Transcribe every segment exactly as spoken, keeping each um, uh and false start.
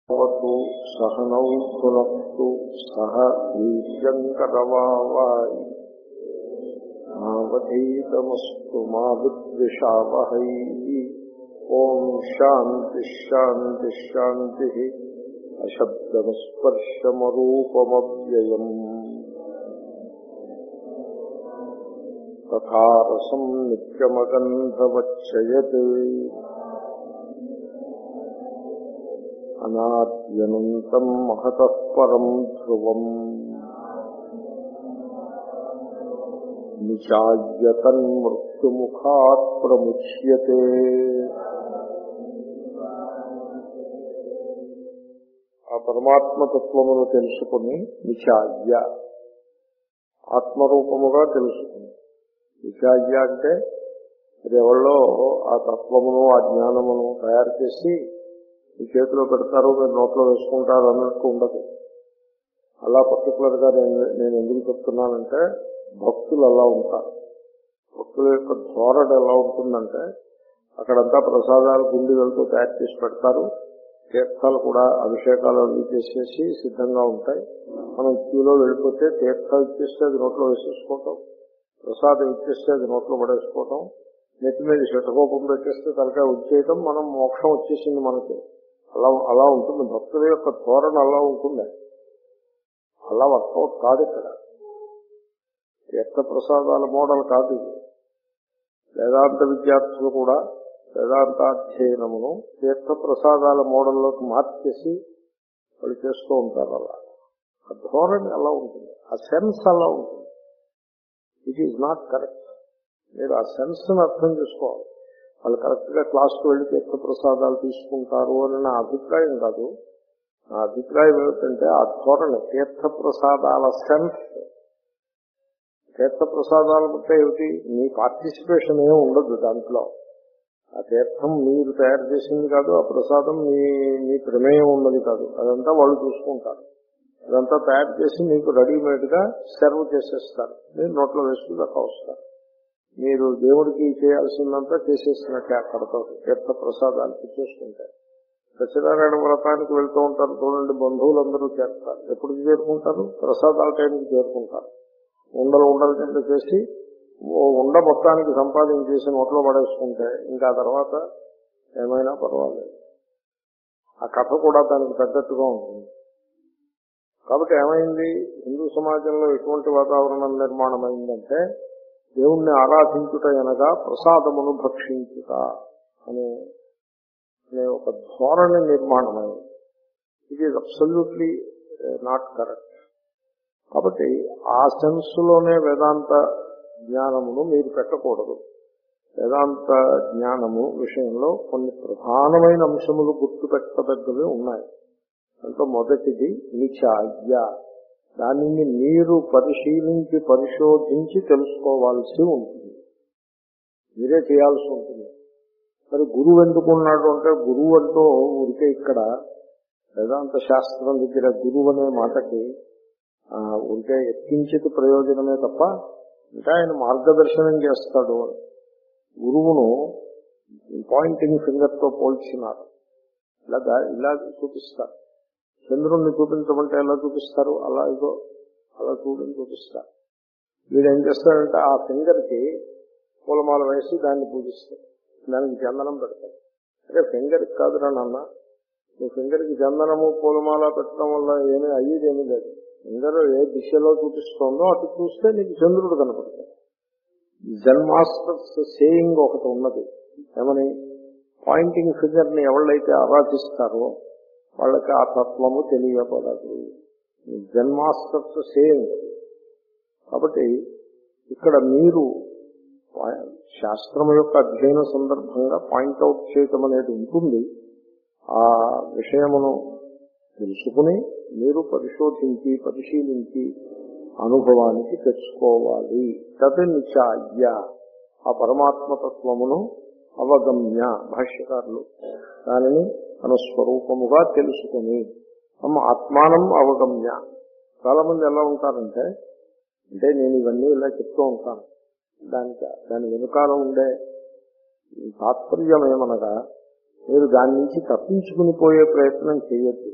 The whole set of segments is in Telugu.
భవతు సహనౌ భునక్తు సహ వీర్యం కరవావహై నావధీతమస్తు మా విద్విషావహై. ఓం శాంతి శాంతి శాంతి. అశబ్దమస్పర్శమరూపమవ్యయం తథా రసం నిత్యమగంధవచ్చయత్ అనాద్యనంతం మహతః పరం ధ్రువం నిచాయ్యతన్మృత్యుముఖాత్ ప్రముచ్యతే. ఆ పరమాత్మతత్వమును తెలుసుకుని నిచాయ్య ఆత్మరూపముగా తెలుసుకుని. నిచాయ్య అంటే అది ఎవరిలో ఆ తత్వమును ఆ జ్ఞానమును తయారు చేసి మీ చేతిలో పెడతారు, మీరు నోట్లో వేసుకుంటారు అన్నట్టు ఉండదు. అలా పర్టికులర్ గా నేను నేను ఎందుకు చెప్తున్నానంటే భక్తులు అలా ఉంటారు. భక్తుల యొక్క ధోరణి ఎలా ఉంటుందంటే అక్కడంతా ప్రసాదాలు గుండెలతో తయారు చేసి పెడతారు, తీర్థాలు కూడా అభిషేకాలు అవి చేసేసి సిద్ధంగా ఉంటాయి. మనం క్యూలో వెళ్ళిపోతే తీర్థాలు ఇచ్చేస్తే అది నోట్లో వేసేసుకోవటం, ప్రసాదం ఇచ్చేస్తే అది నోట్లో పడేసుకోవటం, నెత్తి మీద శతకోపం పెట్టేస్తే తలకాయ వచ్చేయటం, మనం మోక్షం వచ్చేసింది మనకి. అలా అలా ఉంటుంది భక్తుల యొక్క ధోరణి, అలా ఉంటుంది. అలా వర్కౌట్ కాదు ఇక్కడ. తీర్థ ప్రసాదాల మోడల్ కాదు ఇది. వేదాంత విద్యార్థులు కూడా వేదాంతాధ్యయనమును తీర్థ ప్రసాదాల మోడల్లోకి మార్చేసి వాళ్ళు చేస్తూ ఉంటారు. అలా ఆ ధోరణి అలా ఉంటుంది, ఆ సెన్స్ అలా ఉంటుంది. It is not correct. మీరు ఆ సెన్స్ ను అర్థం చేసుకోవాలి. వాళ్ళు కరెక్ట్ గా క్లాస్కి వెళ్లి తీర్థ ప్రసాదాలు తీసుకుంటారు అని నా అభిప్రాయం కాదు. నా అభిప్రాయం ఏమిటంటే ఆ ధోరణి, తీర్థ ప్రసాదాల సెన్స్. తీర్థ ప్రసాదాలు అంటే ఏమిటి? మీ పార్టిసిపేషన్ ఏమి ఉండదు దాంట్లో. ఆ తీర్థం మీరు తయారు చేసింది కాదు, ఆ ప్రసాదం మీ మీ ప్రమేయం ఉన్నది కాదు. అదంతా వాళ్ళు చూసుకుంటారు. అదంతా తయారు చేసి మీకు రెడీమేడ్ గా సర్వ్ చేసేస్తారు, మీరు నోట్లో వేసుకుని దాకా వస్తారు. మీరు దేవుడికి చేయాల్సిందంతా చేసేసినట్టే అక్కడతో తీర్థ ప్రసాదాలు చేసుకుంటారు. సత్యనారాయణ వ్రతానికి వెళ్తూ ఉంటారు చూడండి, బంధువులందరూ చేస్తారు. ఎప్పటికి చేరుకుంటారు? ప్రసాదాల టైంకి చేరుకుంటారు. ఉండలు ఉండలు కింద చేసి ఉండ మొత్తానికి సంపాదించేసి నోట్లో పడేసుకుంటే ఇంకా తర్వాత ఏమైనా పర్వాలేదు. ఆ కథ కూడా దానికి తగ్గట్టుగా ఉంటుంది. కాబట్టి ఏమైంది, హిందూ సమాజంలో ఎటువంటి వాతావరణం నిర్మాణం అయిందంటే దేవుణ్ణి ఆరాధించుట అనగా ప్రసాదమును భక్షించుట అనే అనే ఒక ధోరణి నిర్మాణమైంది. It is absolutely not correct. కాబట్టి ఆ సెన్స్ లోనే వేదాంత జ్ఞానమును మీరు పెట్టకూడదు. వేదాంత జ్ఞానము విషయంలో కొన్ని ప్రధానమైన అంశములు గుర్తుపెట్టదగ్గవి ఉన్నాయి. అంటే మొదటిది నిచాయ్య. దానిని మీరు పరిశీలించి పరిశోధించి తెలుసుకోవాల్సి ఉంటుంది, మీరే చేయాల్సి ఉంటుంది. మరి గురువు ఎందుకున్నాడు అంటే, గురువు అంటూ ఊరికే ఇక్కడ వేదాంత శాస్త్రం దగ్గర గురువు అనే మాటకి ఉంటే ఎత్కించిత ప్రయోజనమే తప్ప ఇంకా ఆయన మార్గదర్శనం చేస్తాడు అని. గురువును పాయింటింగ్ ఫింగర్ తో పోల్చినారు. ఇలా ఇలా చూపిస్తారు. చంద్రుణ్ణి చూపించమంటే ఎలా చూపిస్తారు? అలా ఇదో అలా చూడని చూపిస్తారు. వీడు ఏం చేస్తాడంటే ఆ ఫింగర్ కి పూలమాల వేసి దాన్ని పూజిస్తారు, దానికి చందనం పెడతారు. అదే ఫింగర్ కి కాదురా నాన్న, నువ్వు ఫింగర్ కి చందనము పూలమాల పెట్టడం వల్ల ఏమీ అయ్యేదేమీ లేదు. ఫింగర్ ఏ దిశలో చూపిస్తోందో అటు చూస్తే నీకు చంద్రుడు కనపడతాడు. జెన్ మాస్టర్స్ సేయింగ్ ఒకటి ఉన్నది. ఏమని? పాయింటింగ్ ఫింగర్ ని ఎవళ్ళైతే ఆరాధిస్తారో వాళ్ళకి ఆ తత్వము తెలియబడదు. జెన్ మాస్టర్స్ సేయింగ్. కాబట్టి ఇక్కడ మీరు శాస్త్రం యొక్క అధ్యయన సందర్భంగా పాయింట్అవుట్ చేయటం అనేది ఉంటుంది. ఆ విషయమును తెలుసుకుని మీరు పరిశోధించి పరిశీలించి అనుభవానికి తెచ్చుకోవాలి. తద్ నిచాయ్య, ఆ పరమాత్మతత్వమును అవగమ్య, భాష్యకారులు దానిని తన స్వరూపముగా తెలుసుకుని తమ ఆత్మానం అవగమ్య. చాలా మంది ఎలా ఉంటారంటే, అంటే నేను ఇవన్నీ ఇలా చెప్తూ ఉంటాను, దానికి దాని వెనుకాల ఉండే తాత్పర్యం ఏమనగా మీరు దాని నుంచి తప్పించుకుని పోయే ప్రయత్నం చేయొద్దు.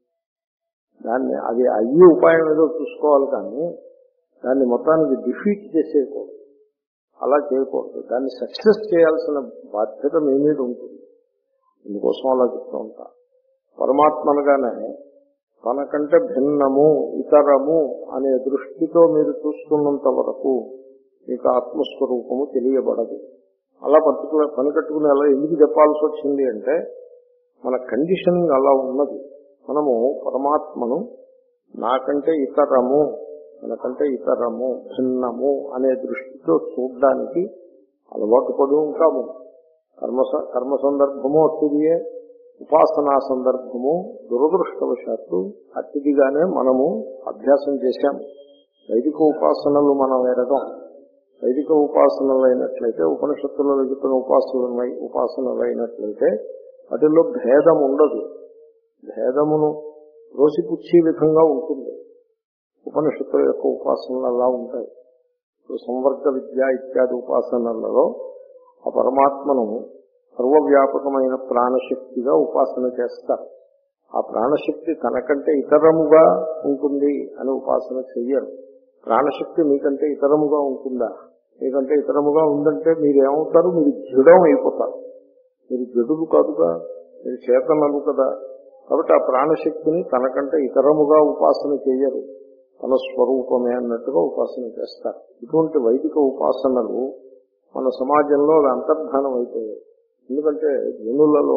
దాన్ని అది అయ్యే ఉపాయం ఏదో చూసుకోవాలి, కానీ దాన్ని మొత్తానికి డిఫీట్ చేసేయకూడదు. అలా చేయకూడదు. దాన్ని సక్సెస్ చేయాల్సిన బాధ్యత మీ మీద ఉంటుంది. ఇందుకోసం అలా చెప్తూ ఉంటా. పరమాత్మ అనగానే తనకంటే భిన్నము, ఇతరము అనే దృష్టితో మీరు చూస్తున్నంత వరకు మీకు ఆత్మస్వరూపము తెలియబడదు. అలా పర్టికులర్ పని కట్టుకుని అలా ఎందుకు చెప్పాల్సి వచ్చింది అంటే మన కండిషనింగ్ అలా ఉన్నది. మనము పరమాత్మను నాకంటే ఇతరము, మనకంటే ఇతరము, భిన్నము అనే దృష్టితో చూడడానికి అలవాటు పడి ఉంటాము. కర్మ కర్మ సందర్భము అట్టిదియే, ఉపాసనా సందర్భము దురదృష్టవశాత్తు అట్టిదిగానే మనము అభ్యాసం చేశాము. వైదిక ఉపాసనలు మనం ఎరగం. వైదిక ఉపాసనలు అయినట్లయితే, ఉపనిషత్తులలో చెప్పిన ఉపాసనలు ఉపాసనలు అయినట్లయితే వాటిల్లో భేదం ఉండదు. భేదమును రోసిపుచ్చే విధంగా ఉంటుంది. ఉపనిషత్తుల యొక్క ఉపాసనలు అలా ఉంటాయి. సంవర్గ విద్య ఇత్యాది ఉపాసనలలో ఆ పరమాత్మను సర్వవ్యాపకమైన ప్రాణశక్తిగా ఉపాసన చేస్తారు. ఆ ప్రాణశక్తి తనకంటే ఇతరముగా ఉంటుంది అని ఉపాసన చెయ్యరు. ప్రాణశక్తి మీకంటే ఇతరముగా ఉంటుందా? మీకంటే ఇతరముగా ఉందంటే మీరేమవుతారు? మీరు జడం అయిపోతారు. మీరు జడులు కాదుగా, మీరు చేతనలు కదా. కాబట్టి ఆ ప్రాణశక్తిని తనకంటే ఇతరముగా ఉపాసన చెయ్యరు. తన స్వరూపమే అన్నట్టుగా ఉపాసన చేస్తారు. ఇటువంటి వైదిక ఉపాసనలు మన సమాజంలో అంతర్ధానం అయిపోయాయి. ఎందుకంటే జనులలో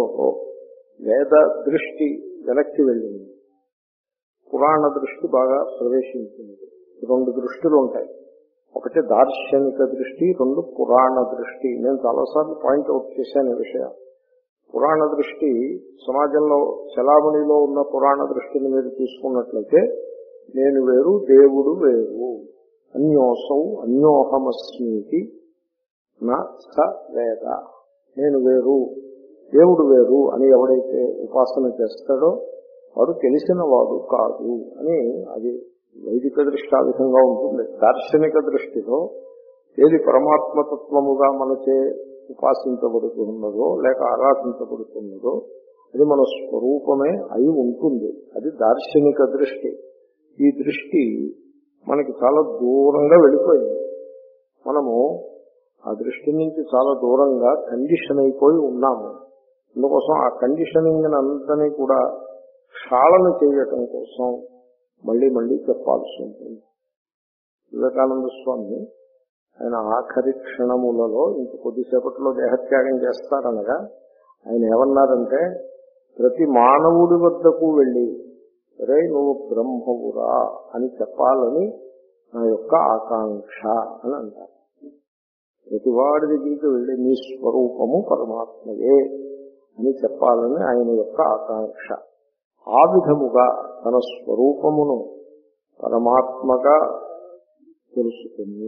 వేద దృష్టి వెనక్కి వెళ్ళింది, పురాణ దృష్టి బాగా ప్రవేశించింది. రెండు దృష్టిలు ఉంటాయి. ఒకటి దార్శనిక దృష్టి, రెండు పురాణ దృష్టి. నేను చాలాసార్లు పాయింట్అవుట్ చేశాను ఈ విషయం. పురాణ దృష్టి సమాజంలో చలామణిలో ఉన్న పురాణ దృష్టిని మీరు తీసుకున్నట్లయితే నేను వేరు, దేవుడు వేరు, అన్యోసౌ అన్యోహమస్మీతి నా స వేద, నేను వేరు దేవుడు వేరు అని ఎవడైతే ఉపాసన చేస్తాడో వాడు తెలిసిన వాడు కాదు అని అది వైదిక దృష్టి ఆ విధంగా ఉంటుంది. దార్శనిక దృష్టిలో ఏది పరమాత్మతత్వముగా మనచే ఉపాసించబడుతున్నదో లేక ఆరాధించబడుతున్నదో అది మన స్వరూపమే అయి ఉంటుంది. అది దార్శనిక దృష్టి. ఈ దృష్టి మనకి చాలా దూరంగా వెళ్ళిపోయింది. మనము ఆ దృష్టి నుంచి చాలా దూరంగా కండిషన్ అయిపోయి ఉన్నాము. అందుకోసం ఆ కండిషనింగ్ అంతని కూడా క్షాళన చేయటం కోసం మళ్లీ మళ్లీ చెప్పాల్సి ఉంటుంది. వివేకానంద స్వామి ఆయన ఆఖరి క్షణములలో ఇంక కొద్దిసేపట్లో దేహత్యాగం చేస్తారనగా ఆయన ఏమన్నారంటే, ప్రతి మానవుడి వద్దకు వెళ్ళి రే నువ్వు బ్రహ్మవురా అని చెప్పాలని నా యొక్క ఆకాంక్ష అని అంటారు. ప్రతివాడి దగ్గరికి వెళ్ళి నీ స్వరూపము పరమాత్మయే అని చెప్పాలని ఆయన యొక్క ఆకాంక్ష. ఆ విధముగా తన స్వరూపమును పరమాత్మగా తెలుసుకుని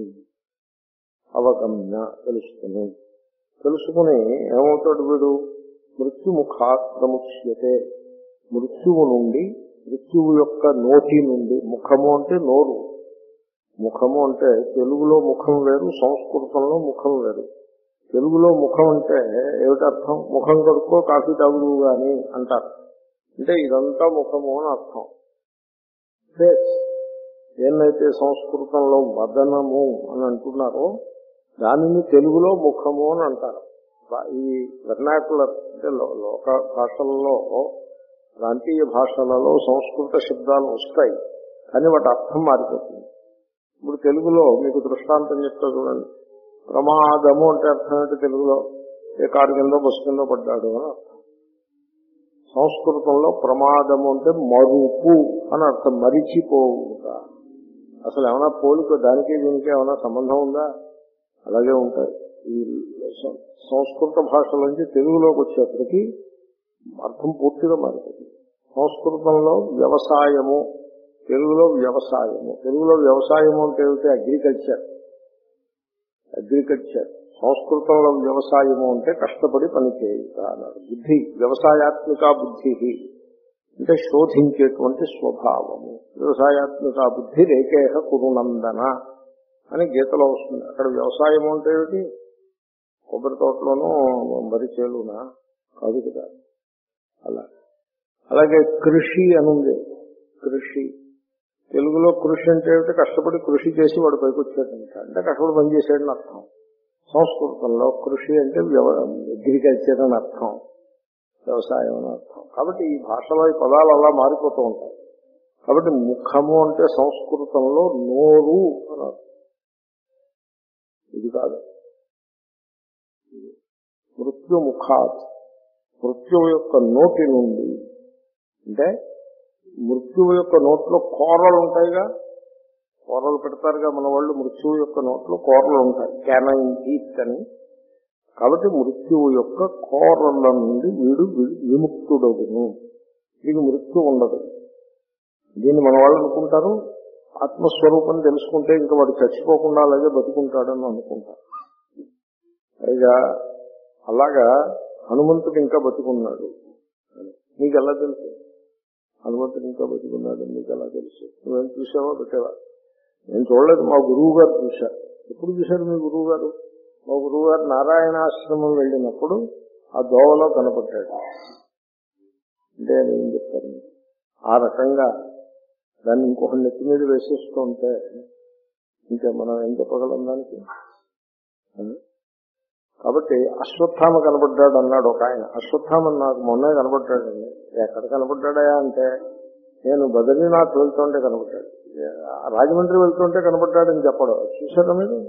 అవగమ్య తెలుసుకుని తెలుసుకుని ఏమవుతాడు వీడు? మృత్యుముఖాత్ ప్రముచ్యతే, మృత్యువు నుండి, మృత్యువు యొక్క నోటి నుండి. ముఖము అంటే నోరు, ముఖము అంటే తెలుగులో ముఖం వేరు, సంస్కృతంలో ముఖం వేరు. తెలుగులో ముఖం అంటే ఏమిటర్థం? ముఖం కడుక్కో కాఫీ తాగుడు గాని అంటారు. అంటే ఇదంతా ముఖము అని అర్థం. ఫేస్ ఏన్నైతే సంస్కృతంలో వదనము అని అంటున్నారో దానిని తెలుగులో ముఖము అని అంటారు. ఈ వెర్నాకులర్ అంటే లోక భాషలలో, ప్రాంతీయ భాషలలో సంస్కృత శబ్దాలు వస్తాయి, కానీ వాటి అర్థం మారిపోతుంది. ఇప్పుడు తెలుగులో మీకు దృష్టాంతం చెప్తా చూడండి. ప్రమాదము అంటే అర్థం ఏంటి? తెలుగులో ఏ కారు కిందో బస్సు కిందో పడ్డాడు అని అర్థం. సంస్కృతంలో ప్రమాదము అంటే మరుపు అని అర్థం, మరిచిపోవుట. అసలు ఏమైనా పోలిక దానికి దీనికి ఏమైనా సంబంధం ఉందా? అలాగే ఉంటాయి. ఈ సంస్కృత భాషలోంచి తెలుగులోకి వచ్చేప్పటికీ అర్థం పూర్తిగా మారిపోతుంది. సంస్కృతంలో వ్యవసాయము, తెలుగులో వ్యవసాయము. తెలుగులో వ్యవసాయము అంటే ఏమిటి? అగ్రికల్చర్. అగ్రికల్చర్. సంస్కృతంలో వ్యవసాయము అంటే కష్టపడి పని చేయుట అన్నారు. బుద్ధి, వ్యవసాయాత్మిక బుద్ధి అంటే శోధించేటువంటి స్వభావము. వ్యవసాయాత్మిక బుద్ధి రేకేహ కురునందన అని గీతలో వస్తుంది. అక్కడ వ్యవసాయము అంటే ఏమిటి? కొబ్బరి తోటలోనూ వరి చేలునా కాదు కదా. అలా అలాగే కృషి అని ఉంది. కృషి తెలుగులో కృషి అంటే ఏమిటి? కష్టపడి కృషి చేసి వాడు పైకి వచ్చాడంట, అంటే కష్టపడి పని చేశాడని అర్థం. సంస్కృతంలో కృషి అంటే అగ్రికల్చర్ అని అర్థం, వ్యవసాయం అని అర్థం. కాబట్టి ఈ భాషలో ఈ పదాలు అలా మారిపోతూ ఉంటాయి. కాబట్టి ముఖము అంటే సంస్కృతంలో నోరు అని అర్థం. ఇది కాదు. మృత్యు ముఖాత్, మృత్యువు యొక్క నోటి నుండి, అంటే మృత్యువు యొక్క నోట్లో కోరలు ఉంటాయిగా, కోరలు పెడతారుగా మన వాళ్ళు. మృత్యువు యొక్క నోట్లో కోరలు ఉంటాయి, క్యానైన్ టీత్ అని. కాబట్టి మృత్యువు యొక్క కోరల నుండి వీడు విముక్తుడగును. వీడికి మృత్యు ఉండదు. దీన్ని మన వాళ్ళు అనుకుంటారు ఆత్మస్వరూపం తెలుసుకుంటే ఇంకా వాడు చచ్చిపోకుండా అలాగే బతుకుంటాడని అనుకుంటారు. పైగా అలాగా హనుమంతుడు ఇంకా బతుకున్నాడు. నీకు ఎలా తెలుసు హనుమంతుడు ఇంకా బతుకున్నాడు? నీకు ఎలా తెలుసు? నువ్వేం చూసావా పెట్టావా? నేను చూడలేదు, మా గురువు గారు చూశారు. ఎప్పుడు చూశారు మీ గురువు గారు? మా గురువు గారు నారాయణాశ్రమం వెళ్ళినప్పుడు ఆ దోవలో కనపడ్డాడు. అంటే ఏం చెప్తారు? ఆ రకంగా దాన్ని ఇంకొక నెత్తి మీద వేసేస్తూ ఉంటే ఇంకా మనం ఏం చెప్పగలం దానికి? కాబట్టి అశ్వత్థామ కనబడ్డాడు అన్నాడు ఒక ఆయన. అశ్వత్థామ నాకు మొన్నే కనబడ్డాడండి. ఎక్కడ కనబడ్డాడా అంటే నేను బద్రీనాథ్ వెళ్తుంటే కనబడ్డాడు, రాజమండ్రి వెళ్తుంటే కనబడ్డాడని చెప్పడం చూసారా మీరు?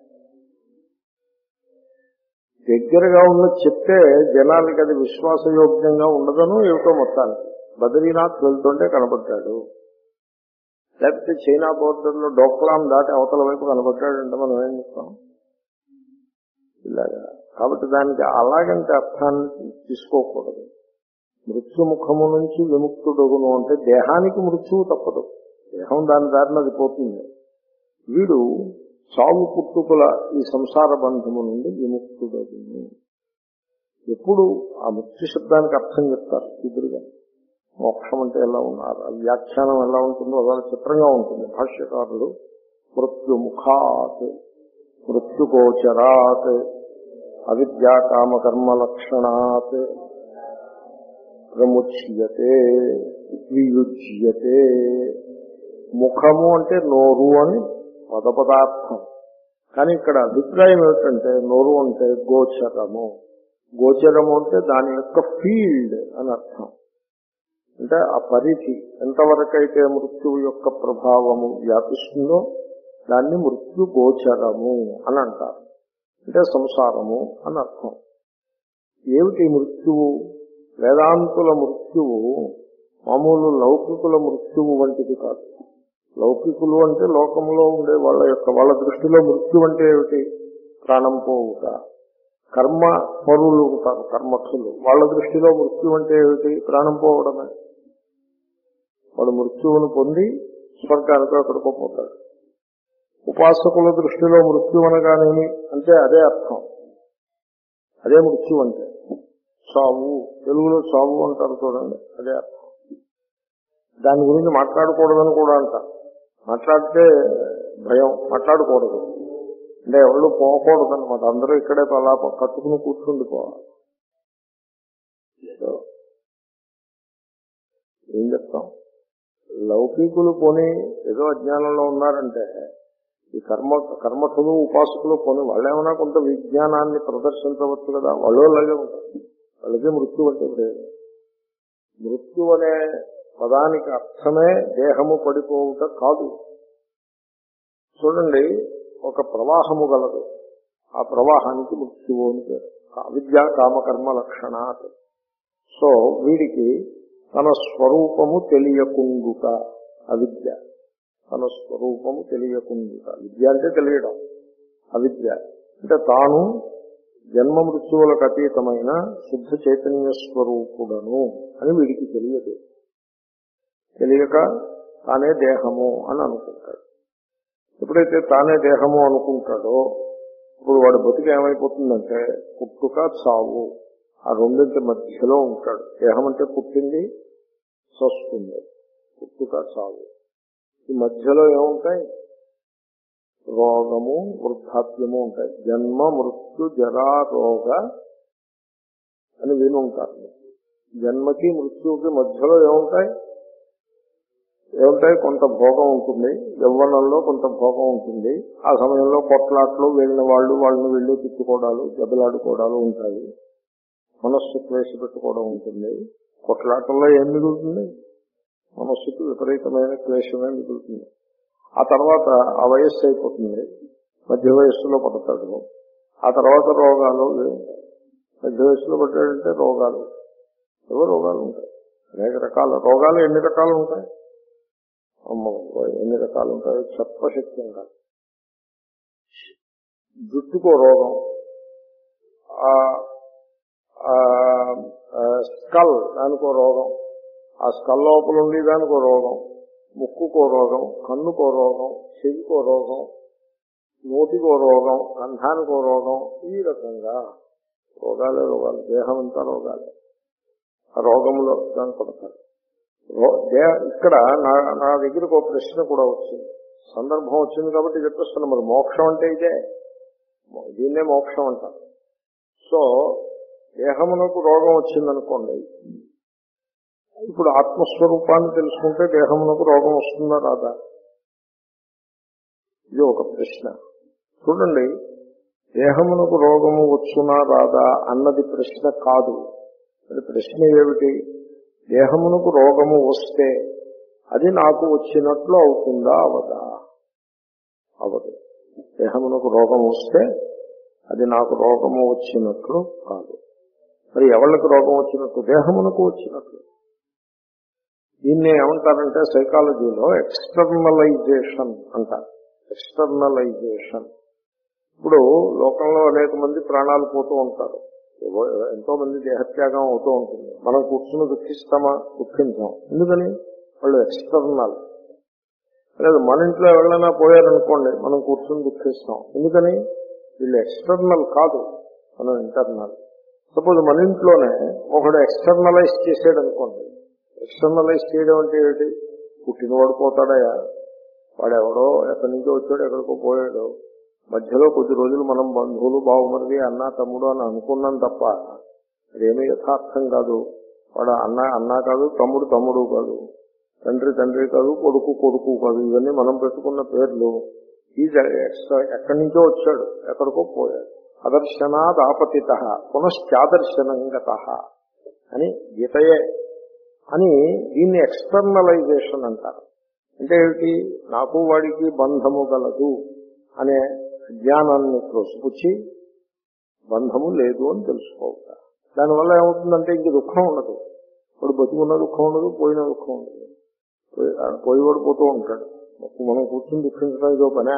దగ్గరగా ఉన్న చెప్తే జనాలకి అది విశ్వాసయోగ్యంగా ఉండదను ఏమిటో మొత్తానికి. బద్రీనాథ్ వెళ్తుంటే కనబడ్డాడు, లేకపోతే చైనా బోర్డర్ లో డోక్లాం దాటి అవతల వైపు కనబడ్డాడంటే మనం ఏం చెప్తాం? ఇలాగా. కాబట్టి దానికి అలాగంటే అర్థాన్ని తీసుకోకూడదు. మృత్యుముఖము నుంచి విముక్తుడగును అంటే దేహానికి మృత్యువు తప్పదు, దేహం దాని దారిన అది పోతుంది. వీడు చావు పుట్టుకుల ఈ సంసార బంధము నుండి విముక్తుడగును. ఎప్పుడు ఆ మృత్యు శబ్దానికి అర్థం చెప్తారు ఎదురుగా. మోక్షం అంటే ఎలా ఉన్నారు, వ్యాఖ్యానం ఎలా ఉంటుందో అలా చిత్రంగా ఉంటుంది. భాష్యకారులు మృత్యుముఖాత్ మృత్యుగోచరాత్ అవిద్యా కామకర్మ లక్షణాత్ ప్రముచ్యతే వియుజ్యతే. ముఖము అంటే నోరు అని పదపదార్థం, కానీ ఇక్కడ అభిప్రాయం ఏమిటంటే నోరు అంటే గోచరము. గోచరము అంటే దాని యొక్క ఫీల్డ్ అని అర్థం. అంటే ఆ పరిధి ఎంతవరకైతే మృత్యువు యొక్క ప్రభావము వ్యాపిస్తుందో దాన్ని మృత్యు గోచరము అని అంటారు. అంటే సంసారము అని అర్థం. ఏమిటి మృత్యువు? వేదాంతుల మృత్యువు మామూలు లౌకికుల మృత్యువు వంటిది కాదు. లౌకికులు అంటే లోకంలో ఉండే వాళ్ళ యొక్క వాళ్ళ దృష్టిలో మృత్యు అంటే ఏమిటి? ప్రాణం పోవుట. కర్మ పరులు ఉంటారు, కర్మఠులు, వాళ్ళ దృష్టిలో మృత్యు అంటే ఏమిటి? ప్రాణం పోవడమే. వాడు మృత్యువును పొంది స్వర్గానికి అక్కడికో పోతాడు. ఉపాసకుల దృష్టిలో మృత్యు అనగానేమి అంటే అదే అర్థం, అదే మృత్యు అంటే. చావు, తెలుగులో చావు అంటారు చూడండి, అదే అర్థం. దాని గురించి మాట్లాడకూడదని కూడా అంటారు. మాట్లాడితే భయం, మాట్లాడకూడదు అంటే ఎవరు పోకూడదు అనమాట. అందరూ ఇక్కడే అలా కట్టుకుని కూర్చుండిపోవాలి. ఏం చెప్తాం? లౌకికులు పోనీ ఏదో అజ్ఞానంలో ఉన్నారంటే ఈ కర్మ కర్మఠులు ఉపాసకులు పోనీ వాళ్ళేమన్నా కొంత విజ్ఞానాన్ని ప్రదర్శించవచ్చు కదా. వాళ్ళు అలాగే ఉంటారు. వాళ్ళకి మృత్యు అంటే లేదు. మృత్యు అనే పదానికి అర్థమే దేహము పడిపోవుట కాదు. చూడండి, ఒక ప్రవాహము గలదు, ఆ ప్రవాహానికి మృత్యువు అని పేరు. అవిద్యా కామకర్మ లక్షణాత్. సో వీడికి తన స్వరూపము తెలియకుండుట అవిద్య. తన స్వరూపము తెలియకుండుట, విద్య అంటే తెలియడం, అవిద్య అంటే తాను జన్మ మృత్యువులకు అతీతమైన శుద్ధ చైతన్య స్వరూపుడను అని వీడికి తెలియదు. తెలియక తానే దేహము అని అనుకుంటాడు. ఎప్పుడైతే తానే దేహము అనుకుంటాడో ఇప్పుడు వాడు బతికి ఏమైపోతుందంటే పుట్టుక చావు ఆ రెండింటి మధ్యలో ఉంటాడు. దేహం అంటే పుట్టింది చస్తుంది, పుట్టుక చావు. ఈ మధ్యలో ఏముంటాయి? రోగము వృద్ధాప్యము ఉంటాయి. జన్మ మృత్యు జరా రోగ అని విని ఉంటారు. జన్మకి మృత్యువుకి మధ్యలో ఏముంటాయి ఏముంటాయి కొంత భోగం ఉంటుంది, యవ్వనంలో కొంత భోగం ఉంటుంది. ఆ సమయంలో కొట్లాట్లు వెళ్ళిన వాళ్ళు వాళ్ళని వీళ్ళు తిట్టుకోవడాలు దెబ్బలాడుకోవడాలు ఉంటాయి. మనస్సు క్లేశ పెట్టుకోవడం ఉంటుంది. కొట్లాటల్లో ఏం మిగులుతుంది? మనస్సుకి విపరీతమైన క్లేశమే మిగులుతుంది. ఆ తర్వాత ఆ వయస్సు అయిపోతుంది, మధ్య వయస్సులో పడతాడు. ఆ తర్వాత రోగాలు ఉంటాయి. మధ్య వయస్సులో పడ్డాడంటే రోగాలు ఏవో రోగాలు ఉంటాయి, అనేక రకాల రోగాలు. ఎన్ని రకాలు ఉంటాయి అమ్మ, ఎన్ని రకాలు ఉంటాయి చెప్పశక్యంగా. జుట్టుకో రోగం, స్కల్ దానికో రోగం, ఆ స్కల్ లోపల ఉండి దానికో రోగం, ముక్కుకో రోగం, కన్నుకో రోగం, చెవికో రోగం, నోటికో రోగం, కంఠానికో రోగం. ఈ రకంగా రోగాలే రోగాలు, దేహం అంతా రోగాలే. ఆ రోగంలో దాన్ని పడతారు. ఇక్కడ నా నా దగ్గరకు ఒక ప్రశ్న కూడా వచ్చింది, సందర్భం వచ్చింది కాబట్టి చెప్పేస్తున్నా. మరి మోక్షం అంటే ఇదే, దీన్నే మోక్షం అంటారు. సో దేహమునకు రోగం వచ్చిందనుకోండి, ఇప్పుడు ఆత్మస్వరూపాన్ని తెలుసుకుంటే దేహమునకు రోగం వస్తుందా రాదా? ఇది ఒక ప్రశ్న. చూడండి, దేహమునకు రోగము వచ్చునా రాదా అన్నది ప్రశ్న కాదు. అది ప్రశ్న ఏమిటి? దేహమునకు రోగము వస్తే అది నాకు వచ్చినట్లు అవుతుందా అవదా? అవదు. దేహమునకు రోగం వస్తే అది నాకు రోగము వచ్చినట్లు కాదు. మరి ఎవరికి రోగం వచ్చినట్టు? దేహమునకు వచ్చినట్లు. దీన్ని ఏమంటారంటే సైకాలజీలో ఎక్స్టర్నలైజేషన్ అంటారు. ఎక్స్టర్నలైజేషన్. ఇప్పుడు లోకంలో అనేక మంది ప్రాణాలు పోతూ ఉంటారు, ఎంతో మంది దేహత్యాగం అవుతూ ఉంటుంది. మనం కూర్చుని దుఃఖిస్తామా? దుఃఖించాం. ఎందుకని? వాళ్ళు ఎక్స్టర్నల్. లేదు, మన ఇంట్లో ఎవరైనా పోయారనుకోండి, మనం కూర్చుని దుఃఖిస్తాం. ఎందుకని? వీళ్ళు ఎక్స్టర్నల్ కాదు, మనం ఇంటర్నల్. సపోజ్ మన ఇంట్లోనే ఒకడు ఎక్స్టర్నలైజ్ చేసాడు అనుకోండి. ఎక్స్టర్నలైజ్ చేయడం అంటే ఏమిటి? పుట్టినవాడు పోతాడయా, వాడెవడో ఎక్కడి నుంచో వచ్చాడు, ఎక్కడికో పోయాడు, మధ్యలో కొద్ది రోజులు మనం బంధువులు బావుమరిది అన్నా తమ్ముడు అని అనుకున్నాం తప్ప అదేమీ యథార్థం కాదు. వాడు అన్న అన్నా కాదు, తమ్ముడు తమ్ముడు కాదు, తండ్రి తండ్రి కాదు, కొడుకు కొడుకు కాదు. ఇవన్నీ మనం పెట్టుకున్న పేర్లు. ఈ ఎక్కడి నుంచో వచ్చాడు, ఎక్కడికో పోయాడు. అదర్శనాద్ ఆపతిత పునశ్చాదర్శనంగత అని గీతయే అని దీన్ని ఎక్స్టర్నలైజేషన్ అంటారు. అంటే ఏమిటి? నాకు వాడికి బంధము గలదు అనే జ్ఞానాన్ని త్రోసిపుచ్చి బంధము లేదు అని తెలుసుకోవాలి. దానివల్ల ఏమవుతుందంటే ఇంక దుఃఖం ఉండదు. వాడు బతుకున్న దుఃఖం ఉండదు, పోయిన దుఃఖం ఉండదు. పోయివాడు పోతూ ఉంటాడు. మనం కూర్చొని దుఃఖించడం ఇదో పనే,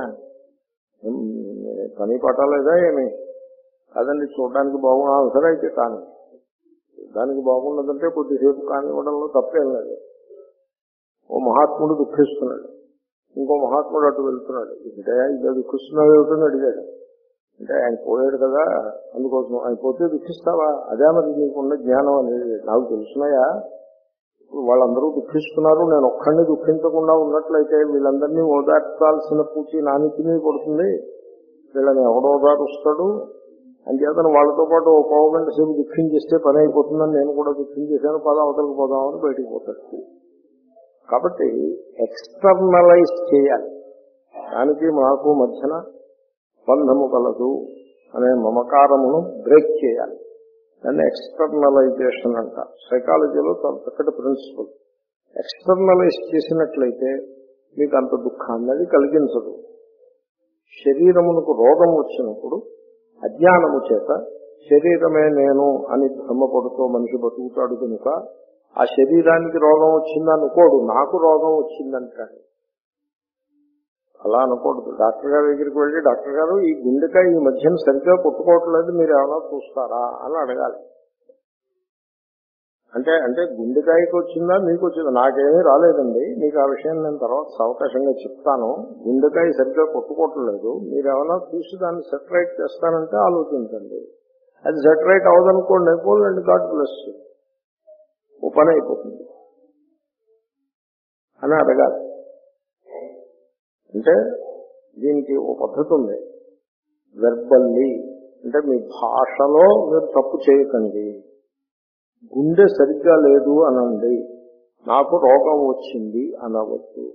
పని పట్టాలేదా ఏమి కాదండి. చూడడానికి బాగున్నా సరే అయితే కానీ దానికి బాగున్నదంటే కొద్దిసేపు కానివ్వడంలో తప్పేం లేదు. ఓ మహాత్ముడు దుఃఖిస్తున్నాడు, ఇంకో మహాత్ముడు అటు వెళ్తున్నాడు. అంటే ఇలా దుఃఖిస్తున్నావు ఏమిటని అడిగాడు. అంటే ఆయన పోయాడు కదా అందుకోసం. ఆయన పోతే దుఃఖిస్తావా? అదే మరి నీకున్న జ్ఞానం అనేది. నాకు తెలుసున్నాయా, వాళ్ళందరూ దుఃఖిస్తున్నారు, నేను ఒక్కడిని దుఃఖించకుండా ఉన్నట్లయితే వీళ్ళందరినీ ఓదార్చాల్సిన పూచి నా నెత్తిమీద పడుతుంది. వీళ్ళని ఎవడో ఓదారుస్తాడు. అంచేతను వాళ్ళతో పాటు ఓ పావు గంట సేపు దుఃఖించేస్తే పని అయిపోతుందని నేను కూడా దుఃఖించేశాను, పద అవతలకు పోదామని బయటికి పోతాడు. కాబట్టి ఎక్స్టర్నలైజ్ చేయాలి. దానికి మాకు మధ్యన బంధము కలదు అనే మమకారమును బ్రేక్ చేయాలి. దాన్ని ఎక్స్టర్నలైజేషన్ అంటారు. సైకాలజీలో చాలా చక్కటి ప్రిన్సిపల్. ఎక్స్టర్నలైజ్ చేసినట్లయితే మీకు అంత దుఃఖాన్ని అది కలిగించదు. శరీరమునకు రోగం వచ్చినప్పుడు అజ్ఞానము చేత శరీరమే నేను అని భ్రమపడుతూ మనిషి బతుకుతాడు కనుక ఆ శరీరానికి రోగం వచ్చిందనుకోడు, నాకు రోగం వచ్చిందంటాడు. అలా అనకూడదు. డాక్టర్ గారి దగ్గరికి వెళ్ళి, డాక్టర్ గారు ఈ గుండెకాయ ఈ మధ్యన సరిగ్గా కొట్టుకోవట్లేదు, మీరు ఏమైనా చూస్తారా అని అడగాలి. అంటే అంటే గుండెకాయకి వచ్చిందా మీకు వచ్చిందా? నాకేమీ రాలేదండి, మీకు ఆ విషయం నేను తర్వాత అవకాశంగా చెప్తాను. గుండెకాయ సరిగ్గా కొట్టుకోవట్లేదు, మీరు ఏమైనా చూసి దాన్ని సెటరైట్ చేస్తానంటే ఆలోచించండి. అది సెటరైట్ అవదనుకోండి, అయిపోలేండి, గాడ్ బ్లెస్ యు, ఓ పని అయిపోతుంది అని అడగాలి. అంటే దీనికి ఓ పద్ధతి ఉంది. వెర్బల్లీ అంటే మీ భాషలో మీరు తప్పు చేయకండి, గుండె సరిగ్గా లేదు అనండి, నాకు రోగం వచ్చింది అనవద్దు.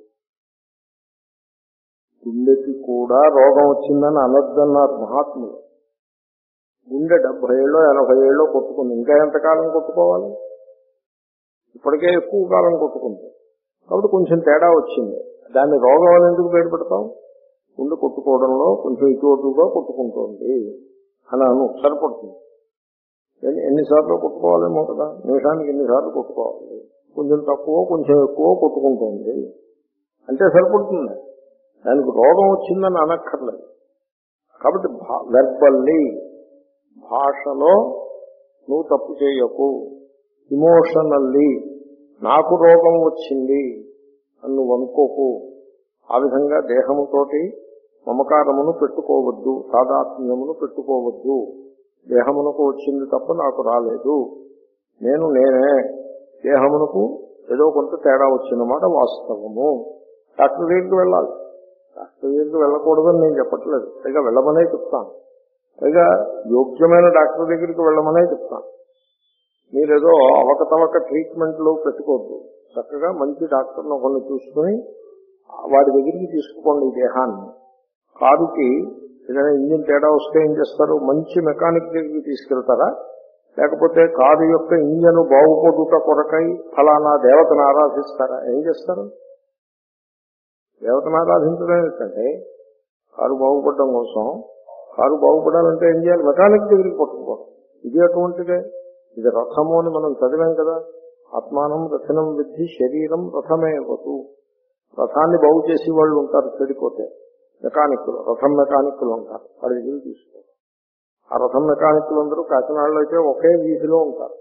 గుండెకి కూడా రోగం వచ్చిందని అనొద్దన్నారు మహాత్ములు. గుండె డెబ్బై ఏళ్ళో ఎనభై ఏళ్ళో కొట్టుకుంది, ఇంకా ఎంతకాలం కొట్టుకోవాలి? ఇప్పటికే ఎక్కువ కాలం కొట్టుకుంది. కాబట్టి కొంచెం తేడా వచ్చింది, దాన్ని రోగం అని ఎందుకు పేరు పెడతాం? గుండె కొట్టుకోవడంలో కొంచెం ఇటువటుగా కొట్టుకుంటోంది అని అను, సరిపడుతుంది. ఎన్నిసార్లు కొట్టుకోవాలేమో కదా, నిమిషానికి ఎన్నిసార్లు కొట్టుకోవాలి, కొంచెం తక్కువ కొంచెం ఎక్కువ కొట్టుకుంటోంది అంటే సరిపడుతుంది. దానికి రోగం వచ్చిందని అనక్కర్లేదు. కాబట్టి వెర్బల్లీ, భాషలో నువ్వు తప్పు చేయకు. ఇమోషనల్లీ నాకు రోగం వచ్చింది అని నువ్వు అనుకోకు. ఆ విధంగా దేహముతోటి మమకారమును పెట్టుకోవద్దు, తాదాత్మ్యమును పెట్టుకోవద్దు. దేహమునకు వచ్చింది తప్ప నాకు రాలేదు, నేను నేనే. దేహమునకు ఏదో కొంత తేడా వచ్చినమాట వాస్తవము. డాక్టర్ దగ్గరికి వెళ్ళాలి, డాక్టర్ దగ్గరికి వెళ్ళకూడదని నేను చెప్పట్లేదు, పైగా వెళ్ళమనే చెప్తాను. పైగా యోగ్యమైన డాక్టర్ దగ్గరికి వెళ్ళమనే చెప్తాను. మీరేదో అవకతవక ట్రీట్మెంట్లు పెట్టుకోవద్దు. చక్కగా మంచి డాక్టర్ను ఒకరిని చూసుకుని వాడి దగ్గరికి తీసుకుపోండి ఈ దేహాన్ని. కారుకి ఏదైనా ఇంజిన్ తేడా వస్తే ఏం చేస్తారు? మంచి మెకానిక్ దగ్గరికి తీసుకెళ్తారా, లేకపోతే కారు యొక్క ఇంజన్ బాగుపడుట కొరకై ఫలానా దేవతను ఆరాధిస్తారా? ఏం చేస్తారు? దేవతను ఆరాధించడం ఏంటంటే కారు బాగుపడడం కోసం. కారు బాగుపడాలంటే ఏం చేయాలి? మెకానిక్ దగ్గరికి పట్టుకోవడం. ఇది అటువంటిదే. ఇది రథము అని మనం చదివాం కదా, ఆత్మానం రథనం విద్ధి శరీరం రథమే వతు. రథాన్ని బాగు చేసి వాళ్ళు ఉంటారు, చెడిపోతే మెకానిక్కులు, రథం మెకానిక్కులు ఉంటారు, వాళ్ళ దగ్గర తీసుకోవాలి. ఆ రథం మెకానిక్కులు అందరూ కాకినాడలో అయితే ఒకే వీధిలో ఉంటారు.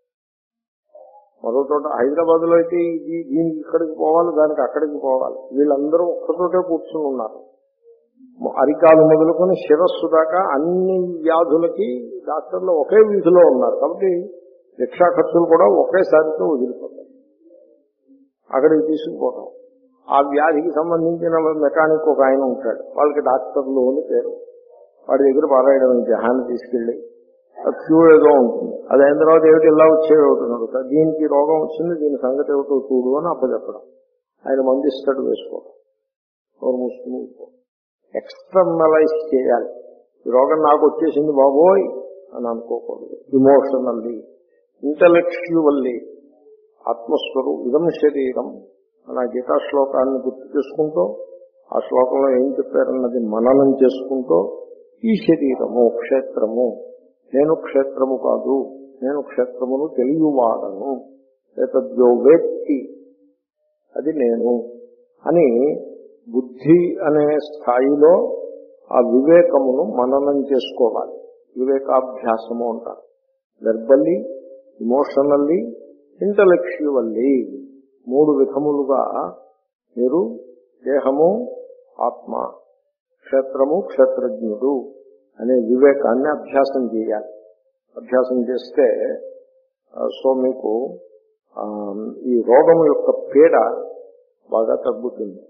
మరో చోట హైదరాబాద్ లో అయితే ఇది దీనికి ఇక్కడికి పోవాలి, దానికి అక్కడికి పోవాలి. వీళ్ళందరూ ఒక్కచోటే కూర్చుని ఉన్నారు. అరికాలు మొదలుకొని శిరస్సు దాకా అన్ని వ్యాధులకి డాక్టర్లు ఒకే వీధిలో ఉన్నారు. కాబట్టి రిక్షా ఖర్చులు కూడా ఒకేసారితో వదిలిపోతాయి. అక్కడికి తీసుకుపోతాం. ఆ వ్యాధికి సంబంధించిన మెకానిక్ ఒక ఆయన ఉంటాడు, వాళ్ళకి డాక్టర్లు అని పేరు. వాడి దగ్గర పారాయడం జహాన్ని తీసుకెళ్లి క్యూ ఏదో ఉంటుంది, అది అయిన తర్వాత ఏమిటి ఇలా వచ్చేవి అవుతున్నాడు, దీనికి రోగం వచ్చింది, దీని సంగతి ఏమిటో చూడు అని అప్పచెప్పడం. ఆయన మందు ఇస్తాడు, వేసుకోవడం, ఎవరు మూసుకుని ఊరుకోవడం. ఎక్స్టర్నలైజ్ చేయాలి. ఈ రోగం నాకు వచ్చేసింది బాబోయ్ అని అనుకోకూడదు. ఇమోషనల్లీ, ఇంటలెక్చువల్లీ ఆత్మస్వరూ ఇదం శరీరం అన్న గీతా శ్లోకాన్ని గుర్తు చేసుకుంటూ, ఆ శ్లోకంలో ఏం చెప్పారన్నది మననం చేసుకుంటూ, ఈ శరీరము క్షేత్రము, నేను క్షేత్రము కాదు, నేను క్షేత్రమును తెలియవాడను, ఏతద్యో వేత్తి అది నేను అని బుద్ధి అనే స్థాయిలో ఆ వివేకమును మననం చేసుకోవాలి. వివేకాభ్యాసము అంటారు. వెర్బల్లీ, ఇమోషనల్లీ, ఇంటలెక్చువల్లీ మూడు విధములుగా మీరు దేహము ఆత్మ, క్షేత్రము క్షేత్రజ్ఞుడు అనే వివేకాన్ని అభ్యాసం చేయాలి. అభ్యాసం చేస్తే సో మీకు ఈ రోగము యొక్క పీడ బాగా తగ్గుతుంది.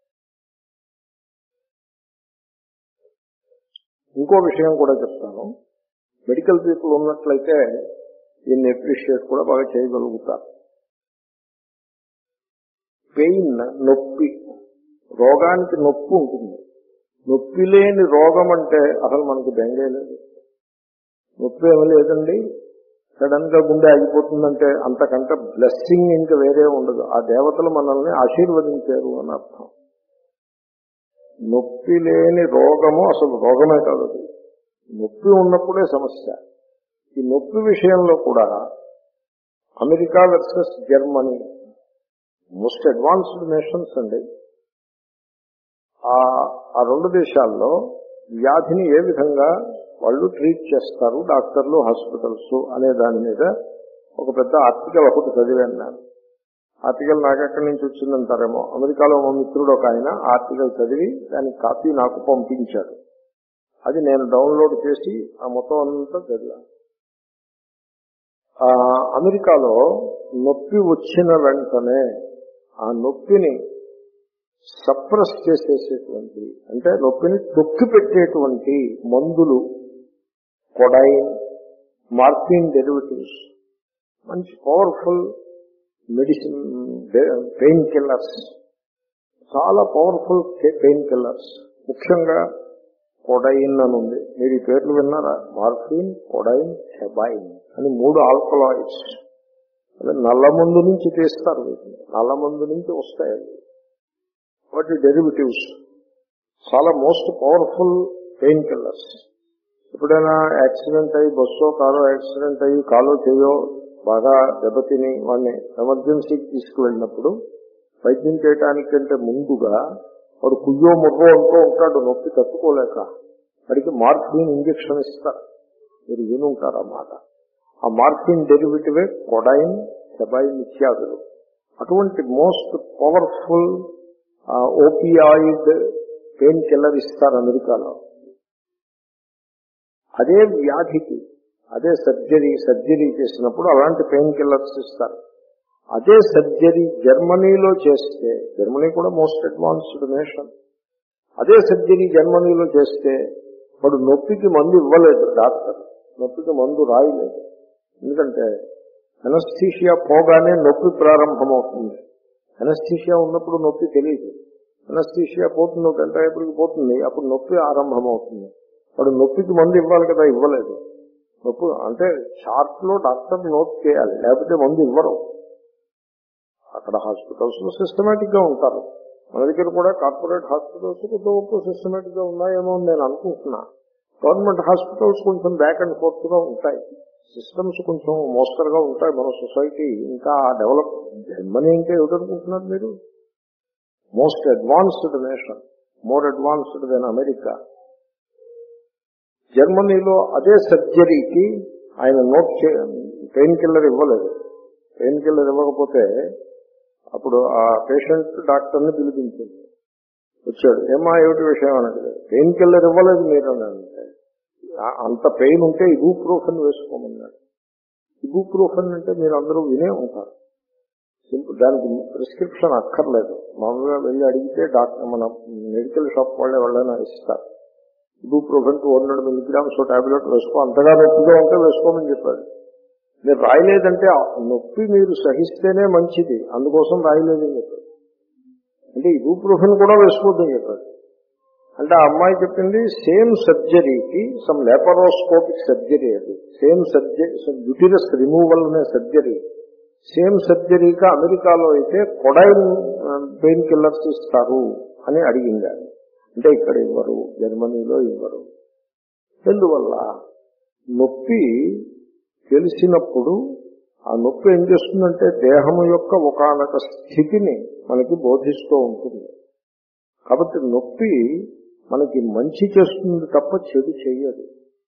ఇంకో విషయం కూడా చెప్తాను. మెడికల్ పీపుల్ ఉన్నట్లయితే దీన్ని అప్రిషియేట్ కూడా బాగా చేయగలుగుతారు. పెయిన్, నొప్పి, రోగానికి నొప్పి ఉంటుంది. నొప్పి లేని రోగం అంటే అసలు మనకు బెంగే లేదు. నొప్పి ఏమీ లేదండి, సడన్ గా గుండె ఆగిపోతుందంటే అంతకంటే బ్లెస్సింగ్ ఇంకా వేరే ఉండదు. ఆ దేవతలు మనల్ని ఆశీర్వదించారు అని అర్థం. నొప్పి లేని రోగము అసలు రోగమే కాదు, అది నొప్పి ఉన్నప్పుడే సమస్య. ఈ నొప్పి విషయంలో కూడా America versus Germany most advanced nations అండి. ఆ రెండు దేశాల్లో వ్యాధిని ఏ విధంగా వాళ్ళు ట్రీట్ చేస్తారు డాక్టర్లు, హాస్పిటల్స్ అనే దాని మీద ఒక పెద్ద ఆర్టికల్ ఒకటి చదివాను నేను. ఆర్టికల్ నాకు ఎక్కడి నుంచి వచ్చిందంటారేమో, అమెరికాలో మా మిత్రుడు ఒక ఆయన ఆర్టికల్ చదివి దానికి కాపీ నాకు పంపించాడు. అది నేను డౌన్లోడ్ చేసి ఆ మొత్తం అంతా చదివాను. అమెరికాలో నొప్పి వచ్చిన వెంటనే ఆ నొప్పిని సప్రెస్ చేసేసేటువంటి, అంటే నొప్పిని తొక్కి పెట్టేటువంటి మందులు, కొడైన్, మార్ఫిన్ డెరివేటివ్స్ మంచి పవర్ఫుల్ మెడిసిన్, పెయిన్ కిల్లర్స్, చాలా పవర్ఫుల్ పెయిన్ కిల్లర్స్. ముఖ్యంగా కొడైన్ అని ఉంది, మీరు ఈ పేర్లు విన్నారా? మార్ఫిన్, కొడైన్, హెబైన్ అని మూడు ఆల్కలాయిడ్స్. అదే నల్లమందు నుంచి తీస్తారు, వీటిని నల్లమందు నుంచి వస్తాయి. వాటి డెరివేటివ్స్ చాలా మోస్ట్ పవర్ఫుల్ పెయిన్ కిల్లర్స్. ఎప్పుడైనా యాక్సిడెంట్ అయ్యి బస్సో కారో యాక్సిడెంట్ అయ్యి కాలో చేయో బాగా దెబ్బతిని వాడిని ఎమర్జెన్సీకి తీసుకువెళ్ళినప్పుడు వైద్యం చేయడానికంటే ముందుగా వాడు కుయ్యో ముర్రో అంటూ ఉంటాడు, నొప్పి తట్టుకోలేక. వాడికి మార్ఫిన్ ఇంజక్షన్ ఇస్తారు, మీరు వినుంటారు అన్నమాట. ఆ మార్ఫిన్ డెరివేటివే కొడైన్, హెబైన్ ఇత్యాదులు. అటువంటి most powerful opioid painkiller ఇస్తారు అమెరికాలో. అదే వ్యాధికి అదే సర్జరీ సర్జరీ చేసినప్పుడు అలాంటి పెయిన్ కిల్లర్స్ ఇస్తారు. అదే సర్జరీ జర్మనీలో చేస్తే, జర్మనీ కూడా మోస్ట్ అడ్వాన్స్డ్ నేషన్, అదే సర్జరీ జర్మనీలో చేస్తే వాడు నొప్పికి మందు ఇవ్వలేదు డాక్టర్, నొప్పికి మందు రాయలేదు. ఎందుకంటే అనస్థీషియా పోగానే నొప్పి ప్రారంభమవుతుంది. అనస్థీషియా ఉన్నప్పుడు నొప్పి తెలియదు, అనస్థీషియా పోతుంది, ఒక గంట ఎప్పటికి పోతుంది, అప్పుడు నొప్పి ఆరంభమవుతుంది. వాడు నొప్పికి మందు ఇవ్వాలి కదా, ఇవ్వలేదు. నొప్పి అంటే చార్ట్ లో డాక్టర్ నోట్ చేయాలి, లేకపోతే మందు ఇవ్వరు. అక్కడ హాస్పిటల్స్ లో సిస్టమేటిక్ గా ఉంటారు. మన దగ్గర కూడా కార్పొరేట్ హాస్పిటల్స్ కొంచెం సిస్టమేటిక్ గా ఉన్నాయేమో అని నేను అనుకుంటున్నా. గవర్నమెంట్ హాస్పిటల్స్ కొంచెం బ్యాక్ అండ్ ఫోర్త్ గా ఉంటాయి, సిస్టమ్స్ కొంచెం మోస్తరుగా ఉంటాయి. మన సొసైటీ ఇంకా డెవలప్, జర్మనీ ఇంకా ఏమిటనుకుంటున్నారు మీరు? Most advanced nation, more advanced than America. జర్మనీలో అదే సర్జరీకి ఆయన నోట్ పెయిన్ కిల్లర్ ఇవ్వలేదు. పెయిన్ కిల్లర్ ఇవ్వకపోతే అప్పుడు ఆ పేషెంట్ డాక్టర్ని పిలిపించింది, వచ్చాడు, ఏమా ఏమిటి విషయం అనేది, పెయిన్ కిల్లర్ ఇవ్వలేదు మీరు అని అంటే, అంత పెయిన్ ఉంటే ఇబుప్రోఫెన్ వేసుకోమన్నాడు. ఇబుప్రోఫెన్ అంటే మీరు అందరూ వినే ఉంటారు, సింపుల్, దానికి ప్రిస్క్రిప్షన్ అక్కర్లేదు. మామూలుగా వెళ్ళి అడిగితే డాక్టర్ మన మెడికల్ షాప్ వాళ్ళే వాళ్ళైనా ఇస్తారు. Ibuprofen two hundred milligrams tablet వేసుకో, అంతగా నొప్పిగా ఉంటే వేసుకోమని చెప్పాడు. మీరు రాయలేదంటే నొప్పి మీరు సహిస్తేనే మంచిది, అందుకోసం రాయలేదని చెప్పాడు. అంటే ఇబుప్రోఫెన్ కూడా వేసుకోవద్దని చెప్పాడు. అంటే ఆ అమ్మాయి చెప్పింది సేమ్ సర్జరీకి, సమ్ లేపరోస్కోపిక్ సర్జరీ, అది సేమ్ సర్జరీ, యుటిరస్ రిమూవల్ అనే సర్జరీ, సేమ్ సర్జరీగా అమెరికాలో అయితే కొడైన్ పెయిన్ కిల్లర్స్ ఇస్తారు అని అడిగింది. అంటే ఇక్కడ ఇవ్వరు, జర్మనీలో ఇవ్వరు. ఎందువల్ల? నొప్పి తెలిసినప్పుడు ఆ నొప్పి ఏం చేస్తుందంటే దేహము యొక్క ఒకానొక స్థితిని మనకి బోధిస్తూ ఉంటుంది. కాబట్టి నొప్పి మనకి మంచి చేస్తుంది తప్ప చెడు చేయదు.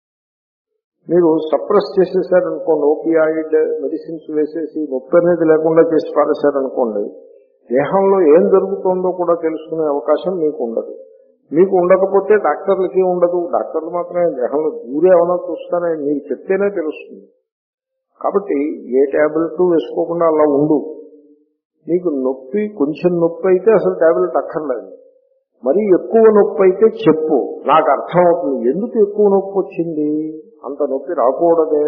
మీరు సప్రెస్ చేసేసారనుకోండి, ఓపియాయిడ్ మెడిసిన్స్ వేసేసి నొప్పి అనేది లేకుండా చేసి పారేశారనుకోండి, దేహంలో ఏం జరుగుతుందో కూడా తెలుసుకునే అవకాశం మీకు ఉండదు. మీకు ఉండకపోతే డాక్టర్లకి ఉండదు, డాక్టర్లు మాత్రమే దేహంలో దూరే ఏమైనా చూస్తానే, మీరు చెప్తేనే తెలుస్తుంది. కాబట్టి ఏ టాబ్లెట్ వేసుకోకుండా అలా ఉండు. నీకు నొప్పి కొంచెం నొప్పి అయితే అసలు టాబ్లెట్ అక్కర్లేదు, మరీ ఎక్కువ నొప్పి అయితే చెప్పు, నాకు అర్థం అవుతుంది ఎందుకు ఎక్కువ నొప్పి వచ్చింది, అంత నొప్పి రాకూడదే,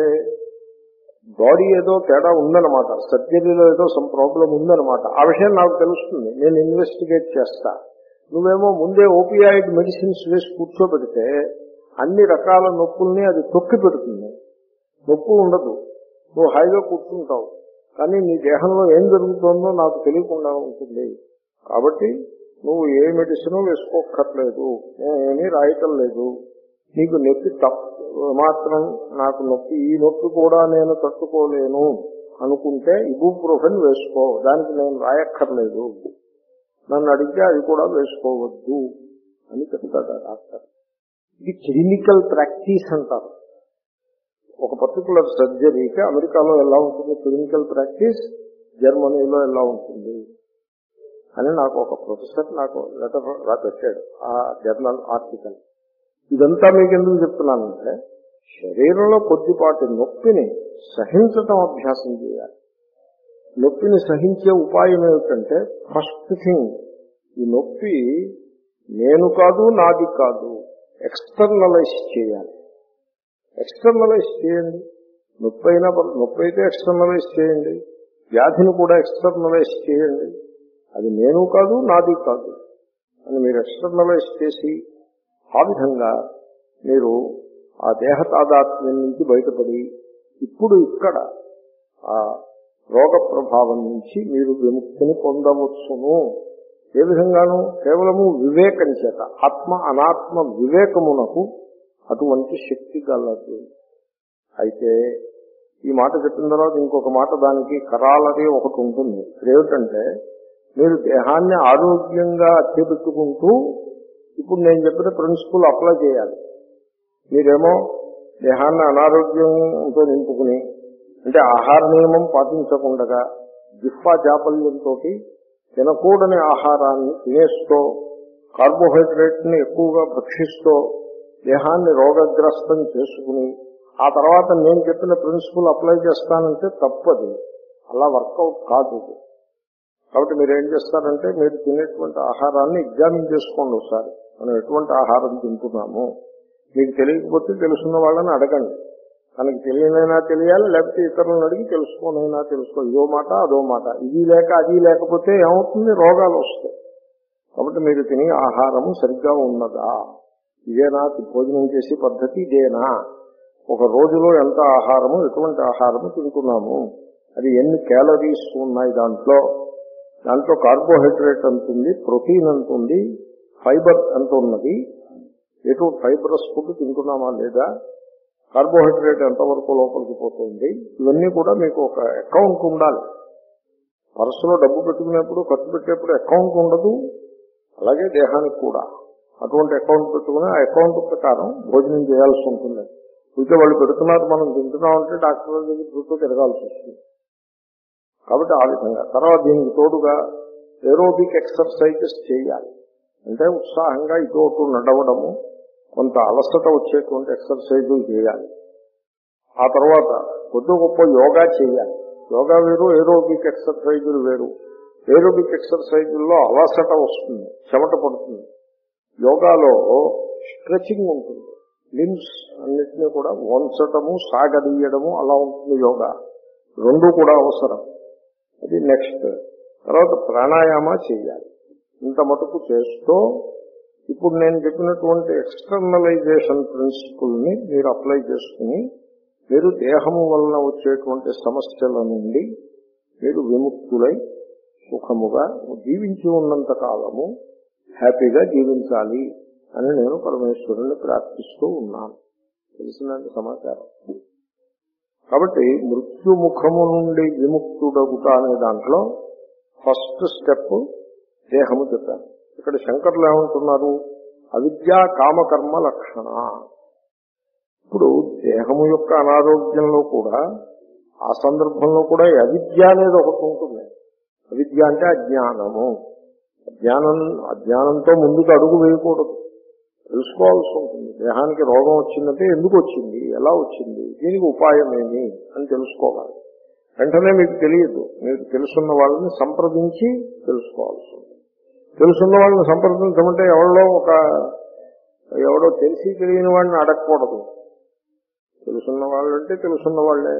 బాడీ ఏదో తేడా ఉందన్నమాట, సర్జరీలో ఏదో సమ్ ప్రాబ్లం ఉందన్నమాట, ఆ విషయం నాకు తెలుస్తుంది, నేను ఇన్వెస్టిగేట్ చేస్తా. నువ్వేమో ముందే ఓపియాయిడ్ మెడిసిన్స్ వేసి కూర్చోబెడితే అన్ని రకాల నొప్పుల్ని అది తొక్కి పెడుతుంది, నొప్పి ఉండదు, నువ్వు హాయిగా కూర్చుంటావు. కానీ నీ దేహంలో ఏం జరుగుతుందో నాకు తెలియకుండా ఉంటుంది. కాబట్టి నువ్వు ఏ మెడిసిన్ వేసుకోక్కర్లేదు, నేనేమీ రాయటం లేదు. నీకు నొప్పి తప్ప మాత్రం నాకు నొప్పి, ఈ నొప్పి కూడా నేను తట్టుకోలేను అనుకుంటే ఇబుప్రోఫెన్ వేసుకో, దానికి నేను రాయక్కర్లేదు, నన్ను అడిగితే అది కూడా వేసుకోవద్దు అని చెప్తాడు డాక్టర్. ఇది క్లినికల్ ప్రాక్టీస్ అంటారు. ఒక పర్టికులర్ సర్జరీకి అమెరికాలో ఎలా ఉంటుంది క్లినికల్ ప్రాక్టీస్, జర్మనీలో ఎలా ఉంటుంది అని నాకు ఒక ప్రొఫెసర్ నాకు లెటర్ పెట్టాడు, ఆ జర్నల్ ఆర్టికల్. ఇదంతా మీకు ఎందుకు చెప్తున్నానంటే, శరీరంలో కొద్దిపాటి నొప్పిని సహించటం అభ్యాసం చేయాలి. నొప్పిని సహించే ఉపాయం ఏమిటంటే, ఫస్ట్ థింగ్, ఈ నొప్పి నేను కాదు, నాది కాదు, ఎక్స్టర్నలైజ్ చేయాలి. ఎక్స్టర్నలైజ్ చేయండి. నొప్పి అయినా నొప్పి అయితే ఎక్స్టర్నలైజ్ చేయండి, వ్యాధిని కూడా ఎక్స్టర్నలైజ్ చేయండి. అది నేను కాదు, నాది కాదు అని మీరు ఎక్స్టర్నలైజ్ చేసి ఆ విధంగా మీరు ఆ దేహ తాదాత్మ్యం నుంచి బయటపడి ఇప్పుడు ఇక్కడ ఆ రోగ ప్రభావం నుంచి మీరు విముక్తిని పొందవచ్చును. ఏ విధంగానూ కేవలము వివేకం చేత, ఆత్మ అనాత్మ వివేకమునకు అటువంటి శక్తి గలదు. అయితే ఈ మాట చెప్పిన తర్వాత ఇంకొక మాట దానికి కరాలది ఒకటి ఉంటుంది. ఏమిటంటే మీరు దేహాన్ని ఆరోగ్యంగా అట్టెపెట్టుకుంటూ ఇప్పుడు నేను చెప్పిన ప్రిన్సిపల్ అప్లై చేయాలి. మీరేమో దేహాన్ని అనారోగ్యంతో నింపుకుని, అంటే ఆహార నియమం పాటించకుండా జిహ్వా చాపల్యంతో తినకూడని ఆహారాన్ని తినేస్తూ కార్బోహైడ్రేట్ ని ఎక్కువగా భక్షిస్తూ దేహాన్ని రోగగ్రస్తం చేసుకుని ఆ తర్వాత నేను చెప్పిన ప్రిన్సిపల్ అప్లై చేస్తానంటే తప్పది, అలా వర్కౌట్ కాదు. కాబట్టి మీరు ఏం చేస్తారంటే మీరు తినేటువంటి ఆహారాన్ని ఎగ్జామిన్ చేసుకోండి ఒకసారి. మనం ఎటువంటి ఆహారం తింటున్నాము మీకు తెలియకపోతే తెలుసున్న వాళ్ళని అడగండి. తనకి తెలియనైనా తెలియాలి, లేకపోతే ఇతరులను అడిగి తెలుసుకోనైనా తెలుసుకో. ఇదో మాట అదో మాట, ఇది లేక అది లేకపోతే ఏమవుతుంది, రోగాలు వస్తాయి. కాబట్టి మీరు తినే ఆహారము సరిగ్గా ఉన్నదా, ఇదేనా భోజనం చేసే పద్ధతి, ఇదేనా ఒక రోజులో ఎంత ఆహారము, ఎటువంటి ఆహారము తింటున్నాము, అది ఎన్ని క్యాలరీస్ ఉన్నాయి, దాంట్లో దాంట్లో కార్బోహైడ్రేట్ ఎంత ఉంది, ప్రోటీన్ ఎంత ఉంది, ఫైబర్ ఎంత ఉన్నది, ఎటు ఫైబరస్ ఫుడ్ తింటున్నామా లేదా, కార్బోహైడ్రేట్ ఎంతవరకు లోపలికి పోతుంది, ఇవన్నీ కూడా మీకు ఒక అకౌంట్ ఉండాలి. పర్సులో డబ్బు పెట్టుకునేప్పుడు ఖర్చు పెట్టేప్పుడు అకౌంట్ ఉండదు, అలాగే దేహానికి కూడా అటువంటి అకౌంట్ పెట్టుకుని ఆ అకౌంట్ ప్రకారం భోజనం చేయాల్సి ఉంటుంది. ఇంకా వాళ్ళు పెడుతున్నారు, మనం తింటున్నాం అంటే డాక్టర్ దగ్గర చుట్టూ తిరగాల్సి వస్తుంది. కాబట్టి ఆ విధంగా తర్వాత దీనికి తోడుగా ఏరోబిక్ ఎక్సర్సైజెస్ చేయాలి. అంటే ఉత్సాహంగా ఇటు నడవడము, కొంత అలసట వచ్చేటువంటి ఎక్సర్సైజులు చేయాలి. ఆ తర్వాత కొద్ది గొప్ప యోగా చేయాలి. యోగా వేరు, ఏరోబిక్ ఎక్సర్సైజులు వేరు. ఏరోబిక్ ఎక్సర్సైజుల్లో అలసట వస్తుంది, చెమట పడుతుంది. యోగాలో స్ట్రెచింగ్ ఉంటుంది, లిమ్స్ అన్నిటినీ కూడా వంచటము, సాగదీయడము అలా ఉంటుంది యోగా. రెండు కూడా అవసరం. అది నెక్స్ట్. తర్వాత ప్రాణాయామ చేయాలి. ఇంత మటుకు చేస్తూ ఇప్పుడు నేను చెప్పినటువంటి ఎక్స్టర్నలైజేషన్ ప్రిన్సిపుల్ ని మీరు అప్లై చేసుకుని మీరు దేహము వలన వచ్చేటువంటి సమస్యల నుండి మీరు విముక్తులై సుఖముగా జీవించి ఉన్నంత కాలము హ్యాపీగా జీవించాలి అని నేను పరమేశ్వరుని ప్రార్థిస్తూ ఉన్నాను. తెలిసినంత సమాచారం. కాబట్టి మృత్యుముఖము నుండి విముక్తుడగుట అనే దాంట్లో ఫస్ట్ స్టెప్ దేహము చెప్పాను. ఇక్కడ శంకరులు ఏమంటున్నారు, అవిద్యా కామకర్మ లక్షణ. ఇప్పుడు దేహము యొక్క అనారోగ్యంలో కూడా ఆ సందర్భంలో కూడా అవిద్య అనేది ఒకటి ఉంటుంది. అవిద్య అంటే అజ్ఞానము. అజ్ఞానం అజ్ఞానంతో ముందుకు అడుగు వేయకూడదు, తెలుసుకోవాల్సి ఉంటుంది. దేహానికి రోగం వచ్చిందంటే ఎందుకు వచ్చింది, ఎలా వచ్చింది, దీనికి ఉపాయం ఏమి అని తెలుసుకోవాలి. వెంటనే మీకు తెలియదు, మీకు తెలుసున్న వాళ్ళని సంప్రదించి తెలుసుకోవాల్సి ఉంటుంది. తెలుసున్న వాళ్ళని సంప్రదించమంటే ఎవరో ఒక ఎవడో తెలిసి తెలియని వాడిని అడగకూడదు. తెలుసున్న వాళ్ళంటే తెలుసున్న వాళ్లే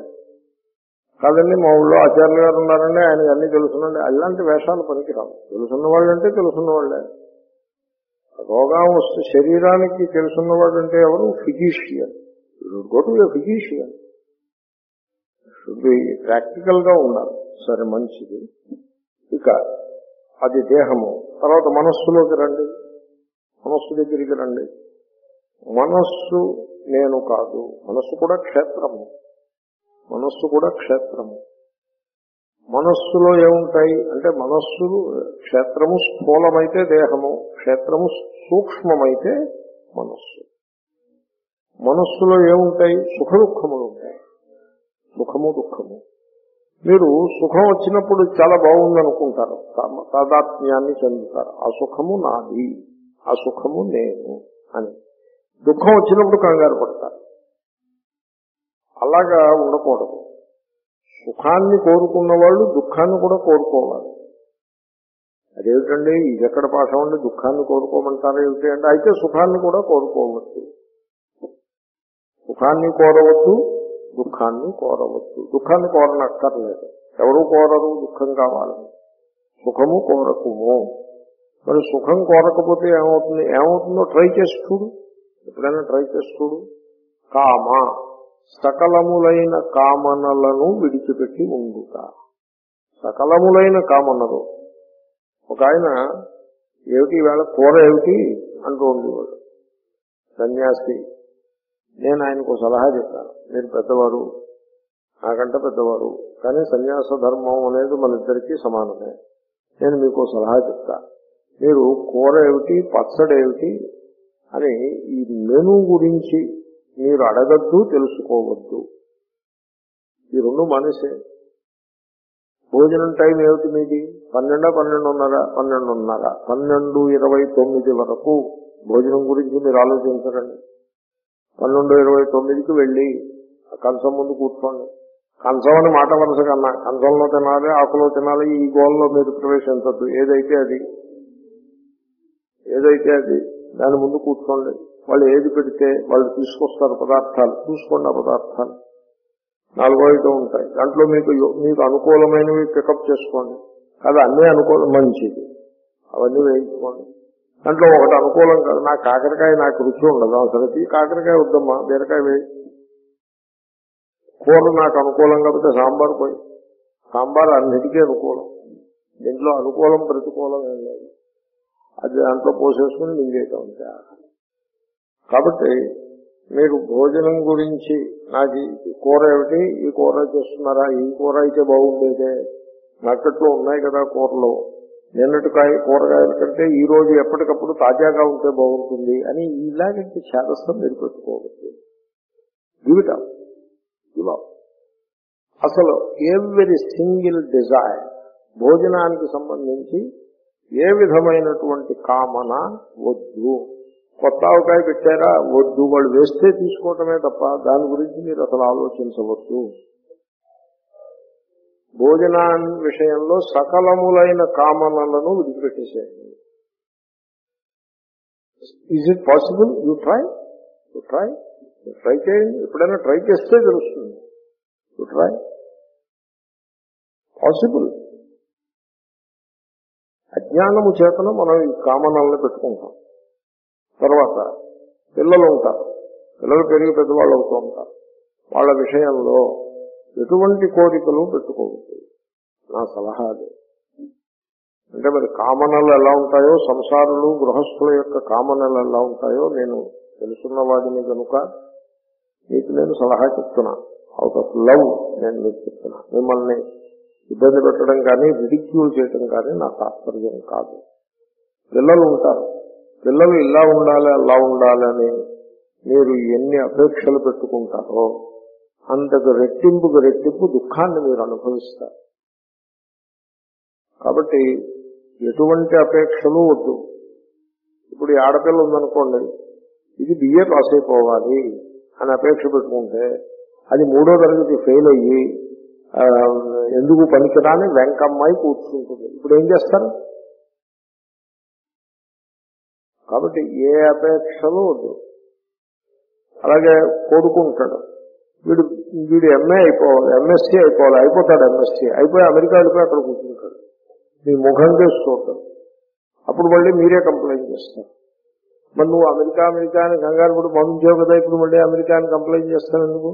కాదండి, మా ఊళ్ళో ఆచార్యులు గారు ఉన్నారండి, ఆయనకి అన్ని తెలుసునండి, అలాంటి వేషాలు పనికిరావు. తెలుసున్న వాళ్ళంటే తెలుసున్న వాళ్లే. రోగం వస్తే శరీరానికి తెలుసున్నవాడు అంటే ఎవరు, physician. Go to a physician. Should be practical గా ఉండాలి. సరే, మంచిది. ఇక అది దేహము. తర్వాత మనస్సులోకి రండి, మనస్సు దగ్గరికి రండి. మనస్సు నేను కాదు, మనస్సు కూడా క్షేత్రము. మనస్సు కూడా క్షేత్రము. మనస్సులో ఏముంటాయి అంటే మనస్సు క్షేత్రము స్థూలమైతే దేహము, క్షేత్రము సూక్ష్మమైతే మనస్సు. మనస్సులో ఏముంటాయి, సుఖ దుఃఖములు ఉంటాయి. సుఖము దుఃఖము. మీరు సుఖం వచ్చినప్పుడు చాలా బాగుందనుకుంటారు, తాదాత్మ్యాన్ని చెందుతారు. ఆ సుఖము నాది, ఆ సుఖము నేను అని. దుఃఖం వచ్చినప్పుడు కంగారు పడతారు. అలాగా ఉండకూడదు. సుఖాన్ని కోరుకున్న వాళ్ళు దుఃఖాన్ని కూడా కోరుకోవాలి. అదేమిటండి ఇది ఎక్కడ పాఠం అండి, దుఃఖాన్ని కోరుకోమంటారు ఏమిటి అంటే, అయితే సుఖాన్ని కూడా కోరుకోవద్దు. సుఖాన్ని కోరవద్దు, దుఃఖాన్ని కోరవద్దు. దుఃఖాన్ని కోరనక్కర్లేదు, ఎవరు కోరరు దుఃఖం కావాలని. సుఖము కోరకుము. మరి సుఖం కోరకపోతే ఏమవుతుంది? ఏమవుతుందో ట్రై చేసి చూడు, ఎప్పుడైనా ట్రై చేసి చూడు. కామ సకలములైన కామనలను విడిచిపెట్టి ఉండుట. సకలములైన కామనలు. ఒక ఆయన ఏమిటి వేళ కూర ఏమిటి అంటూ ఉండేవాడు, సన్యాసి. నేను ఆయనకు సలహా చెప్పాను, మీరు పెద్దవారు, నాకంటే పెద్దవారు, కానీ సన్యాస ధర్మం అనేది మన ఇద్దరికీ సమానమే. నేను మీకు సలహా చెప్తా, మీరు కూర ఏమిటి పచ్చడి ఏమిటి అని ఈ మెను గురించి మీరు అడగద్దు, తెలుసుకోవద్దు. ఈ రెండు మనసే. భోజనం టైం ఏమిటి మీది? పన్నెండా పన్నెండున్నర పన్నెండున్నర పన్నెండు ఇరవై తొమ్మిది వరకు భోజనం గురించి మీరు ఆలోచించరండి. పన్నెండు ఇరవై తొమ్మిదికి వెళ్ళి కంచం ముందు కూర్చోండి. కంచం అని మాట వరుస కన్నా కంచంలో తినాలి, ఆకులో తినాలి, ఈ గోల్లో మీరు ప్రవేశించద్దు. ఏదైతే అది ఏదైతే అది దాని ముందు కూర్చోండి. వాళ్ళు ఏది పెడితే వాళ్ళు తీసుకొస్తారు పదార్థాలు, చూసుకోండి. ఆ పదార్థాలు నాలుగో ఐదో ఉంటాయి, దాంట్లో మీకు మీకు అనుకూలమైనవి పికప్ చేసుకోండి. అది అన్నీ అనుకూలం, మంచిది, అవన్నీ వేయించుకోండి. దాంట్లో ఒకటి అనుకూలం కాదు, నాకు కాకరకాయ నాకు రుచి ఉండదు, అసలు కాకరకాయ వద్దమ్మా, బీరకాయ వేయి. కూర నాకు అనుకూలం కాకపోతే సాంబార్ పోయి. సాంబార్ అన్నిటికీ అనుకూలం, దీంట్లో అనుకూలం ప్రతికూలం ఏం లేదు. అది దాంట్లో పోసేసుకుని మింగేయటం అంతే. కాబట్టి మీరు భోజనం గురించి నాకు ఈ కూర ఏమిటి, ఈ కూర చేస్తున్నారా, ఈ కూర అయితే బాగుండేదే, మార్కెట్లో ఉన్నాయి కదా కూరలు, నిన్నటికాయ కూరగాయల కంటే ఈ రోజు ఎప్పటికప్పుడు తాజాగా ఉంటే బాగుంటుంది అని ఇలాగంటే చేదస్తం మీరు పెట్టుకోవచ్చు. జీవితం ఇలా అసలు ఎవ్రీ సింగిల్ డిజైర్, భోజనానికి సంబంధించి ఏ విధమైనటువంటి కామన వద్దు. కొత్త ఆవకాయ పెట్టారా, వద్దు, వాళ్ళు వేస్తే తీసుకోవటమే తప్ప దాని గురించి మీరు అసలు ఆలోచించవద్దు. భోజనా విషయంలో సకలములైన కామనలను విడిచిపెట్టేసేయండి. Is it possible? You try you try try చేయండి. ఎప్పుడైనా ట్రై చేస్తే తెలుస్తుంది. You try possible. అజ్ఞానము చేతను మనం ఈ కామనల్ని పెట్టుకుంటాం. తర్వాత పిల్లలు ఉంటారు, పిల్లలు పెరిగి పెద్దవాళ్ళు అవుతూ ఉంటారు. వాళ్ళ విషయంలో ఎటువంటి కోరికలు పెట్టుకోవచ్చు. నా సలహా అది. అంటే మరి కామనలు ఎలా ఉంటాయో, సంసారులు గృహస్థుల యొక్క కామనలు ఎలా ఉంటాయో నేను తెలుసున్న వాడిని కనుక మీకు నేను సలహా చెప్తున్నా. అవుట్ ఆఫ్ లవ్ నేను మీకు చెప్తున్నా. మిమ్మల్ని ఇబ్బంది పెట్టడం కానీ రిడిక్యూల్ చేయడం కానీ నా తాత్పర్యం కాదు. పిల్లలు ఉంటారు, పిల్లలు ఇలా ఉండాలి అలా ఉండాలని మీరు ఎన్ని అపేక్షలు పెట్టుకుంటారో అంతకు రెట్టింపుకు రెట్టింపు దుఃఖాన్ని మీరు అనుభవిస్తారు. కాబట్టి ఎటువంటి అపేక్షలు వద్దు. ఇప్పుడు ఈ ఆడపిల్ల ఉందనుకోండి, ఇది బిఏ పాస్ అయిపోవాలి అని అపేక్ష పెట్టుకుంటే అది మూడో తరగతి ఫెయిల్ అయ్యి ఎందుకు పనికిరాని వెంకమ్మాయి కూర్చుంటుంది. ఇప్పుడు ఏం చేస్తారు? కాబట్టి ఏ అపేక్షలు వద్దు. అలాగే కొడుకుంటాడు, వీడు వీడు ఎంఏ అయిపోవాలి, ఎంఎస్సీ అయిపోవాలి, అయిపోతాడు. ఎంఎస్సీ అయిపోయి అమెరికా వెళ్ళిపోయి అక్కడ కూర్చుంటాడు. మీ ముఖం చేసి చూడతాడు. అప్పుడు మళ్ళీ మీరే కంప్లైంట్ చేస్తారు. మరి నువ్వు అమెరికా అమెరికా అని కంగారు పడి పంపించావు కదా, ఇప్పుడు మళ్ళీ అమెరికా అని కంప్లైంట్ చేస్తాను ఎందుకు?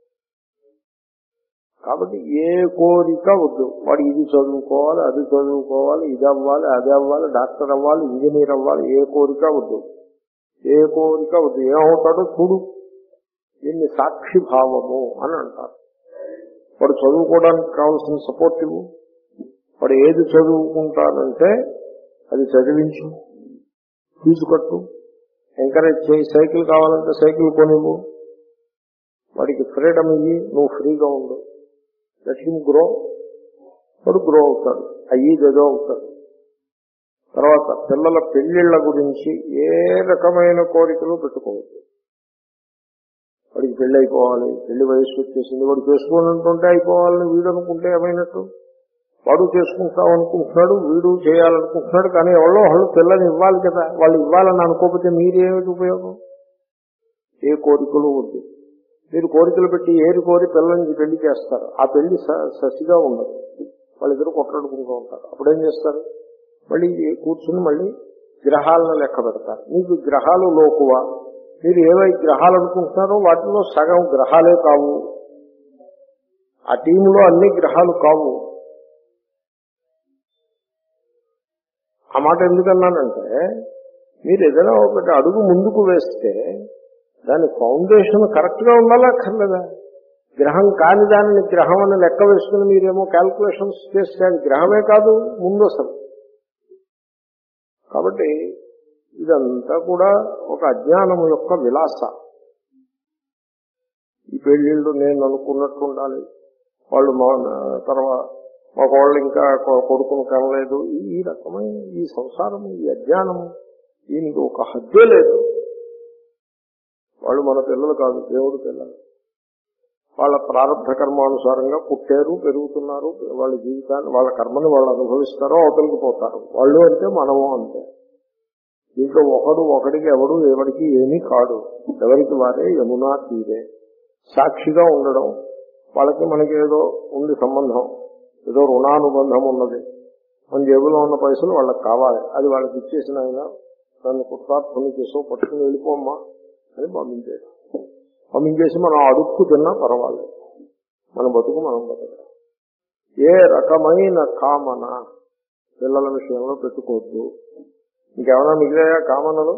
కాబట్టి ఏ కోరిక వద్దు. వాడు ఇది చదువుకోవాలి, అది చదువుకోవాలి, ఇది అవ్వాలి, అది అవ్వాలి, డాక్టర్ అవ్వాలి, ఇంజనీర్ అవ్వాలి, ఏ కోరిక వద్దు. ఏ కోరిక వద్దు. ఏమవుతాడో చూడు. దీన్ని సాక్షి భావము అని అంటారు. వాడు చదువుకోవడానికి కావాల్సిన సపోర్ట్ ఇవ్వు. వాడు ఏది చదువుకుంటానంటే అది చదివించు, ఫీజు కట్టు, ఎంకరేజ్ చేయి. సైకిల్ కావాలంటే సైకిల్ కొనివ్వు. వాడికి ఫ్రీడమ్ ఇయ్యి, నువ్వు ఫ్రీగా ఉండు. Let him grow. వాడు గ్రో అవుతాడు, అయ్యి గదో అవుతాడు. తర్వాత పిల్లల పెళ్లిళ్ల గురించి ఏ రకమైన కోరికలు పెట్టుకోవచ్చు. వాడికి పెళ్లి అయిపోవాలి, పెళ్లి వయస్సు వచ్చేసింది, వాడు చేసుకోవాలనుకుంటే అయిపోవాలని వీడు అనుకుంటే ఏమైనట్టు? వాడు చేసుకుంటాం అనుకుంటున్నాడు, వీడు చేయాలనుకుంటున్నాడు, కానీ ఎవరో వాళ్ళు పిల్లని ఇవ్వాలి కదా. వాళ్ళు ఇవ్వాలని అనుకోకపోతే మీరేమిటి ఉపయోగం? ఏ కోరికలు వద్దు. మీరు కోరికలు పెట్టి ఏరి కోరి పిల్లల్ని పెళ్లి చేస్తారు. ఆ పెళ్లి ససిగా ఉండదు, వాళ్ళిద్దరూ కొట్లాడుకుంటూ ఉంటారు. అప్పుడేం చేస్తారు? మళ్ళీ కూర్చుని మళ్ళీ గ్రహాలను లెక్క పెడతారు. మీకు గ్రహాలు లోకువా? మీరు ఏవై గ్రహాలు అనుకుంటున్నారో వాటిలో సగం గ్రహాలే కావు, ఆ టీంలో అన్ని గ్రహాలు కావు. ఆ మాట ఎందుకన్నానంటే, మీరు ఏదైనా ఒకటి అడుగు ముందుకు వేస్తే దాని ఫౌండేషన్ కరెక్ట్ గా ఉండాలా అక్కర్లేదా? గ్రహం కాని దానిని గ్రహం అని లెక్క వేసుకుని మీరేమో క్యాల్కులేషన్స్ చేస్తే అది గ్రహమే కాదు ముందు అసలు. కాబట్టి ఇదంతా కూడా ఒక అజ్ఞానము యొక్క విలాస. ఈ పెళ్లిళ్ళు నేను అనుకున్నట్టు ఉండాలి, వాళ్ళు మా తర్వాత మా వాళ్ళు ఇంకా కొడుకును కనలేదు, ఈ రకమైన ఈ సంసారము, ఈ అజ్ఞానము, దీనికి ఒక హద్దే లేదు. వాళ్ళు మన పిల్లలు కాదు, దేవుడు పిల్లలు. వాళ్ళ ప్రారంభ కర్మానుసారంగా పుట్టారు, పెరుగుతున్నారు, వాళ్ళ జీవితాన్ని వాళ్ళ కర్మని వాళ్ళు అనుభవిస్తారో అవతలికి పోతారు. వాళ్ళు అంటే మనము అంతే. దీంట్లో ఒకడు ఒకడికి ఎవడు ఎవరికి ఏమీ కాడు, ఎవరికి వారే యమునా తీరే. సాక్షిగా ఉండడం, వాళ్ళకి మనకి ఏదో ఉంది సంబంధం, ఏదో రుణానుబంధం ఉన్నది, మన జేబులో ఉన్న పైసలు వాళ్ళకి కావాలి, అది వాళ్ళకి ఇచ్చేసిన ఆయన దాన్ని కృతార్థుని చేసో పట్టుకుని వెళ్ళిపోమ్మా అని పంపించేది. పంపించేసి మనం అడుక్కు తిన్నా పర్వాలేదు, మన బతుకు మనం బతకడం. ఏ రకమైన కామన పిల్లల విషయంలో పెట్టుకోవద్దు. ఇంకేమైనా మిగిలాయా కామనలు?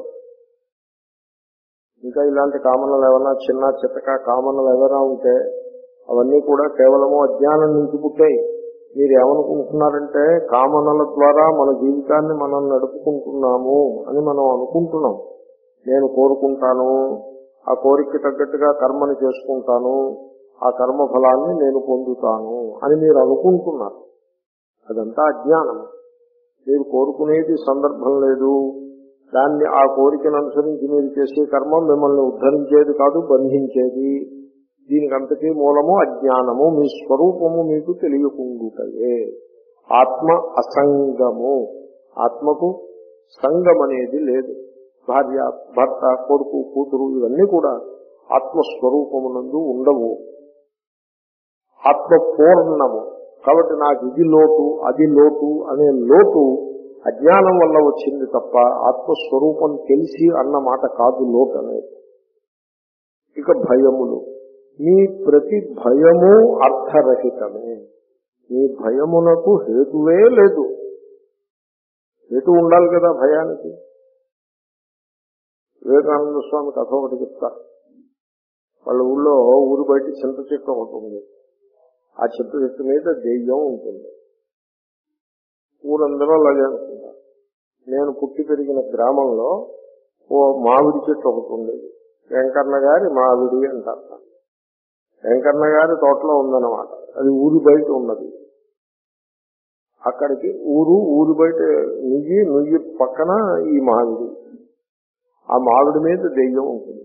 ఇంకా ఇలాంటి కామనలు ఏమైనా చిన్న చిత్తక కామనలు ఏమైనా ఉంటే అవన్నీ కూడా కేవలము అజ్ఞానం నుంచి పుట్టాయి. మీరు ఏమనుకుంటున్నారంటే కామనల ద్వారా మన జీవితాన్ని మనం నడుపుకుంటున్నాము అని మనం అనుకుంటున్నాం. నేను కోరుకుంటాను, ఆ కోరిక తగ్గట్టుగా కర్మని చేసుకుంటాను, ఆ కర్మ ఫలాన్ని నేను పొందుతాను అని మీరు అనుకుంటున్నారు. అదంతా అజ్ఞానం. మీరు కోరుకునేది సందర్భం లేదు, దాన్ని ఆ కోరికను అనుసరించి మీరు చేసే కర్మ మిమ్మల్ని ఉద్ధరించేది కాదు, బంధించేది. దీనికంతకీ మూలము అజ్ఞానము, మీ స్వరూపము మీకు తెలియకుండుటయే. ఆత్మ అసంగము, ఆత్మకు సంగం అనేది లేదు. భార్య, భర్త, కొడుకు, కూతురు ఇవన్నీ కూడా ఆత్మస్వరూపమునందు ఉండవు. ఆత్మ పూర్ణము. కాబట్టి నాకు ఇది లోటు అది లోటు అనే లోటు అజ్ఞానం వల్ల వచ్చింది తప్ప ఆత్మస్వరూపం తెలిసి అన్న మాట కాదు లోటు అనేది. ఇక భయములు. మీ ప్రతి భయము అర్థరహితమే. మీ భయమునకు హేతువే లేదు. హేతు ఉండాలి కదా భయానికి. వివేకానంద స్వామి కథ ఒకటి చెప్తారు. వాళ్ళ ఊళ్ళో ఊరు బయట చింత చెట్టు ఒకటి ఉంది. ఆ చింత చెట్టు మీద దెయ్యం ఉంటుంది. ఊరందరూ అలాగే అనుకుంటారు. నేను పుట్టి పెరిగిన గ్రామంలో ఓ మామిడి చెట్టు ఒకటి ఉండేది. వెంకన్న గారి మామిడి అంటారు. వెంకన్న గారి తోటలో ఉందన్నమాట. అది ఊరి బయట ఉన్నది. అక్కడికి ఊరు ఊరి బయట నుయ్యి నుయ్యి పక్కన ఈ మామిడి. ఆ మామిడి మీద దెయ్యం ఉంటుంది.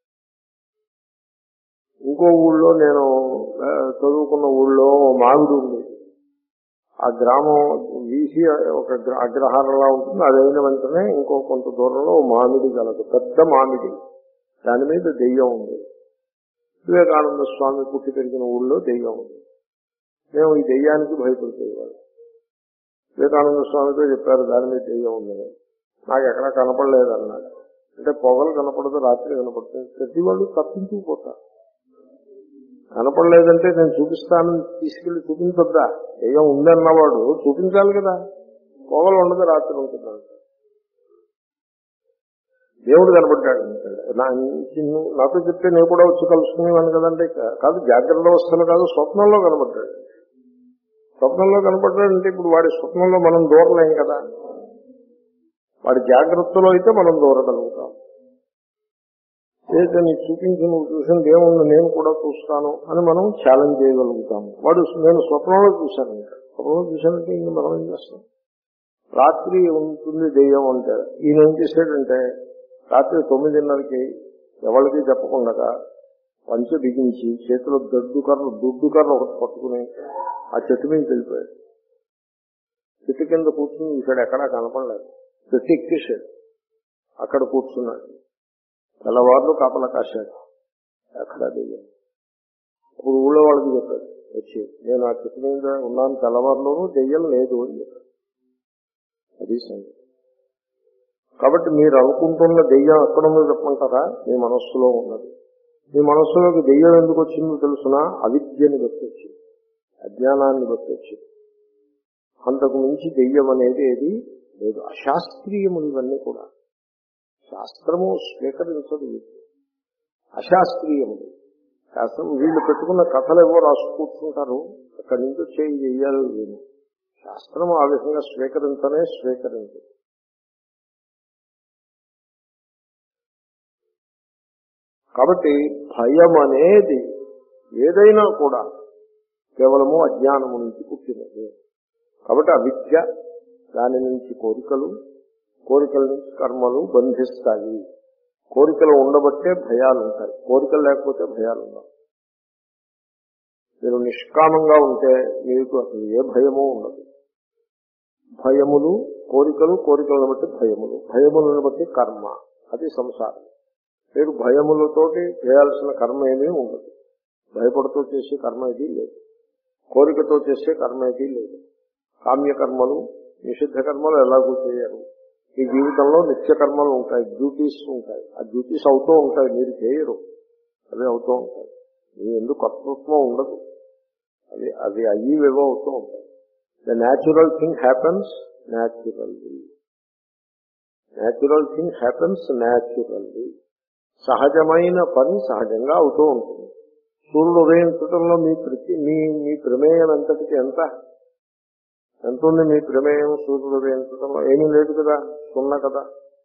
ఇంకో ఊళ్ళో నేను చదువుకున్న ఊళ్ళో మామిడి ఉంది. ఆ గ్రామం వీసి ఒక అగ్రహారంలా ఉంటుంది. అదైన వెంటనే ఇంకో కొంత దూరంలో మామిడి కలదు, పెద్ద మామిడి. దాని మీద దెయ్యం ఉంది. వివేకానంద స్వామి పుట్టి పెరిగిన ఊళ్ళో దెయ్యం ఉంది. మేము ఈ దెయ్యానికి భయపడిపోయేవాళ్ళం. వివేకానంద స్వామితో చెప్పారు దాని మీద దెయ్యం ఉందని. నాకు ఎక్కడా కనపడలేదు అన్నాడు. అంటే పొగలు కనపడదు, రాత్రి కనపడుతుంది. ప్రతి వాళ్ళు తప్పించుకుపోతారు. కనపడలేదంటే నేను చూపిస్తాను, తీసుకెళ్లి చూపించొద్దా? దెయ్యం ఉందన్నవాడు చూపించాలి కదా. పొగలు ఉండదు, రాత్రి ఉంటుందంట. దేవుడు కనపడ్డాడు. నాతో చెప్తే నేను కూడా వచ్చి కలుసుకునేవాను కదంటే కాదు, జాగ్రత్త అవస్థలు కాదు, స్వప్నంలో కనపడ్డాడు. స్వప్నంలో కనపడ్డాడంటే ఇప్పుడు వాడి స్వప్నంలో మనం దూరలేం కదా. వాడి జాగ్రత్తలో అయితే మనం దూరగలుగుతాం. అయితే నీకు చూపించి నువ్వు చూసిన దేవుణ్ణి నేను కూడా చూస్తాను అని మనం ఛాలెంజ్ చేయగలుగుతాము. వాడు నేను స్వప్నంలో చూశాను, స్వప్నంలో చూశానంటే ఇంక మనం ఏం చేస్తాం? రాత్రి ఉంటుంది దెయ్యం అంటే ఈయన ఏం చేశాడంటే రాత్రి తొమ్మిదిన్నరకి ఎవరికి చెప్పకుండా పంచ బిగించి చేతిలో దొడ్డు కర్ర దుడ్డు కర్ర ఒకటి పట్టుకుని ఆ చెట్టు మీద వెళ్ళిపోయాడు. చెట్టు కింద కూర్చుని ఇక్కడ ఎక్కడా కనపడలేదు. చెట్టు ఎక్కేశాడు, అక్కడ కూర్చున్నాడు. తెల్లవారులు కాపలా కాశాడు. అక్కడ దెయ్యం. అప్పుడు ఊళ్ళో వాళ్ళకి చెప్పాడు వచ్చి, నేను ఆ చెట్టు మీద ఉన్నాను తెల్లవారులోనూ దెయ్యం లేదు అని చెప్పాడు. అది సంగతి. కాబట్టి మీరు అనుకుంటున్న దెయ్యం ఎక్కడ ఉందో చెప్పమంటారా? మీ మనస్సులో ఉన్నది. మీ మనస్సులోకి దెయ్యం ఎందుకు వచ్చిందో తెలుసునా? అవిద్యని బట్టి వచ్చింది, అజ్ఞానాన్ని బట్టి వచ్చింది. అంతకు మించి దెయ్యం అనేది ఏది లేదు. అశాస్త్రీయములు ఇవన్నీ కూడా. శాస్త్రము స్వీకరించదు, అశాస్త్రీయములు. శాస్త్రం వీళ్ళు పెట్టుకున్న కథలు ఏవో రాసు కూర్చుంటారు, అక్కడి నుంచి వచ్చే దెయ్యాలు లేవు. శాస్త్రము ఆ విధంగా స్వీకరించనే స్వీకరించదు. కాబట్టి భయం అనేది ఏదైనా కూడా కేవలము అజ్ఞానము నుంచి పుట్టినది. కాబట్టి అవిద్య, దాని నుంచి కోరికలు, కోరికల నుంచి కర్మలు బంధిస్తాయి. కోరికలు ఉండబట్టే భయాలు ఉంటాయి, కోరికలు లేకపోతే భయాలు ఉండవు. మీరు నిష్కామంగా ఉంటే మీకు అసలు ఏ భయమూ ఉండదు. భయములు కోరికలు, కోరికలను బట్టి భయములు, భయములను బట్టి కర్మ, అది సంసారం. మీరు భయములతోటి చేయాల్సిన కర్మ ఏమీ ఉండదు. భయపడుతూ చేసే కర్మ ఏదీ లేదు, కోరికతో చేసే కర్మ ఏదీ లేదు. కామ్యకర్మలు, నిషిద్ధ కర్మలు ఎలాగూ చేయరు. ఈ జీవితంలో నిత్య కర్మలు ఉంటాయి, డ్యూటీస్ ఉంటాయి. ఆ డ్యూటీస్ అవుతూ ఉంటాయి, మీరు చేయరు, అవి అవుతూ ఉంటాయి. మీ ఎందుకు కర్తృత్వం ఉండదు, అవి అవి అయ్యేవేవో అవుతూ ఉంటాయి. The natural thing happens naturally. Natural thing happens naturally. సహజమైన పని సహజంగా అవుతూ ఉంటుంది. సూర్యుడు ఉదయించడంలో మీ ప్రతి మీ మీ ప్రమేయం ఎంతటికి ఎంత ఎంత ఉంది? మీ ప్రమేయం సూర్యుడు ఉదయించడంలో ఏమీ లేదు కదా, సున్నా కదా.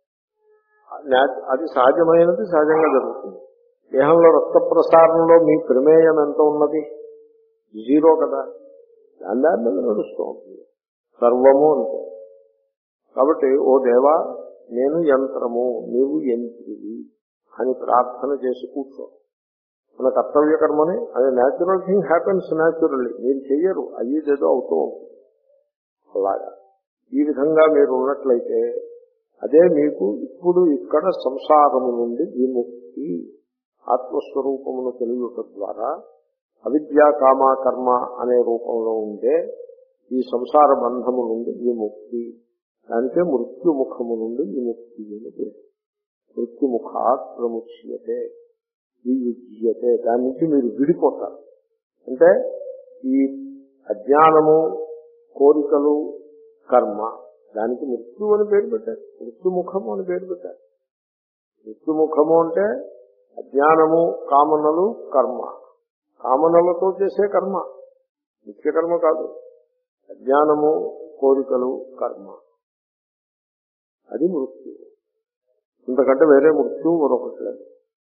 అది సహజమైనది, సహజంగా జరుగుతుంది. దేహంలో రక్త ప్రసారంలో మీ ప్రమేయం ఎంత ఉన్నది? జీరో కదా. దాని దాని మీద నడుస్తూ ఉంటుంది సర్వము అంటే. కాబట్టి ఓ దేవా, నేను యంత్రము, నీవు యంత్రివి అని ప్రార్థన చేసి కూర్చో. మన కర్తవ్య కర్మని, అది న్యాచురల్ థింగ్ హ్యాపెన్స్ న్యాచురల్లీ. మీరు చెయ్యరు, అయ్యేదేదో అవుతూ ఉంటుంది. అలాగా ఈ విధంగా మీరు ఉన్నట్లయితే అదే మీకు ఇప్పుడు ఇక్కడ సంసారము నుండి విముక్తి. ఆత్మస్వరూపమును తెలియట ద్వారా అవిద్యా కామ కర్మ అనే రూపంలో ఉండే ఈ సంసార బంధము నుండి విముక్తి. దానికే మృత్యుముఖము నుండి విముక్తి అని. మృత్యుముఖాత్ ప్రముచ్యతే వియుజ్యతే. దాని నుంచి మీరు విడిపోతారు. అంటే ఈ అజ్ఞానము, కోరికలు, కర్మ, దానికి మృత్యు అని పేరు పెట్టారు. మృత్యుముఖము అని పేరు పెట్టారు. మృత్యుముఖము అంటే అజ్ఞానము, కామనలు, కర్మ. కామనలతో చేసే కర్మ, నిత్యకర్మ కాదు. అజ్ఞానము, కోరికలు, కర్మ, అది మృత్యు. ఇంతకంటే వేరే మృత్యువు మరొకటి లేదు.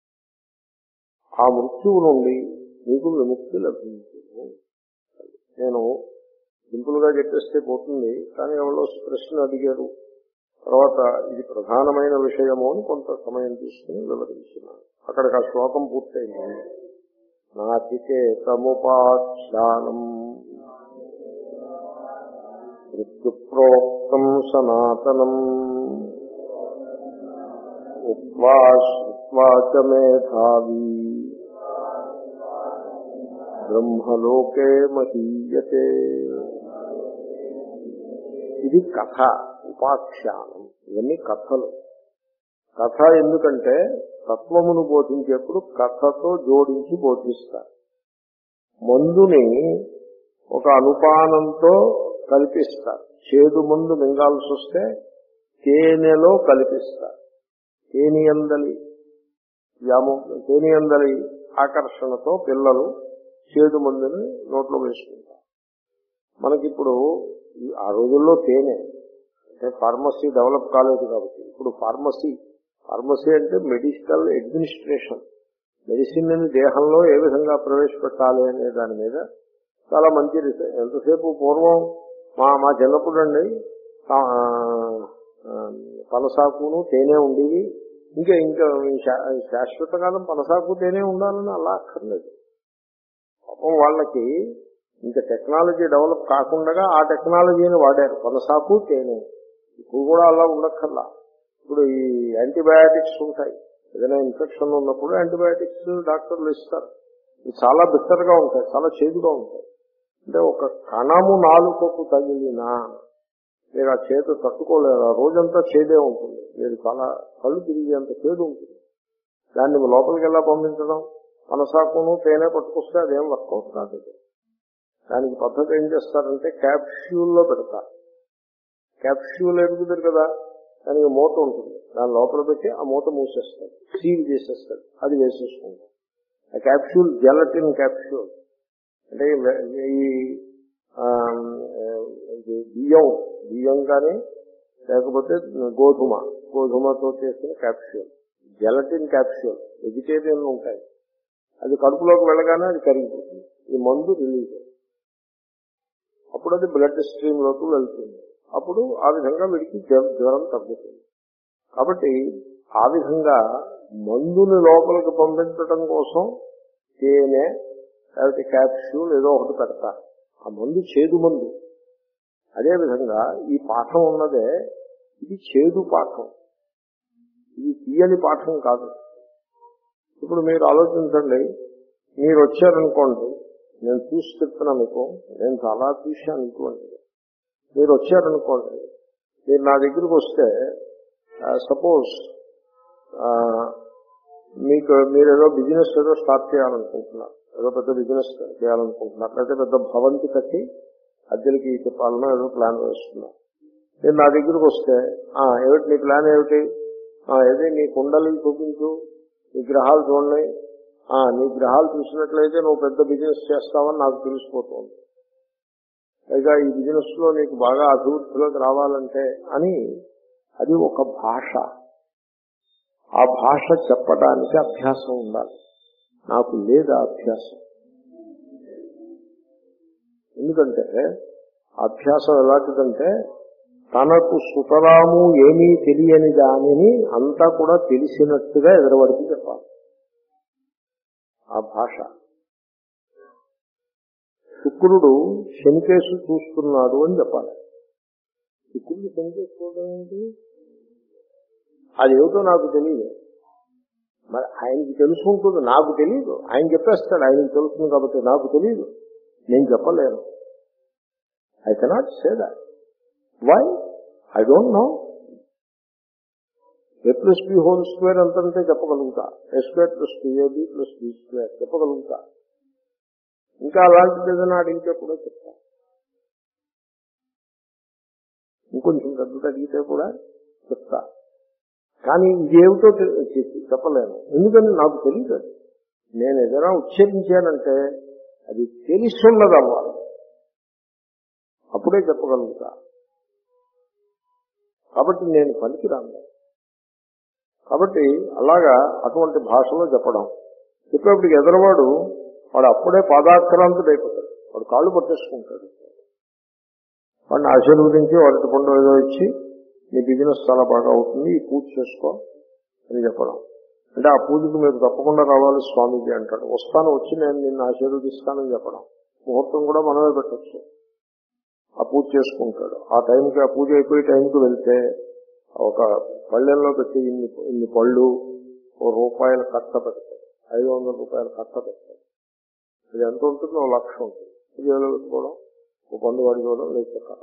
ఆ మృత్యువు నుండి మీకు విముక్తి లభించదు. నేను సింపుల్ గా చెప్పేస్తే పోతుంది, కానీ ఎవరో ప్రశ్న అడిగారు. తర్వాత ఇది ప్రధానమైన విషయము అని కొంత సమయం తీసుకుని వివరించినాను. అక్కడికి ఆ శ్లోకం పూర్తయింది. నాచికేతముపాఖ్యానం మృత్యుప్రోక్తం సనాతనం ఉక్త్వా శ్రుత్వా చ మేధావి బ్రహ్మలోకే మహీయతే. ఇది కథ, ఉపాఖ్యానం. ఇవన్నీ కథలు. కథ ఎందుకంటే తత్వమును బోధించేప్పుడు కథతో జోడించి బోధిస్తారు. మందుని ఒక అనుపానంతో కల్పిస్తారు. చేదు మందు మింగాల్సి వస్తే తేనెలో కల్పిస్తారు. తేనియందలి యాము తేనియందలి ఆకర్షణతో పిల్లలు చేదు మందుని నోట్లో వేసుకుంటారు. మనకిప్పుడు ఆ రోజుల్లో తేనె అంటే ఫార్మసీ డెవలప్ కాలేదు కాబట్టి ఇప్పుడు ఫార్మసీ ఫార్మసీ అంటే మెడికల్ అడ్మినిస్ట్రేషన్. మెడిసిన్ ని దేహంలో ఏ విధంగా ప్రవేశపెట్టాలి అనే దాని మీద చాలా మంచి రీసెర్చ్. ఎంతసేపు పూర్వం మా మా చిన్నప్పుడు అండి పనసాకును తేనె ఉండేవి. ఇంకా ఇంకా శాశ్వత కాలం పనసాకు తేనె ఉండాలని అలా అక్కర్లేదు. పాపం వాళ్ళకి ఇంకా టెక్నాలజీ డెవలప్ కాకుండా ఆ టెక్నాలజీని వాడారు. పనసాకు తేనె ఇప్పుడు కూడా అలా ఉండక్కర్లా. ఇప్పుడు ఈ యాంటీబయాటిక్స్ ఉంటాయి. ఏదైనా ఇన్ఫెక్షన్ ఉన్నప్పుడు యాంటీబయాటిక్స్ డాక్టర్లు ఇస్తారు. ఇవి చాలా బిట్టర్గా ఉంటాయి, చాలా చేదుగా ఉంటాయి. అంటే ఒక కణము నాలుకకు తగిలినా మీరు ఆ చేదు తట్టుకోలేరు, ఆ రోజంతా చేదే ఉంటుంది, మీరు చాలా కళ్ళు తిరిగేంత చేదు ఉంటుంది. దాన్ని లోపలికి ఎలా పంపించడం? మనసాకును తేనె పట్టుకొస్తే అదేం వర్కౌట్ కాదు. దానికి పద్ధతి ఏం చేస్తారంటే క్యాప్స్యూల్లో పెడతారు. క్యాప్స్యూల్ ఎరుగుతుంది కదా, దానికి మూత ఉంటుంది, దాని లోపల పెట్టి ఆ మూత మూసేస్తారు, సీల్ చేసేస్తారు, అది వేసేసుకుంటారు. ఆ క్యాప్స్యూల్ జెలటిన్ క్యాప్స్యూల్. అంటే ఈ బియ్యం బియ్యం కానీ లేకపోతే గోధుమ గోధుమతో చేసిన క్యాప్స్యూల్, జెలటిన్ క్యాప్స్యూల్, వెజిటేరియన్లు ఉంటాయి. అది కడుపులోకి వెళ్ళగానే అది కరిగిపోతుంది, ఈ మందు రిలీజ్ అవుతుంది. అప్పుడు అది బ్లడ్ స్ట్రీమ్ లోకి వెళ్తుంది. అప్పుడు ఆ విధంగా వీడికి జ్వరం తగ్గుతుంది. కాబట్టి ఆ విధంగా మందుని లోపలికి పంపించడం కోసం తేనె లేకపోతే క్యాప్స్యూల్ ఏదో ఒకటి పెడతారు. ఆ మందు చేదు మందు. అదేవిధంగా ఈ పాఠం ఉన్నదే ఇది చేదు పాఠం, ఇది తీయని పాఠం కాదు. ఇప్పుడు మీరు ఆలోచించండి, మీరు వచ్చారనుకోండి, నేను చూసి చెప్తున్నా మీకు, నేను చాలా చూశాను ఇటువంటిది. మీరు వచ్చారనుకోండి, మీరు నా దగ్గరికి వస్తే సపోజ్ మీకు మీరు ఏదో బిజినెస్ ఏదో స్టార్ట్ చేయాలనుకుంటున్నారు, ఏదో పెద్ద బిజినెస్ చేయాలనుకుంటున్నారు, లేకపోతే పెద్ద భవంతి కట్టి అద్దెలకి చెప్పాలనో ఏదో ప్లాన్ వేస్తున్నారు. మీరు నా దగ్గరికి వస్తే ఏమిటి నీ ప్లాన్ ఏమిటి, ఏది నీ కుండలి చూపించు, నీ గ్రహాలు చూడండి, నీ గ్రహాలు చూసినట్లయితే నువ్వు పెద్ద బిజినెస్ చేస్తావని నాకు తెలిసిపోతుంది, పైగా ఈ బిజినెస్ లో నీకు బాగా అభివృద్ధిలోకి రావాలంటే అని. అది ఒక భాష. ఆ భాష చెప్పడానికి అభ్యాసం ఉండాలి. నాకు లేదా అభ్యాసం. ఎందుకంటే అభ్యాసం ఎలాంటిదంటే తనకు సుతరాము ఏమీ తెలియని దానిని అంతా కూడా తెలిసినట్టుగా ఎదురవడికి చెప్పాలి. ఆ భాష. శుక్రుడు శనికేసు చూస్తున్నాడు అని చెప్పాలి. శుక్రుడు శనికేసు చూడడం ఏంటి? అదేమిటో నాకు తెలియదు. మరి ఆయనకి తెలుసుకుంటుంది, నాకు తెలియదు. ఆయన చెప్పేస్తాడు, ఆయనకి తెలుస్తుంది కాబట్టి నాకు తెలియదు, నేను చెప్పలేను. I cannot say that. Why? I don't know. A plus B whole square అంతంటే చెప్పగలుగుతా, A square plus two A B plus B square చెప్పగలుగుతా. ఇంకా అలాంటిది ఏదైనా అడిగితే కూడా చెప్తా, ఇంకొంచెం పెద్దది అడిగితే కూడా చెప్తా. కానీ ఇదేమిటో చెప్పలేను, ఎందుకని నాకు తెలియదు. నేను ఏదైనా ఉచ్చరించానంటే అది తెలుసున్నది అవ్వాలి, అప్పుడే చెప్పగలుగుతా. కాబట్టి నేను పనికిరాను. కాబట్టి అలాగా అటువంటి భాషలో చెప్పడం. చెప్పేప్పటికి ఎదరవాడు వాడు అప్పుడే పాదాక్రాంతుడైపోతాడు, వాడు కాళ్ళు పట్టేసుకుంటాడు. వాడిని ఆశీర్వదించి వాడికి పండు ఏదో ఇచ్చి నీ బిజినెస్ చాలా బాగా అవుతుంది, ఈ పూజ చేసుకో అని చెప్పడం. అంటే ఆ పూజకు మీరు తప్పకుండా రావాలి స్వామీజీ అంటాడు. వస్తాను, వచ్చి నేను నిన్ను ఆశీర్వదిస్తానని చెప్పడం. ముహూర్తం కూడా మనమే పెట్టచ్చు. ఆ పూజ చేసుకుంటాడు. ఆ టైంకి ఆ పూజ అయిపోయే టైంకి వెళ్తే ఒక పళ్ళెల్లో పెట్టి ఇన్ని ఇన్ని పళ్ళు ఓ రూపాయల కట్ట పెడతాడు, ఐదు వందల రూపాయల కట్ట పెడతాడు. ఇది ఎంత ఉంటుంది? ఒక లక్ష ఉంటుంది. పూజలో పెట్టుకోవడం, ఒక పండు వాడుకోవడం, లేకపోతే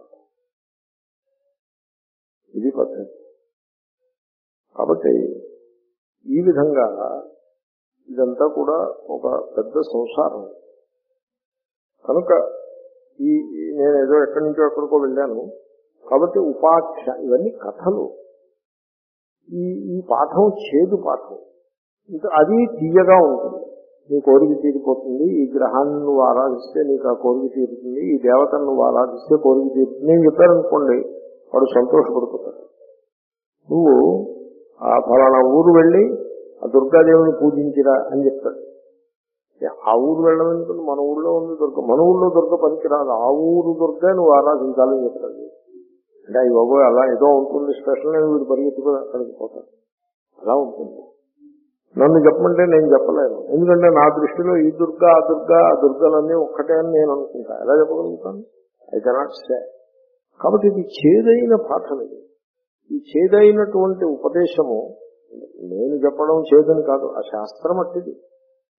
ఇది పద్ధతి. కాబట్టి ఈ విధంగా ఇదంతా కూడా ఒక పెద్ద సంసారం. కనుక ఈ నేను ఏదో ఎక్కడి నుంచో ఎక్కడికో వెళ్ళాను కాబట్టి ఉపాఖ్య ఇవన్నీ కథలు. ఈ ఈ పాఠం చేదు పాఠం. ఇంకా అది తీయగా ఉంటుంది. నీ కోరిక తీరిపోతుంది, ఈ గ్రహాన్ని నువ్వు ఆరాధిస్తే నీకు ఆ కోరిక తీరుతుంది, ఈ దేవతను నువ్వు ఆరాధిస్తే కోరిక తీరుతుంది నేను చెప్పారనుకోండి, వాడు సంతోషపడిపోతాడు. నువ్వు ఆ ఫలానా ఊరు వెళ్ళి ఆ దుర్గాదేవిని పూజించిరా అని చెప్తాడు. ఆ ఊరు వెళ్ళడం మన ఊళ్ళో ఉంది దుర్గ, మన ఊళ్ళో దుర్గ పనికిరాదు, ఆ ఊరు దుర్గ నువ్వు ఆరాధించాలని చెప్తాడు. అంటే అవి బాబు అలా ఏదో ఉంటుంది స్పెషల్ అని వీడు పరిగెత్తుకుని అక్కడికి పోతాడు. అలా ఉంటుంది. నన్ను చెప్పమంటే నేను చెప్పలేను, ఎందుకంటే నా దృష్టిలో ఈ దుర్గ ఆ దుర్గ ఆ దుర్గలన్నీ ఒక్కటే అని నేను అనుకుంటా. ఎలా చెప్పగలుగుతాను? I cannot say. కాబట్టి ఇది చేదైన పాఠం. ఇది ఈ చేదైనటువంటి ఉపదేశము నేను చెప్పడం చేదని కాదు, ఆ శాస్త్రం అట్టిది.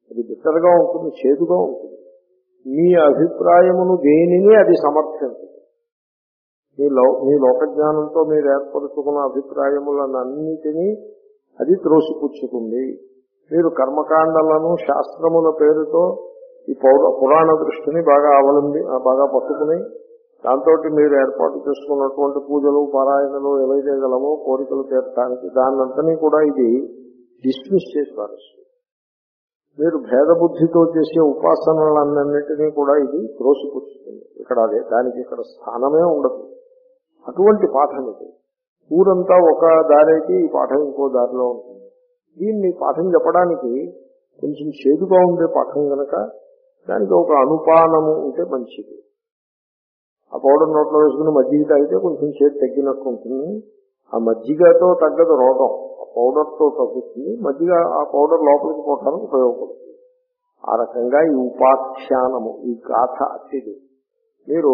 అది బిట్టర్గా ఉంటుంది, చేదుగా ఉంటుంది. మీ అభిప్రాయమును దేనిని అది సమర్థించదు. మీ లో మీ లోకజ్ఞానంతో మీరు ఏర్పరుచుకున్న అభిప్రాయములన్నింటినీ అది త్రోసిపుచ్చుతుంది. మీరు కర్మకాండలను శాస్త్రముల పేరుతో ఈ పౌర పురాణ దృష్టిని బాగా అవలంబి బాగా పట్టుకుని దాంతో మీరు ఏర్పాటు చేసుకున్నటువంటి పూజలు పారాయణలు ఏవైతే గలమో కోరికలు తీర్చడానికి దాన్నంతనీ కూడా ఇది డిస్మిస్ చేసి పారేస్తుంది. మీరు భేదబుద్ధితో చేసే ఉపాసనలన్నింటినీ కూడా ఇది త్రోసిపుచ్చుతుంది. ఇక్కడ అదే దానికి ఇక్కడ స్థానమే ఉండదు. అటువంటి పాఠం ఇది. ఊరంతా ఒక దారికి ఈ పాఠం ఇంకో దారిలో ఉంటుంది. దీన్ని పాఠం చెప్పడానికి కొంచెం చేదుగా ఉండే పాఠం కనుక దానికి ఒక అనుపానము ఉంటే మంచిది. ఆ పౌడర్ నోట్లో వేసుకుని మజ్జిగ తాగితే కొంచెం చేతి తగ్గినట్టు ఉంటుంది. ఆ మజ్జిగతో తగ్గదు రోగం, ఆ పౌడర్తో తగ్గుతుంది. మజ్జిగ ఆ పౌడర్ లోపలికి పోవడానికి ఉపయోగపడుతుంది. ఆ రకంగా ఈ ఉపాఖ్యానము, ఈ గాథ అతిది. మీరు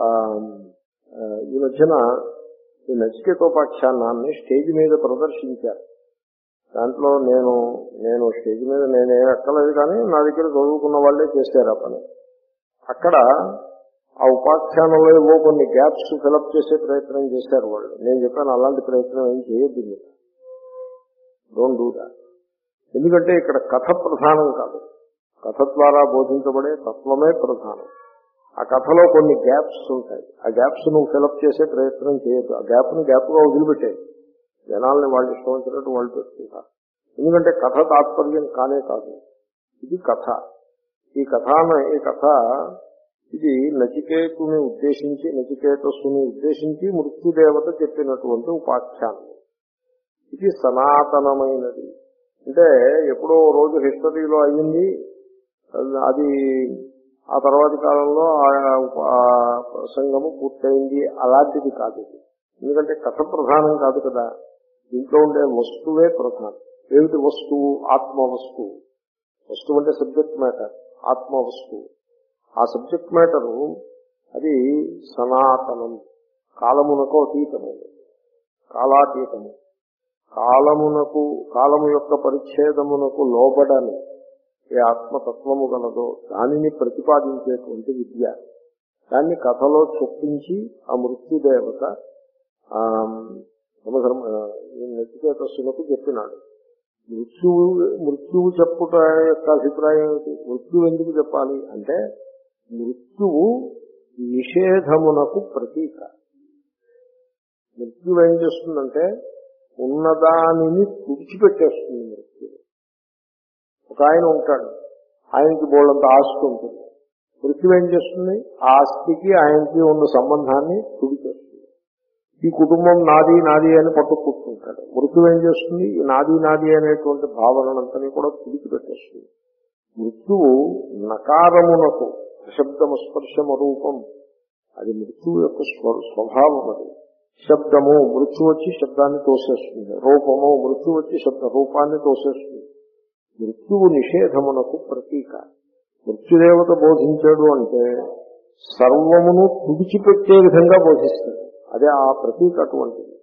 ఈ మధ్యన ఈ నచికేతోపాఖ్యానాన్ని స్టేజ్ మీద ప్రదర్శించారు. దాంట్లో నేను నేను స్టేజ్ మీద నేనేం ఎక్కలేదు, కానీ నా దగ్గర చదువుకున్న వాళ్ళే చేశారు ఆ పని. అక్కడ ఆ ఉపాఖ్యానంలో ఏవో కొన్ని గ్యాప్స్ ఫిలప్ చేసే ప్రయత్నం చేశారు వాళ్ళు. నేను చెప్పాను అలాంటి ప్రయత్నం ఏం చేయొద్దు, మీరు డోంట్ డూ దాట్. ఎందుకంటే ఇక్కడ కథ ప్రధానం కాదు, కథ ద్వారా బోధించబడే తత్వమే ప్రధానం. ఆ కథలో కొన్ని గ్యాప్స్ ఉంటాయి, ఆ గ్యాప్స్ నువ్వు ఫిలప్ చేసే ప్రయత్నం చేయొద్దు. ఆ గ్యాప్ని గ్యాప్గా వదిలిపెట్టాయి. జనాల్ని వాళ్ళు ఇష్టం వచ్చినట్టు వాళ్ళు పెట్టుకుంటారు. ఎందుకంటే కథ తాత్పర్యం కానే కాదు, ఇది కథ. ఈ కథ ఈ కథ ఇది నచికేతుని ఉద్దేశించి నచికేతస్సుని ఉద్దేశించి మృత్యుదేవత చెప్పినటువంటి ఉపాఖ్యానం. ఇది సనాతనమైనది. అంటే ఎప్పుడో రోజు హిస్టరీలో అయ్యింది, అది ఆ తర్వాతి కాలంలో ఆ ప్రసంగము పూర్తయింది, అలాంటిది కాదు ఇది. ఎందుకంటే కథ ప్రధానం కాదు కదా, దీంట్లో ఉండే వస్తువే ప్రధానం. ఏమిటి వస్తువు? ఆత్మ వస్తువు. వస్తువు అంటే సబ్జెక్ట్ మ్యాటర్, ఆత్మ వస్తువు. ఆ సబ్జెక్ట్ మ్యాటరు అది సనాతనం, కాలమునకు అతీతమైనది, కాలాతీతము. కాలమునకు కాలము యొక్క పరిచ్ఛేదమునకు లోబడని ఏ ఆత్మతత్వము గలదో దానిని ప్రతిపాదించేటువంటి విద్య. దాన్ని కథలో చొప్పించి ఆ మృత్యుదేవత సమధర్మ నచికేతస్సులకు చెప్పినాడు. మృత్యువు మృత్యువు చెప్పుట యొక్క అభిప్రాయం ఏమిటి? మృత్యువు ఎందుకు చెప్పాలి అంటే మృత్యువు నిషేధమునకు ప్రతీక. మృత్యువు ఏం చేస్తుందంటే ఉన్నదానిని తుడిచిపెట్టేస్తుంది. మృత్యువు ఒక ఆయన ఉంటాడు, ఆయనకి బోళ్ళంత ఆస్తి ఉంటుంది. మృత్యువు ఏం చేస్తుంది? ఆ ఆస్తికి ఆయనకి ఉన్న సంబంధాన్ని తుడిచేస్తుంది. ఈ కుటుంబం నాది నాది అని పట్టు కూర్చుంటాడు. మృత్యువు ఏం చేస్తుంది? ఈ నాది నాది అనేటువంటి భావనంతని కూడా తుడిచిపెట్టేస్తుంది. మృత్యువు నకారమునకు శబ్దము స్పర్శము రూపం, అది మృత్యువు యొక్క స్వభావం. అది శబ్దము మృత్యు వచ్చి శబ్దాన్ని తోసేస్తుంది, రూపము మృత్యు వచ్చి శబ్ద రూపాన్ని తోసేస్తుంది. మృత్యువు నిషేధమునకు ప్రతీక. మృత్యుదేవత బోధించాడు అంటే సర్వమును తుడిచిపెట్టే విధంగా బోధిస్తాడు. అదే ఆ ప్రతీక అటువంటిది.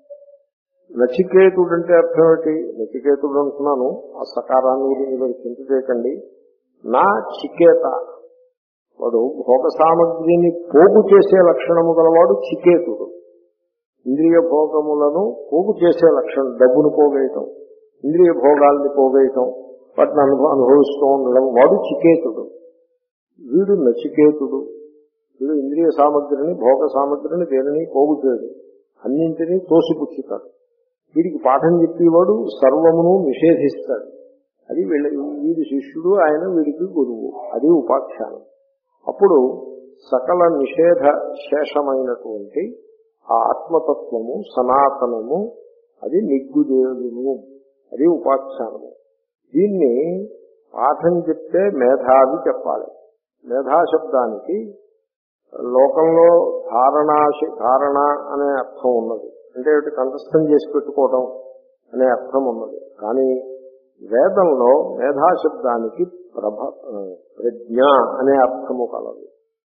నచికేతుడు అంటే అర్థం ఏంటి? నచికేతుడు అంటున్నాను, ఆ సకారాన్ని గురించి మీరు చింత చేయకండి. నా చికేత, వాడు భోగ సామగ్రిని పోగు చేసే లక్షణము గలవాడు చికేతుడు. ఇంద్రియ భోగములను పోగు చేసే లక్షణం, డబ్బును పోగేయటం, ఇంద్రియ భోగాల్ని పోగేయటం, వాటిని అనుభవ అనుభవిస్తూ ఉండడం, వాడు చికేతుడు. వీడు నచికేతుడు. వీడు ఇంద్రియ సామగ్రిని భోగ సామగ్రిని దేనిని పోగు చేయడు, అన్నింటినీ తోసిపుచ్చుతాడు. వీడికి పాఠం చెప్పేవాడు సర్వమును నిషేధిస్తాడు. అది వీళ్ళ వీడి శిష్యుడు, ఆయన వీడికి గురువు. అది ఉపాఖ్యానం. అప్పుడు సకల నిషేధ శేషమైనటువంటి ఆ ఆత్మతత్వము సనాతనము, అది నిగ్గుదేవును, అది ఉపాఖ్యానము. దీన్ని పాఠం చెప్తే మేధావి చెప్పాలి. మేధాశబ్దానికి లోకంలో ధారణా ధారణ అనే అర్థం ఉన్నది. అంటే కంఠస్థం చేసి పెట్టుకోవడం అనే అర్థం ఉన్నది. కానీ వేదంలో మేధాశబ్దానికి ప్రభ ప్రజ్ఞ అనే అర్థము కలదు.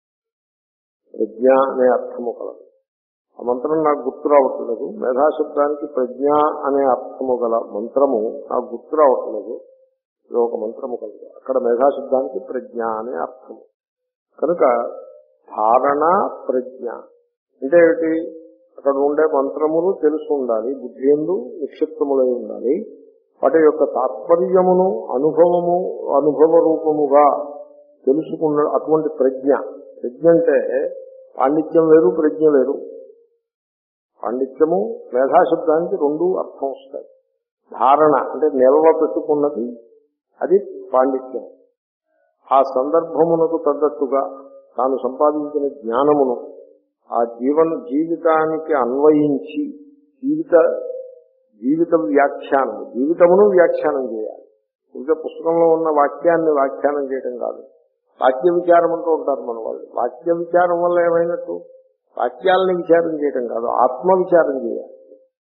ప్రజ్ఞ అనే అర్థము కలదు. ఆ మంత్రం నాకు గుర్తు రావట్లేదు. మేధాశబ్దానికి ప్రజ్ఞ అనే అర్థము గల మంత్రము నాకు గుర్తు రావట్లేదు. ఇది ఒక మంత్రము కలదు. అక్కడ మేధాశబ్దానికి ప్రజ్ఞ అనే అర్థము. కనుక ధారణ ప్రజ్ఞ అంటే ఏమిటి? అక్కడ ఉండే మంత్రములు తెలుసు ఉండాలి, బుద్ధి యందు నిక్షిప్తములై ఉండాలి. వాటి యొక్క తాత్పర్యమును అనుభవము అనుభవ రూపముగా తెలుసుకున్న అటువంటి ప్రజ్ఞ. ప్రజ్ఞ అంటే పాండిత్యం వేరు, ప్రజ్ఞ వేరు. పాండిత్యము మేధాశబ్దానికి రెండు అర్థం వస్తాయి. ధారణ అంటే నిల్వ పెట్టుకున్నది, అది పాండిత్యం. ఆ సందర్భమునకు తగ్గట్టుగా తాను సంపాదించిన జ్ఞానమును ఆ జీవన జీవితానికి అన్వయించి జీవిత జీవిత వ్యాఖ్యానం జీవితమును వ్యాఖ్యానం చేయాలి. ఇంకా పుస్తకంలో ఉన్న వాక్యాన్ని వ్యాఖ్యానం చేయడం కాదు. వాక్య విచారం అంటూ ఉంటారు మన వాళ్ళు. వాక్య విచారం వల్ల ఏమైనట్టు? వాక్యాలని విచారం చేయడం కాదు, ఆత్మ విచారం చేయాలి.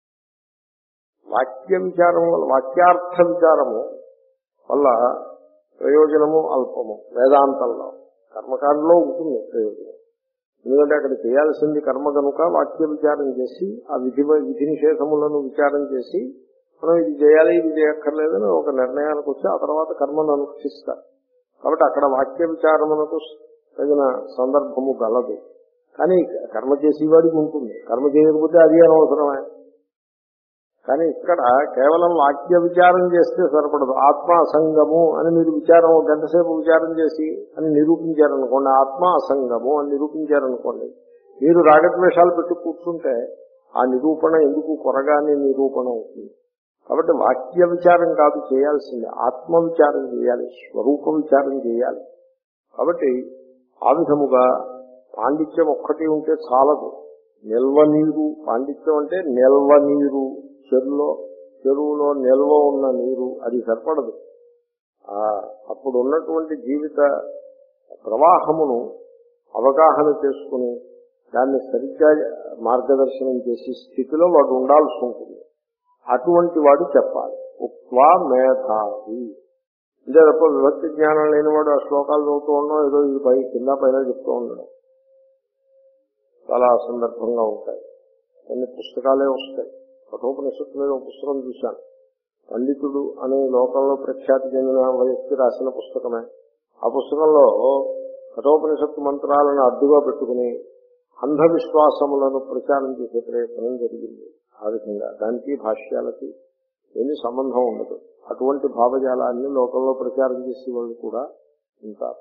వాక్య విచారం వల్ల వాక్యార్థ విచారము వల్ల ప్రయోజనము అల్పము. వేదాంతంలో కర్మకాండలో ఉంటుంది ప్రయోజనం. ఎందుకంటే అక్కడ చేయాల్సింది కర్మ కనుక వాక్య విచారం చేసి ఆ విధి విధి నిషేధములను విచారం చేసి మనం ఇది చేయాలి ఇది చేయక్కర్లేదని ఒక నిర్ణయానికి వచ్చి ఆ తర్వాత కర్మను అనుష్ఠిస్తారు. కాబట్టి అక్కడ వాక్య విచారమునకు తగిన సందర్భము గలదు. కానీ కర్మ చేసేవాడికి ఉంటుంది, కర్మ చేయకపోతే అది అనవసరమే. కానీ ఇక్కడ కేవలం వాక్య విచారం చేస్తే సరిపడదు. ఆత్మ అసంగము అని మీరు విచారం గంటసేపు విచారం చేసి అని నిరూపించారనుకోండి, ఆత్మ అసంగము అని నిరూపించారనుకోండి, మీరు రాగద్వేషాలు పెట్టి కూర్చుంటే ఆ నిరూపణ ఎందుకు కొరగానే నిరూపణ అవుతుంది. కాబట్టి వాక్య విచారం కాదు చేయాల్సింది, ఆత్మ విచారం చేయాలి, స్వరూప విచారం చేయాలి. కాబట్టి ఆ విధముగా పాండిత్యం ఒక్కటి ఉంటే చాలదు. నిల్వ నీరు పాండిత్యం అంటే నిల్వ నీరు, చెరువులో చెరువులో నిల్వ ఉన్న నీరు అది సరిపడదు. అప్పుడు ఉన్నటువంటి జీవిత ప్రవాహమును అవగాహన చేసుకుని దాన్ని సరిగ్గా మార్గదర్శనం చేసే స్థితిలో వాడు ఉండాల్సి ఉంటుంది. అటువంటి వాడు చెప్పాలి ఉక్వా మేధావి. అంటే తప్ప విభక్తి జ్ఞానం లేనివాడు ఆ శ్లోకాలు చదువుతూ ఉండడం, ఏదో ఇది పై కింద పైన చెప్తూ ఉండడం చాలా సందర్భంగా ఉంటాయి. కొన్ని పుస్తకాలే వస్తాయి. కఠోపనిషత్తు మీద ఒక పుస్తకం చూశాను. పండితుడు అనే లోకంలో ప్రఖ్యాతి చెందిన వ్యక్తి రాసిన పుస్తకమే. ఆ పుస్తకంలో కఠోపనిషత్తు మంత్రాలను అడ్డుగా పెట్టుకుని అంధవిశ్వాసములను ప్రచారం చేసే ప్రయత్నం జరిగింది. ఆ విధంగా దానికి భాష్యాలకి ఏమీ సంబంధం ఉండదు. అటువంటి భావజాలాన్ని లోకంలో ప్రచారం చేసే వాళ్ళు కూడా ఉంటారు.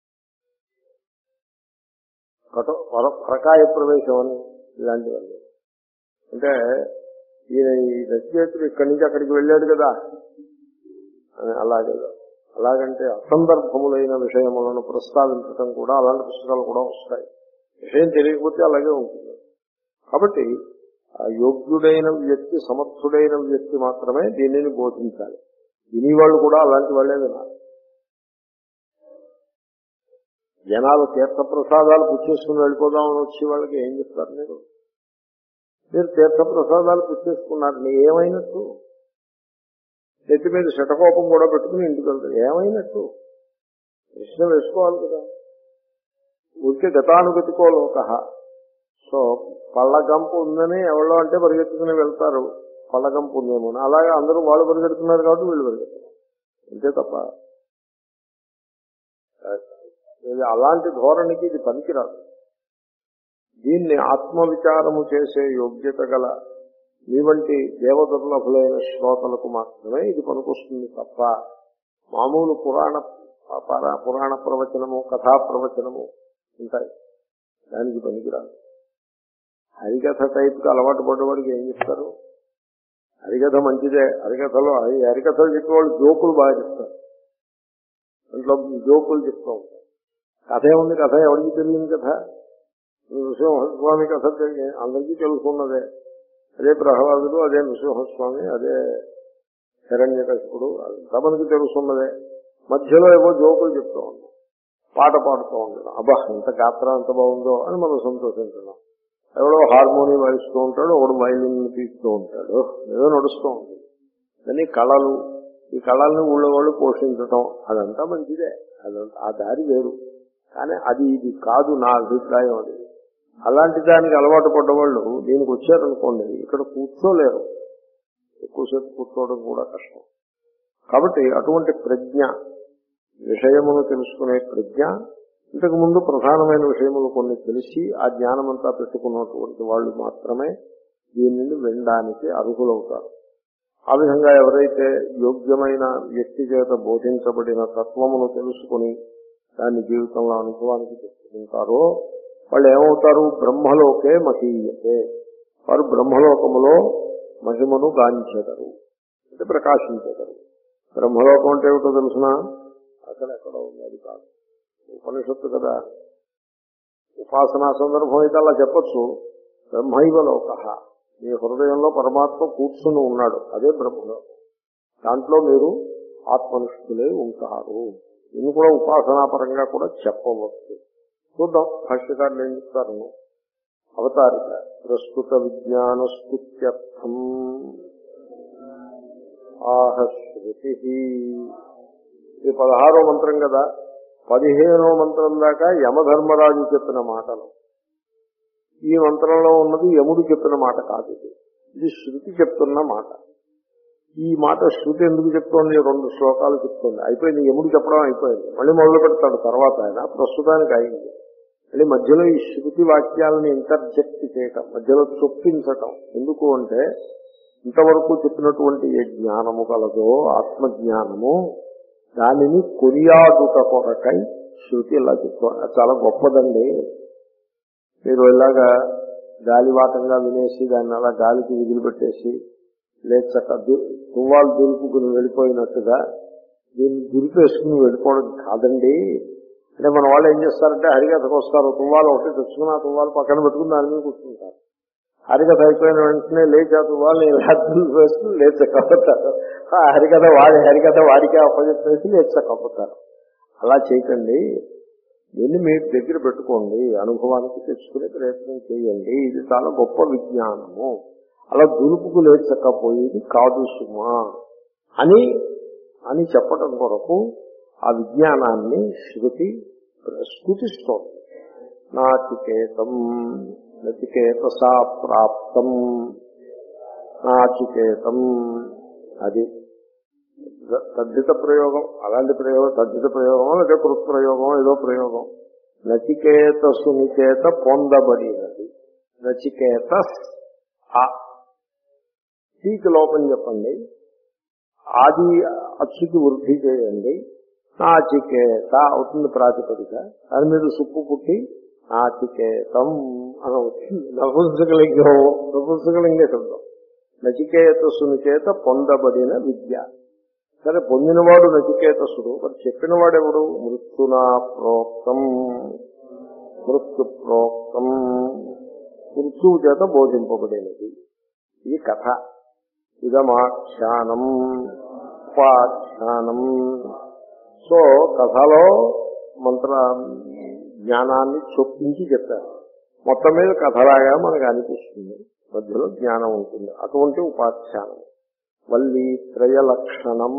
కఠో పరకాయ ప్రవేశం అని ఇలాంటివన్నీ. అంటే ఈయన ఈ రచయితుడు ఇక్కడి నుంచి అక్కడికి వెళ్ళాడు కదా అని అలాగే అలాగంటే అసందర్భములైన విషయములను ప్రస్తావించడం కూడా అలాంటి పుస్తకాలు కూడా వస్తాయి. విషయం తెలియకపోతే అలాగే ఉంటుంది. కాబట్టి ఆ యోగ్యుడైన వ్యక్తి, సమర్థుడైన వ్యక్తి మాత్రమే దీనిని బోధించాలి. వినేవాళ్ళు కూడా అలాంటి వాళ్ళే వినాలి. జనాలు తీర్థప్రసాదాలు పుచ్చేసుకుని వెళ్ళిపోదామని వచ్చే వాళ్ళకి ఏం చెప్తారు? మీరు మీరు తీర్థప్రసాదాలు పుచ్చేసుకున్నారు, ఏమైనట్టు? నెత్తి మీద శటకోపం కూడా పెట్టుకుని ఇంటికి వెళ్తారు, ఏమైనట్టు? ప్రశ్న వేసుకోవాలి కదా. ఊరికే గతానుగతికో లోక. సో పళ్ళగంపు ఉందని ఎవరో అంటే పరిగెత్తుకుని వెళ్తారు, పళ్ళగంపు ఉందేమో. అలాగే అందరూ వాళ్ళు పరిగెడుతున్నారు కాబట్టి వీళ్ళు పరిగెత్తున్నారు, అంతే తప్ప అలాంటి ధోరణికి ఇది పనికిరాదు. దీన్ని ఆత్మవిచారము చేసే యోగ్యత గల మీ వంటి దేవదుర్లభులైన శ్రోతలకు మాత్రమే ఇది పనికొస్తుంది తప్ప మామూలు పురాణ పురాణ ప్రవచనము, కథా ప్రవచనము ఉంటాయి, దానికి పనికిరాదు. హరికథ టైప్కి అలవాటు పడ్డవాడికి ఏం చెప్తారు? హరికథ మంచిదే. హరికథలో హరికథలు చెప్పేవాళ్ళు జోకులు బాగా చెప్తారు, దాంట్లో జోకులు చెప్తూ ఉంటారు. కథ ఏముంది? కథ ఎవరికి తెలియని కథ. నృసింహస్వామి కథ అందరికీ తెలుసుకున్నదే. అదే ప్రహ్లాదుడు, అదే నృసింహస్వామి, అదే హిరణ్యకశిపుడు, అంతా మనకి తెలుసున్నదే. మధ్యలో ఏవో జోకులు చెప్తూ ఉన్నాం, పాట పాడుతూ ఉండడం, అబ్బా ఎంత గాత్రం ఎంత బాగుందో అని మనం సంతోషించడం. ఎవడో హార్మోని వాయిస్తూ ఉంటాడు, ఒకడు వైలిన్ తీస్తూ ఉంటాడు, ఏదో నడుస్తూ ఉంటుంది. కానీ కళలు, ఈ కళల్ని ఊళ్ళో వాళ్ళు పోషించడం అదంతా మంచిదే, అదంతా ఆ దారి వేరు. కానీ అది ఇది కాదు నా అభిప్రాయం. అది అలాంటి దానికి అలవాటు పడ్డవాళ్ళు దీనికి వచ్చారనుకోండి, ఇక్కడ కూర్చోలేరు, ఎక్కువసేపు కూర్చోవడం కూడా కష్టం. కాబట్టి అటువంటి ప్రజ్ఞ, విషయమును తెలుసుకునే ప్రజ్ఞ, ఇంతకు ముందు ప్రధానమైన విషయములు కొన్ని తెలిసి ఆ జ్ఞానమంతా పెట్టుకున్నటువంటి వాళ్ళు మాత్రమే దీనిని వినడానికి అర్హులవుతారు. ఆ విధంగా ఎవరైతే యోగ్యమైన వ్యక్తి చేత బోధించబడిన తత్వమును తెలుసుకుని దాన్ని జీవితంలో అనుభవానికి తెచ్చుకుంటారో వాళ్ళు ఏమవుతారు? బ్రహ్మలోకే మహీయతే, వారు బ్రహ్మలోకములో మహిమను గాంచెదరు, అంటే ప్రకాశించెదరు. బ్రహ్మలోకం అంటే ఏమిటో తెలుసిన? అసలు ఎక్కడ ఉంది, అది కాదు, ఉపనిషత్తు కదా. ఉపాసనా సందర్భం అయితే అలా చెప్పచ్చు. బ్రహ్మైవ లోక, మీ హృదయంలో పరమాత్మ కూర్చుని ఉన్నాడు, అదే బ్రహ్మలోకం. దాంట్లో మీరు ఆత్మనిష్ఠులే ఉంటారు. ఇది కూడా ఉపాసనాపరంగా కూడా చెప్పవచ్చు. చూద్దాం భాష్యకారులు ఏం చెప్తారు. అవతారిక ప్రస్తుత విజ్ఞాన స్తుత్యర్థం ఆహ శృతి. ఇది పదహారో మంత్రం కదా. పదిహేనో మంత్రం దాకా యమధర్మరాజు చెప్పిన మాటలు. ఈ మంత్రంలో ఉన్నది యముడు చెప్పిన మాట కాదు, ఇది ఇది శృతి చెప్తున్న మాట. ఈ మాట శృతి ఎందుకు చెప్తోంది? రెండు శ్లోకాలు చెప్తోంది, అయిపోయింది. యముడు చెప్పడం అయిపోయింది, మళ్ళీ మొదలు పెడతాడు తర్వాత ఆయన. ప్రస్తుతానికి అయింది. మళ్ళీ మధ్యలో ఈ శృతి వాక్యాలను ఇంటర్జెక్ట్ చేయటం, మధ్యలో చొప్పించటం ఎందుకు అంటే, ఇంతవరకు చెప్పినటువంటి ఏ జ్ఞానము కలదో ఆత్మజ్ఞానము, దానిని కొనియాడుట కొరకై శృతి ఇలా చెప్తా. చాలా గొప్పదండి. మీరు ఇలాగా గాలివాటంగా వినేసి దాన్ని అలా గాలికి విదిలిపెట్టేసి లేచక తువ్వాలు దులుపుకుని వెళ్ళిపోయినట్టుగా దీన్ని దులిపేసుకుని వెళ్ళిపోవడం కాదండి. అంటే మన వాళ్ళు ఏం చేస్తారంటే హరికథకు వస్తారు, తువ్వాలు ఒకటి తెచ్చుకుని ఆ తువ్వాలు పక్కన పెట్టుకుని దాని మీద కూర్చుంటారు. హరికథ అయిపోయిన వెంటనే లేచి ఆ తువ్వాలని ఇలా దులిపేసుకుని లేచకపోతారు. ఆ హరికథ వాడి హరికథ వాడికే అప్పచెప్పేసి లేచకపోతారు. అలా చేయకండి. దీన్ని మీరు దగ్గర పెట్టుకోండి, అనుభవానికి తెచ్చుకునే ప్రయత్నం చేయండి. ఇది చాలా గొప్ప విజ్ఞానము, అలా దులుపుకు లేచకపోయేది కాదు సుమా అని అని చెప్పడం కొరకు ఆ విజ్ఞానాన్ని శృతి స్ఫుతిస్తోంది. నాచికేతం నచికేతసా ప్రాప్తం, నాచికేతం అది తద్ధిత ప్రయోగం. అలాంటి ప్రయోగం తద్ధిత ప్రయోగం లేక కృత్ప్రయోగం, ఏదో ప్రయోగం. నచికేతసుని చేత పొందబడినది. నచికేతస్ ఆ టీకి లోపం చెప్పండి, ఆది అచ్చుకి వృద్ధి చేయండి. నాచికేత అవుతుంది ప్రాతిపదిక, దాని మీద సుప్పు పుట్టి నాచికేతం అని అవుతుంది. నపుంసకలింగం, నపుంసకలింగ శబ్దం. నచికేతసుని చేత పొందబడిన విద్య. సరే, పొందినవాడు నచికేతసుడు, మరి చెప్పినవాడెవడు? మృత్యునా ప్రోక్తం, మృత్యు ప్రోక్తం, మృత్యువు చేత బోధింపబడినది. ఇది కథ. ఇదమాఖ్యానం ఉపాఖ్యానం. సో కథలో మంత్ర జ్ఞానాన్ని చొప్పించి చెప్పారు. మొత్తం మీద కథలాగా మనకు అనిపిస్తుంది, మధ్యలో జ్ఞానం ఉంటుంది. అటువంటి ఉపాఖ్యానం. వల్లి త్రయ లక్షణం,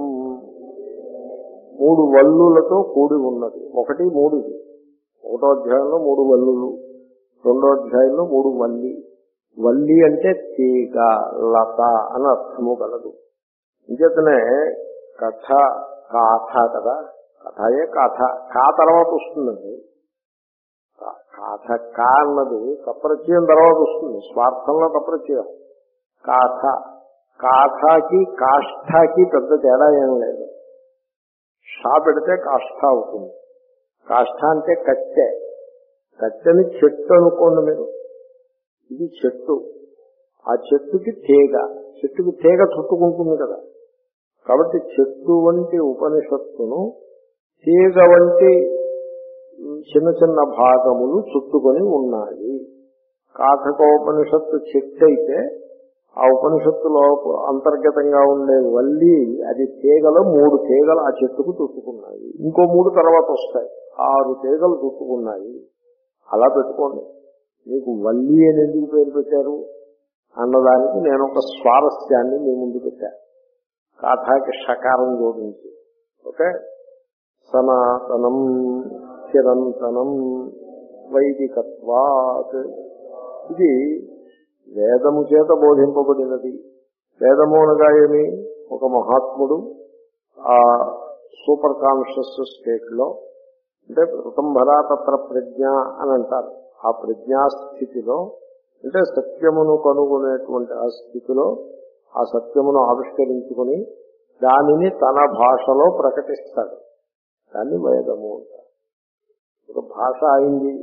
మూడు వల్లులతో కూడి ఉన్నది. ఒకటి మూడు, ఒకటో అధ్యాయంలో మూడు వల్లులు, రెండో అధ్యాయంలో మూడు వల్లి. వల్లి అంటే తీగ, లత అని అర్థము కలదు. ఇంచేతనే కథ కాథ కదా, కథయే కాథ. కా తర్వాత వస్తుందండి కాథ. కా అన్నది కప్రత్యయం తర్వాత వస్తుంది, స్వార్థంలో కప్రత్యయం. కాథ, కాథాకి కాష్ఠాకి పెద్ద తేడా ఏం లేదు. షా పెడితే కాష్ఠ అవుతుంది. కాష్ఠ అంటే కట్టె. కట్టెని చెట్టు అనుకోండి మీరు, ఇది చెట్టు. ఆ చెట్టుకి తీగ, చెట్టుకి తీగ చుట్టుకుంటుంది కదా. కాబట్టి చెట్టు వంటి ఉపనిషత్తును తీగ వంటి చిన్న చిన్న భాగములు చుట్టుకొని ఉన్నాయి. కాథకోపనిషత్తు చెట్టు అయితే ఆ ఉపనిషత్తులో అంతర్గతంగా ఉండే వల్లి, అది తీగలో మూడు తీగలు ఆ చెట్టుకు చుట్టుకున్నాయి. ఇంకో మూడు తర్వాత వస్తాయి, ఆరు తీగలు చుట్టుకున్నాయి. అలా పెట్టుకోండి. మీకు వల్లి అని ఎందుకు పేరు పెట్టారు అన్నదానికి నేను ఒక స్వారస్యాన్ని మీ ముందు పెట్టాను, కాథాకి షకారం జోడించి. ఓకే. సనాతనం చిరంతనం వైదికత్వాత్. ఇది వేదము చేత బోధింపబడినది. వేదము అనగా ఏమి? ఒక మహాత్ముడు ఆ సూపర్ కాన్షియస్ స్టేట్ లో, అంటే ఋతంభరా తత్ర ప్రజ్ఞ అని అంటారు, ఆ ప్రజ్ఞాస్థితిలో, అంటే సత్యమును కనుగొనేటువంటి ఆ స్థితిలో ఆ సత్యమును ఆవిష్కరించుకుని దానిని తన భాషలో ప్రకటిస్తాడు. దాన్ని వేదము అంటారు. ఒక భాష అయింది.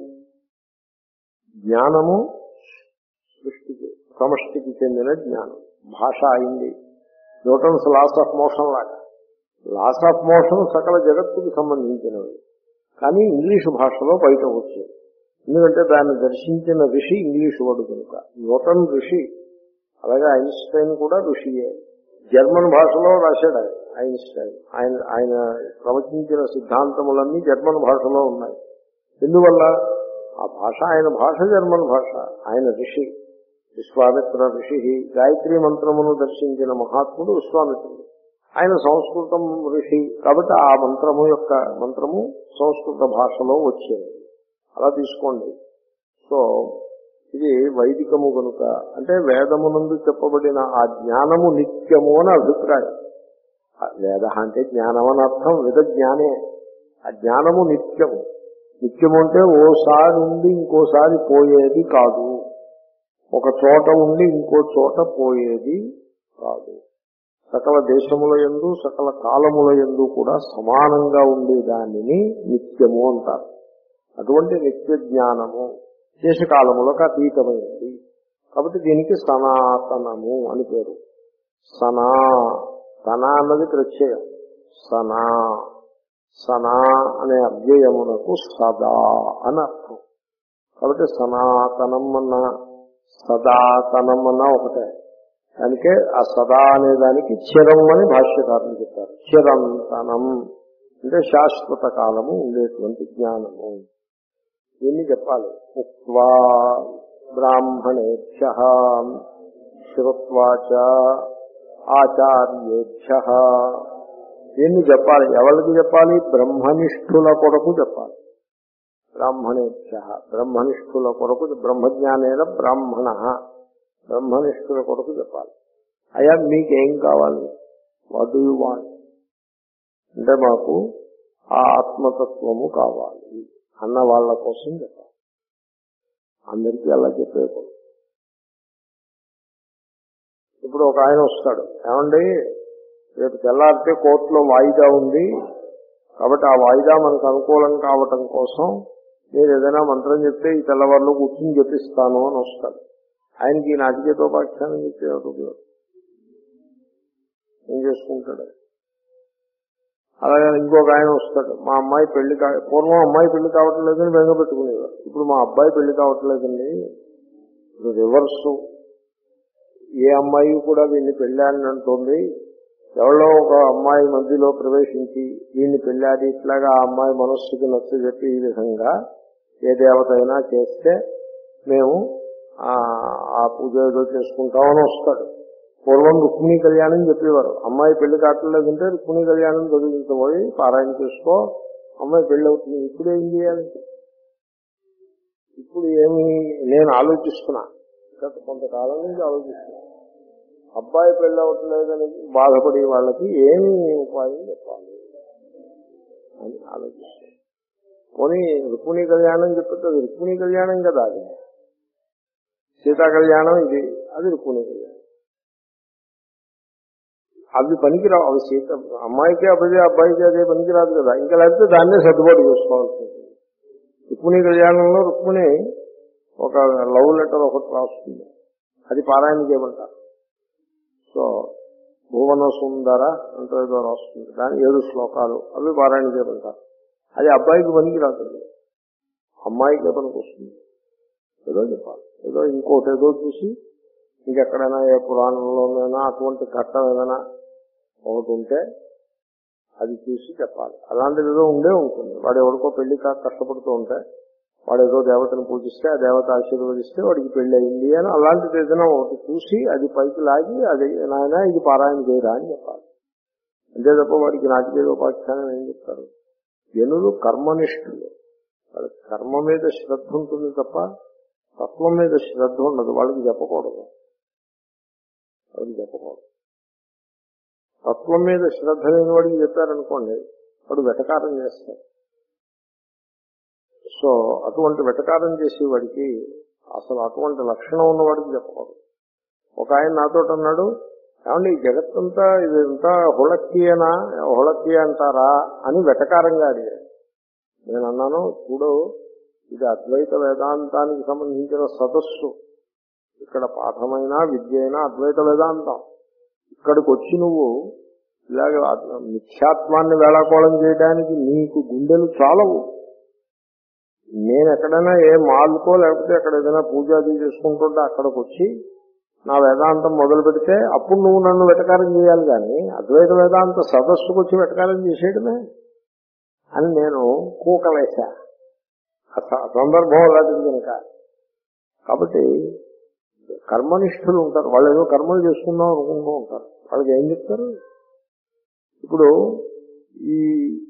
జ్ఞానము సృష్టికి సమష్టికి చెందిన జ్ఞానం భాష అయింది. న్యూటన్స్ లాస్ ఆఫ్ మోషన్ లాగా. లాస్ ఆఫ్ మోషన్ సకల జగత్తుకు సంబంధించినవి, కానీ ఇంగ్లీషు భాషలో బయట వచ్చేది. ఎందుకంటే దాన్ని దర్శించిన ఋషి ఇంగ్లీషు వాడు కనుక. న్యూటన్ ఋషి, అలాగే ఐన్స్టైన్ కూడా ఋషియే. జర్మన్ భాషలో రాశాడు ఆయన ఐన్స్టైన్. ఆయన ఆయన ప్రవచించిన సిద్ధాంతములన్నీ జర్మన్ భాషలో ఉన్నాయి. ఎందువల్ల? ఆ భాష ఆయన భాష జర్మన్ భాష. ఆయన ఋషి, విశ్వామిత్ర ఋషి. గాయత్రీ మంత్రమును దర్శించిన మహాత్ముడు విశ్వామిత్రుడు. ఆయన సంస్కృతం ఋషి కాబట్టి ఆ మంత్రము యొక్క మంత్రము సంస్కృత భాషలో వచ్చేది. అలా తీసుకోండి. సో ఇది వైదికము కనుక, అంటే వేదమునందు చెప్పబడిన ఆ జ్ఞానము నిత్యము అని అభిప్రాయం. వేద అంటే జ్ఞానం అని అర్థం, వేద జ్ఞానే. ఆ జ్ఞానము నిత్యము. నిత్యము అంటే ఓసారి ఉండి ఇంకోసారి పోయేది కాదు, ఒక చోట ఉండి ఇంకో చోట పోయేది కాదు. సకల దేశముల యందు సకల కాలముల యందు కూడా సమానంగా ఉండే దానిని నిత్యము అంటారు. అటువంటి నిత్య జ్ఞానము దేశకాలములకు అతీతమైనది కాబట్టి దీనికి సనాతనము అని పేరు. సనా సనా అన్నది ప్రత్యయం. సనా సనా అనే అవ్యయమునకు సదా అని అర్థం. కాబట్టి సనాతనం అన్న సదాతనం అన్న ఒకటే. దానికే ఆ సదా అనే దానికి చిరం అని భాష్యకారులు చెప్పారు. చిరంతనం అంటే శాశ్వత కాలము ఉండేటువంటి జ్ఞానము. దీన్ని చెప్పాలి. ఉక్త్వా బ్రాహ్మణేభ్య శ్రుత్వాచ ఆచార్యేభ్య. దీన్ని చెప్పాలి. ఎవరికి చెప్పాలి? బ్రహ్మనిష్ఠుల కొరకు చెప్పాలి. బ్రాహ్మణేభ్య బ్రహ్మనిష్ఠుల కొరకు, బ్రహ్మజ్ఞానేన బ్రాహ్మణ బ్రహ్మనిష్ఠుల కొరకు చెప్పాలి. అయ్యా మీకేం కావాలి? వాట్ డూ యు వాంట్ అంటే మాకు ఆ ఆత్మతత్వము కావాలి అన్న వాళ్ళ కోసం చెప్పాలి. అందరికీ అలా చెప్పేయకూడదు. ఇప్పుడు ఒక ఆయన వస్తాడు, ఏమండి రేపు తెల్లారితే కోర్టులో వాయిదా ఉంది కాబట్టి ఆ వాయిదా మనకు అనుకూలం కావటం కోసం మీరు ఏదైనా మంత్రం చెప్తే ఈ తెల్లవారులో కూర్చుని చెప్పిస్తాను అని వస్తాడు. ఆయనకి నాటికేతోపాఖ్యానం చెప్పేవాడు ఏం చేసుకుంటాడు. అలాగే ఇంకొక ఆయన వస్తాడు, మా అమ్మాయి పెళ్లి కా పూర్వం అమ్మాయి పెళ్లి కావట్లేదని బెంగ పెట్టుకునేవారు. ఇప్పుడు మా అబ్బాయి పెళ్లి కావట్లేదండి. ఇప్పుడు రివర్సు, ఏ అమ్మాయి కూడా వీడిని పెళ్ళాని అంటుంది. ఎవరో ఒక అమ్మాయి మధ్యలో ప్రవేశించి వీడిని పెళ్ళాడి ఇట్లాగా ఆ అమ్మాయి మనస్సుకి నచ్చజెప్పి ఈ విధంగా ఏ దేవత అయినా చేస్తే మేము ఆ పూజ ఏదో చేసుకుంటామని వస్తాడు. పూర్వం రుక్మిణీ కళ్యాణం చెప్పేవారు. అమ్మాయి పెళ్లి కావట్లేదంటే రుక్మిణీ కళ్యాణం చదివించబోయి పారాయణ చేసుకో, అమ్మాయి పెళ్లి అవుతుంది. ఇప్పుడు ఏం చేయాలి? ఇప్పుడు ఏమి నేను ఆలోచిస్తున్నా, గత కొంతకాలం నుంచి ఆలోచిస్తున్నా, అబ్బాయి పెళ్లి అవ్వట్లేదని బాధపడే వాళ్ళకి ఏమి ఉపాయం చెప్పాలి అని ఆలోచిస్తాను. పోనీ రుక్మిణీ కళ్యాణం చెప్పితే రుక్మిణీ కళ్యాణం కదా, అది సీతా కళ్యాణం, ఇది అది రుక్మిణీ కళ్యాణం. అవి పనికిరావు. అవి సీత అమ్మాయికి అబ్బాయి అబ్బాయికి అదే పనికిరాదు కదా. ఇంకా లేకపోతే దాన్నే సర్దుబాటు చేసుకోవాల్సి ఉంటుంది. రుక్మిణీ కళ్యాణంలో రుక్మిణి ఒక లవ్ లెటర్ ఒకటి రాస్తుంది, అది పారాయణ చేయమంటారు. సో భువన సుందర అంటూ ఏదో రాస్తుంది, దాని ఏడు శ్లోకాలు, అవి పారాయణ చేయమంటారు. అది అబ్బాయికి పనికి రాదు, అమ్మాయికి పనికి వస్తుంది. ఏదో చెప్పాలి, ఏదో ఇంకోటి ఏదో చూసి ఇంకెక్కడైనా ఏ పురాణంలోనైనా అటువంటి ఘట్టం ఏదైనా ఒకటి ఉంటే అది చూసి చెప్పాలి. అలాంటిది ఏదో ఉండే ఉంటుంది. వాడు ఎవరికో పెళ్లి కాక కష్టపడుతూ ఉంటే వాడు ఏదో దేవతను పూజిస్తే ఆ దేవత ఆశీర్వదిస్తే వాడికి పెళ్లి అయింది అని అలాంటిది ఏదైనా ఒకటి చూసి అది పైకి లాగి అది నాయన ఇది పారాయణ చేయరా అని చెప్పాలి. అంతే తప్ప వాడికి నాటికేదోపాఖ్యానం ఏం చెప్తారు? జనులు కర్మనిష్ఠులు, వాళ్ళకి కర్మ మీద శ్రద్ధ ఉంటుంది తప్ప తత్వం మీద శ్రద్ధ ఉండదు. వాళ్ళకి చెప్పకూడదు, వాళ్ళకి చెప్పకూడదు. తత్వం మీద శ్రద్ధ లేని వాడికి చెప్పారనుకోండి, వాడు వెటకారం చేస్తాడు. సో అటువంటి వెటకారం చేసేవాడికి అసలు అటువంటి లక్షణం ఉన్నవాడికి చెప్పకూడదు. ఒక ఆయన నాతో అన్నాడు, ఏమండి ఈ జగత్తంతా ఇదంతా హుళక్కియేనా, హుళక్కి అంటారా అని వెటకారంగా అడిగాడు. నేను అన్నాను, చూడు ఇది అద్వైత వేదాంతానికి సంబంధించిన సదస్సు. ఇక్కడ పాఠమైన విద్య అయినా అద్వైత వేదాంతం. ఇక్కడికి వచ్చి నువ్వు ఇలాగ మిథ్యాత్వాన్ని వేళాకోళం చేయడానికి నీకు గుండెలు చాలవు. నేను ఎక్కడైనా ఏ మాల్కో లేకపోతే ఎక్కడ ఏదైనా పూజాది చేసుకుంటుంటే అక్కడికి వచ్చి నా వేదాంతం మొదలు పెడితే అప్పుడు నువ్వు నన్ను వెటకారం చేయాలి, కానీ అద్వైత వేదాంత సదస్సుకు వచ్చి వెటకారం చేసేయడమే అని నేను కూకలేసా. సందర్భం అలాంటిది కనుక. కాబట్టి కర్మనిష్ఠులు ఉంటారు, వాళ్ళు ఏదో కర్మలు చేసుకుందాం అనుకుంటూ ఉంటారు. వాళ్ళకి ఏం చెప్తారు? ఇప్పుడు ఈ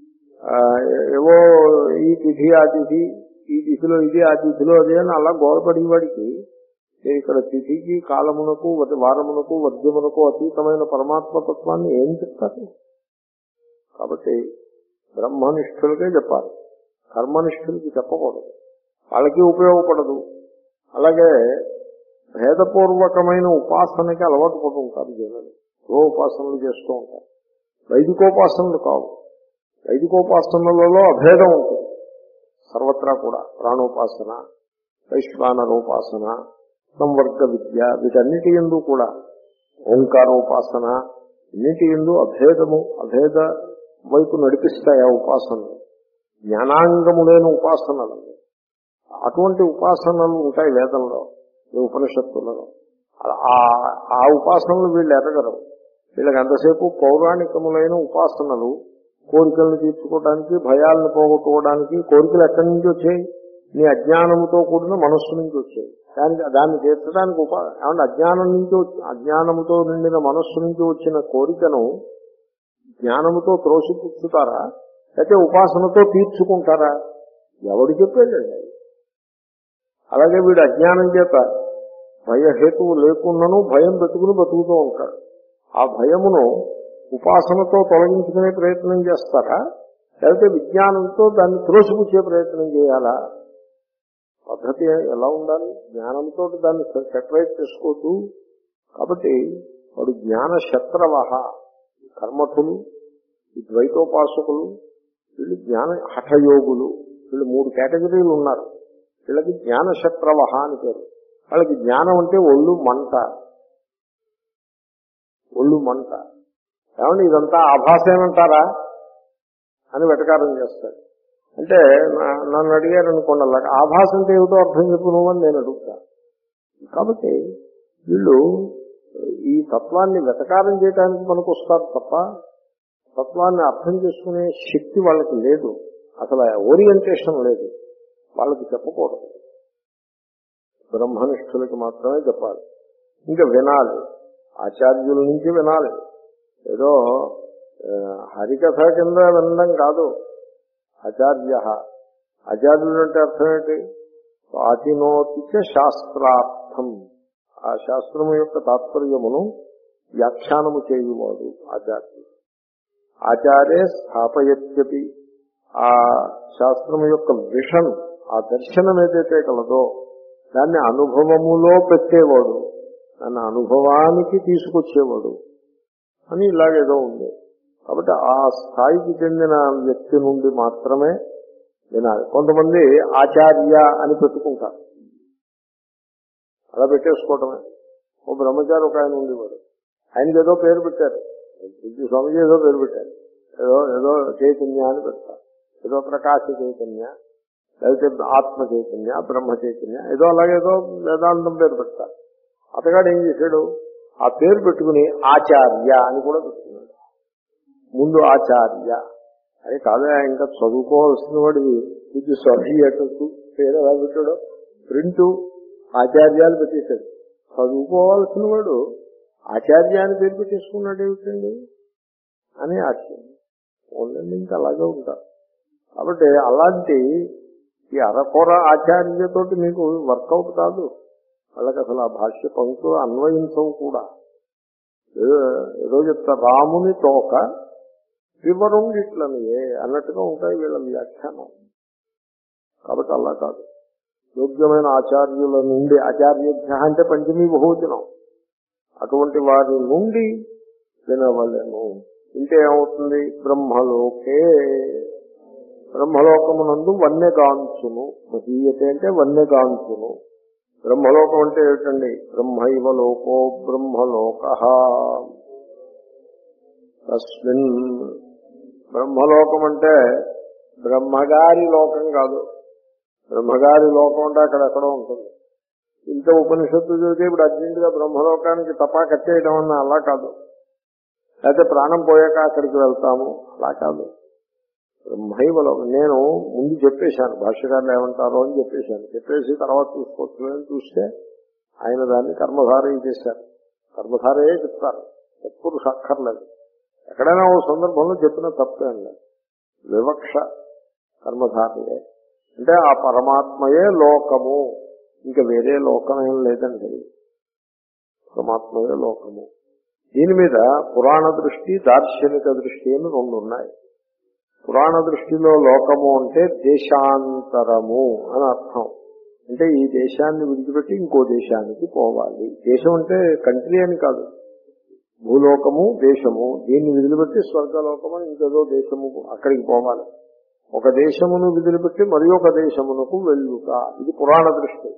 ఏవో ఈ తిథి ఆ తిథి, ఈ తిథిలో ఇది ఆ తిథిలో అదే అని అలా గోడపడి వాడికి ఇక్కడ తిథికి కాలమునకు వారమునకు వర్గమునకు అతీతమైన పరమాత్మతత్వాన్ని ఏం చెప్తారు? కాబట్టి బ్రహ్మనిష్ఠులకే చెప్పాలి, కర్మనిష్ఠులకి చెప్పకూడదు. వాళ్ళకి ఉపయోగపడదు. అలాగే భేదపూర్వకమైన ఉపాసనకి అలవాటు పడుతూ ఉంటారు జనులు. ఓ ఉపాసనలు చేస్తూ ఉంటారు. వైదికోపాసనలు కావు. వైదికోపాసనలలో అభేదం ఉంటుంది సర్వత్రా కూడా. ప్రాణోపాసన, వైశ్వానరోపాసన, సంవర్గ విద్య, వీటన్నిటి యందు కూడా ఓంకారోపాసన, అన్నిటి యందు అభేదము అభేద వైపు నడిపిస్తాయి ఆ ఉపాసనలు. జ్ఞానాంగములైన ఉపాసనలు, అటువంటి ఉపాసనలు ఉంటాయి వేదంలో, ఉపనిషత్తులలో. ఆ ఉపాసనలు వీళ్ళు ఎరగరు. వీళ్ళకి ఎంతసేపు పౌరాణికములైన ఉపాసనలు, కోరికలను తీర్చుకోవడానికి, భయాలను పోగొట్టుకోవడానికి. కోరికలు ఎక్కడి నుంచి వచ్చాయి? నీ అజ్ఞానముతో కూడిన మనస్సు నుంచి వచ్చాయి. దానికి దాన్ని తీర్చడానికి ఉపా ఏమంటే అజ్ఞానం నుంచి అజ్ఞానముతో నిండిన మనస్సు నుంచి వచ్చిన కోరికను జ్ఞానముతో త్రోసిపుచ్చుతారా, అయితే ఉపాసనతో తీర్చుకుంటారా? ఎవడు చెప్పేదండి? అలాగే వీడు అజ్ఞానం చేత భయహేతువు లేకున్నను భయం పెట్టుకుని బతుకుతూ ఉంటాడు. ఆ భయమును ఉపాసనతో తొలగించుకునే ప్రయత్నం చేస్తారా, లేకపోతే విజ్ఞానంతో దాన్ని త్రోసిపుచ్చే ప్రయత్నం చేయాలా? పద్ధతి ఎలా ఉండాలి? జ్ఞానంతో దాన్ని సెపరేట్ చేసుకోవద్దు. కాబట్టి వాడు జ్ఞాన శత్రవహ. కర్మఠులు, ఈ ద్వైతోపాసకులు, వీళ్ళు జ్ఞాన హఠయోగులు, వీళ్ళు మూడు కేటగిరీలు ఉన్నారు. వీళ్ళకి జ్ఞాన శత్రవహ అని పేరు. వాళ్ళకి జ్ఞానం అంటే ఒళ్ళు మంట, ఒళ్ళు మంట. ఏమంటే ఇదంతా ఆభాసేనంటారా అని వెటకారం చేస్తాడు. అంటే నన్ను అడిగారు అనుకోండి, అలాగే ఆభాస అంటే ఏమిటో అర్థం చెప్పు నువ్వు అని నేను అడుగుతా. కాబట్టి వీళ్ళు ఈ తత్వాన్ని వెటకారం చేయడానికి మనకు వస్తారు తప్ప తత్వాన్ని అర్థం చేసుకునే శక్తి వాళ్ళకి లేదు, అసలు ఓరియంటేషన్ లేదు. వాళ్ళకి చెప్పకూడదు, బ్రహ్మనిష్ఠులకి మాత్రమే చెప్పాలి. ఇంకా వినాలి, ఆచార్యుల నుంచి వినాలి. ఏదో హరికథ కింద వినడం కాదు. ఆచార్య, ఆచార్యుడు అంటే అర్థం ఏంటి? పాతినోతిచ శాస్త్రార్థం, ఆ శాస్త్రము యొక్క తాత్పర్యమును వ్యాఖ్యానము చేయువాడు ఆచార్యుడు. ఆచార్య స్థాపయత్యపి, ఆ శాస్త్రము యొక్క విషన్, ఆ దర్శనం ఏదైతే కలదో దాన్ని అనుభవములో పెట్టేవాడు, దాన్ని అనుభవానికి తీసుకొచ్చేవాడు అని ఇలాగేదో ఉంది. కాబట్టి ఆ స్థాయికి చెందిన వ్యక్తి నుండి మాత్రమే వినాలి. కొంతమంది ఆచార్య అని పెట్టుకుంటారు, అలా పెట్టేసుకోవటమే. ఓ బ్రహ్మచారి ఒక ఆయన ఉండేవాడు, ఆయనకి ఏదో పేరు పెట్టారు, స్వామిజీ ఏదో పేరు పెట్టారు, ఏదో ఏదో చైతన్య అని పెడతారు, ఏదో ప్రకాశ చైతన్య, లేకపోతే ఆత్మ చైతన్య, బ్రహ్మ చైతన్య, ఏదో అలాగేదో వేదాంతం పేరు పెడతారు. అతగాడు ఏం చేశాడు, ఆ పేరు పెట్టుకుని ఆచార్య అని కూడా పెట్టుకున్నాడు. ముందు ఆచార్య అదే కాదా, ఇంకా చదువుకోవాల్సిన వాడివి ఇది స్వామి అటు పేరు ఎలా పెట్టాడు, ప్రింటు ఆచార్యాలు పెట్టేశాడు. చదువుకోవాల్సిన వాడు ఆచార్య అని పేరు పెట్టేసుకున్నాడు ఏమిటండి అని ఆశ్చర్యం. ఓన్లండి ఇంకా అలాగే ఉంటారు. కాబట్టి అలాంటి ఈ అరకొర ఆచార్యతోటి మీకు వర్కౌట్ కాదు. వాళ్ళకి అసలు ఆ భాష్య పంక్తులు అన్వయించవు కూడా. ఏదో చెప్తా రాముని తోక వివరుండిట్లనియే అన్నట్టుగా ఉంటాయి వీళ్ళ వ్యాఖ్యానం. కాబట్టి అలా కాదు. యోగ్యమైన ఆచార్యుల నుండి, ఆచార్యభ్య అంటే పంచమీ బహువచనం, అటువంటి వారి నుండి వినవలెను. ఇంటే ఏమవుతుంది? బ్రహ్మలోకే, బ్రహ్మలోకమునందు వన్యగాంచును. మహీయతే అంటే వన్యగాంచును. బ్రహ్మలోకం అంటే ఏమిటండి? బ్రహ్మైవ లోకో బ్రహ్మలోక. తస్మిన్, బ్రహ్మలోకం అంటే బ్రహ్మగారి లోకం కాదు. బ్రహ్మగారి లోకం అంటే అక్కడెక్కడో ఉంటుంది. ఇంత ఉపనిషత్తు చదివితే ఇప్పుడు అర్జెంటుగా బ్రహ్మలోకానికి తపా కట్టేయడం అన్న అలా కాదు. లేకపోతే ప్రాణం పోయాక అక్కడికి వెళ్తాము అలా కాదు. బ్రహ్మైవ లోకం. నేను ముందు చెప్పేశాను, భాష్యకారులు ఏమంటారో అని చెప్పేశాను. చెప్పేసి తర్వాత చూసుకోవచ్చు అని చూస్తే ఆయన దాన్ని కర్మధారయ చేశారు. కర్మధారయే చెప్తారు, ఎప్పుడు సక్కర్లేదు. ఎక్కడైనా ఓ సందర్భంలో చెప్పిన తప్పేం లేదు. వివక్ష కర్మధారయే అంటే ఆ పరమాత్మయే లోకము, ఇంకా వేరే లోకం ఏం లేదండి. పరమాత్మయే లోకము. దీని మీద పురాణ దృష్టి, దార్శనిక దృష్టి అని రెండు ఉన్నాయి. పురాణ దృష్టిలో లోకము అంటే దేశాంతరము అని అర్థం. అంటే ఈ దేశాన్ని విడిచిపెట్టి ఇంకో దేశానికి పోవాలి. దేశం అంటే కంట్రీ అని కాదు, భూలోకము దేశము. దీన్ని విదిలిపెట్టి స్వర్గలోకము ఇంకేదో దేశము అక్కడికి పోవాలి. ఒక దేశమును విదిలిపెట్టి మరి ఒక దేశమునకు వెళ్ళుట, ఇది పురాణ దృష్టి.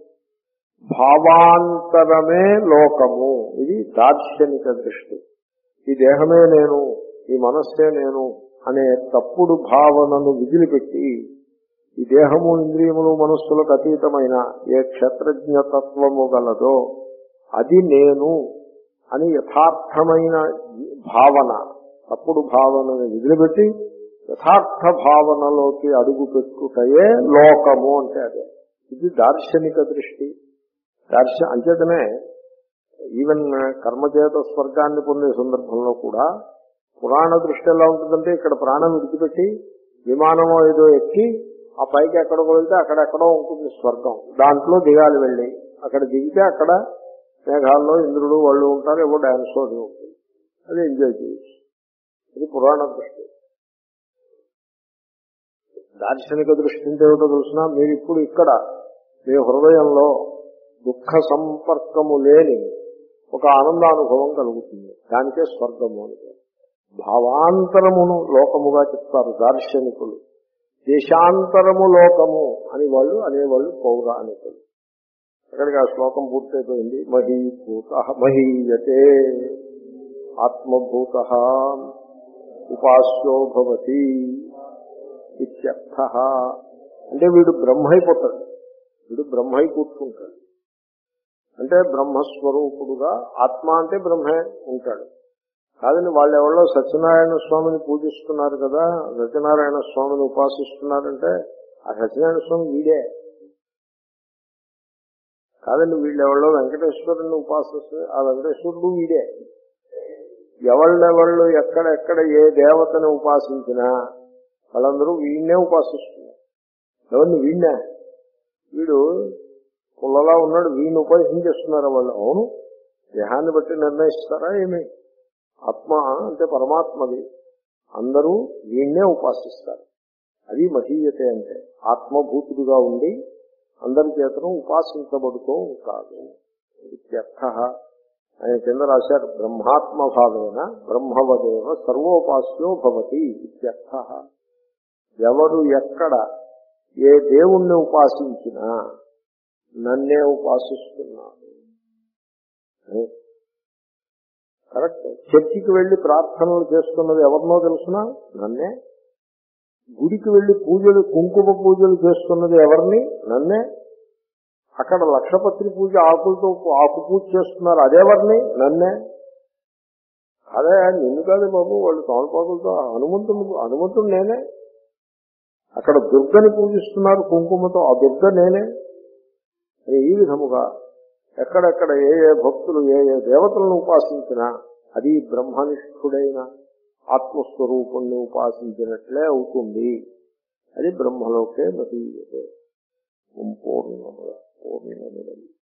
భావాంతరమే లోకము, ఇది దార్శనిక దృష్టి. ఈ దేహమే నేను, ఈ మనస్సే నేను అనే తప్పుడు భావనను విదిలిపెట్టి ఈ దేహము ఇంద్రియములు మనస్సులకు అతీతమైన ఏ క్షేత్రజ్ఞతత్వము గలదో అది నేను అని యథార్థమైన భావన, తప్పుడు భావనను విదిలిపెట్టి యథార్థ భావనలోకి అడుగు పెట్టుటయే లోకము అంటే అదే. ఇది దార్శనిక దృష్టి. దార్శ అంచేతనే ఈవెన్ కర్మచేత స్వర్గాన్ని పొందే సందర్భంలో కూడా పురాణ దృష్టి ఎలా ఉంటుందంటే ఇక్కడ ప్రాణం విడిచిపెట్టి విమానమో ఏదో ఎక్కి ఆ పైకి ఎక్కడికో వెళ్తే అక్కడెక్కడో ఉంటుంది స్వర్గం. దాంట్లో దిగాలి, వెళ్ళి అక్కడ దిగితే అక్కడ మేఘాల్లో ఇంద్రుడు వాళ్ళు ఉంటారు, ఏవో డాన్స్ అది ఉంటుంది, అది ఎంజాయ్ చేయొచ్చు. ఇది పురాణ దృష్టి. దార్శనిక దృష్టి అంటే ఏమిటో తెలుసిన, మీరు ఇప్పుడు ఇక్కడ మీ హృదయంలో దుఃఖ సంపర్కము లేని ఒక ఆనందానుభవం కలుగుతుంది, దానికే స్వర్గము అని. భావాంతరమును లోకముగా చెప్తారు దార్శనికులు. దేశాంతరము లోకము అని వాళ్ళు అనేవాళ్ళు పౌరాణికులు. అక్కడికి ఆ శ్లోకం పూర్తయిపోయింది. మహీభూత మహీయతే ఆత్మభూత ఉపాస్యో భవతి ఇత్యర్థ. అంటే వీడు బ్రహ్మైపోతాడు, వీడు బ్రహ్మై కూర్చుంటాడు. అంటే బ్రహ్మస్వరూపుడుగా ఆత్మ అంటే బ్రహ్మే ఉంటాడు. కాదని వాళ్ళు ఎవరో సత్యనారాయణ స్వామిని పూజిస్తున్నారు కదా, సత్యనారాయణ స్వామిని ఉపాసిస్తున్నారంటే ఆ సత్యనారాయణ స్వామి వీడే కాదండి. వీళ్ళు ఎవరో వెంకటేశ్వరుని ఉపాసిస్తున్నారు, ఆ వెంకటేశ్వరుడు వీడే. ఎవళ్ళెవళ్ళు ఎక్కడెక్కడ ఏ దేవతని ఉపాసించినా వాళ్ళందరూ వీడినే ఉపాసిస్తున్నారు. ఎవరిని? వీడినే. వీడు పుల్లలా ఉన్నాడు, వీడిని ఉపాసించేస్తున్నారా వాళ్ళు? అవును, దేహాన్ని బట్టి నిర్ణయిస్తారా ఏమి? ఆత్మ అంటే పరమాత్మది, అందరూ వీణ్ణే ఉపాసిస్తారు. అది మహీయతే అంటే ఆత్మభూతుడుగా ఉండి అందరి చేతను ఉపాసించబడుతూ ఉంటాడు. ఇత్యర్థ. ఆయన కింద రాశారు, బ్రహ్మాత్మభావేన బ్రహ్మవదేవ సర్వోపాస్యో భవతి ఇత్యర్థ. ఎవరు ఎక్కడ ఏ దేవుణ్ణి ఉపాసించినా నన్నే ఉపాసిస్తున్నారు. కరెక్ట్. చర్చికి వెళ్లి ప్రార్థనలు చేస్తున్నది ఎవరినో తెలుసునా? నన్నే. గుడికి వెళ్లి పూజలు కుంకుమ పూజలు చేస్తున్నది ఎవరిని? నన్నే. అక్కడ లక్షపత్రి పూజ ఆకులతో ఆకు పూజ చేస్తున్నారు, అదేవరిని? నన్నే. అదే నిన్ను కాదు బాబు, వాళ్ళు తోలపాకులతో హనుమంతుడు హనుమంతుడు నేనే. అక్కడ దుర్గని పూజిస్తున్నారు కుంకుమతో, ఆ దుర్గ నేనే. ఈ విధముగా ఎక్కడెక్కడ ఏ ఏ భక్తులు ఏ ఏ దేవతలను ఉపాసించినా అది బ్రహ్మనిష్ఠుడైన ఆత్మస్వరూపుణ్ణి ఉపాసించినట్లే అవుతుంది. అది బ్రహ్మలోకే మహీయతే. పూర్ణముగా పూర్ణముగా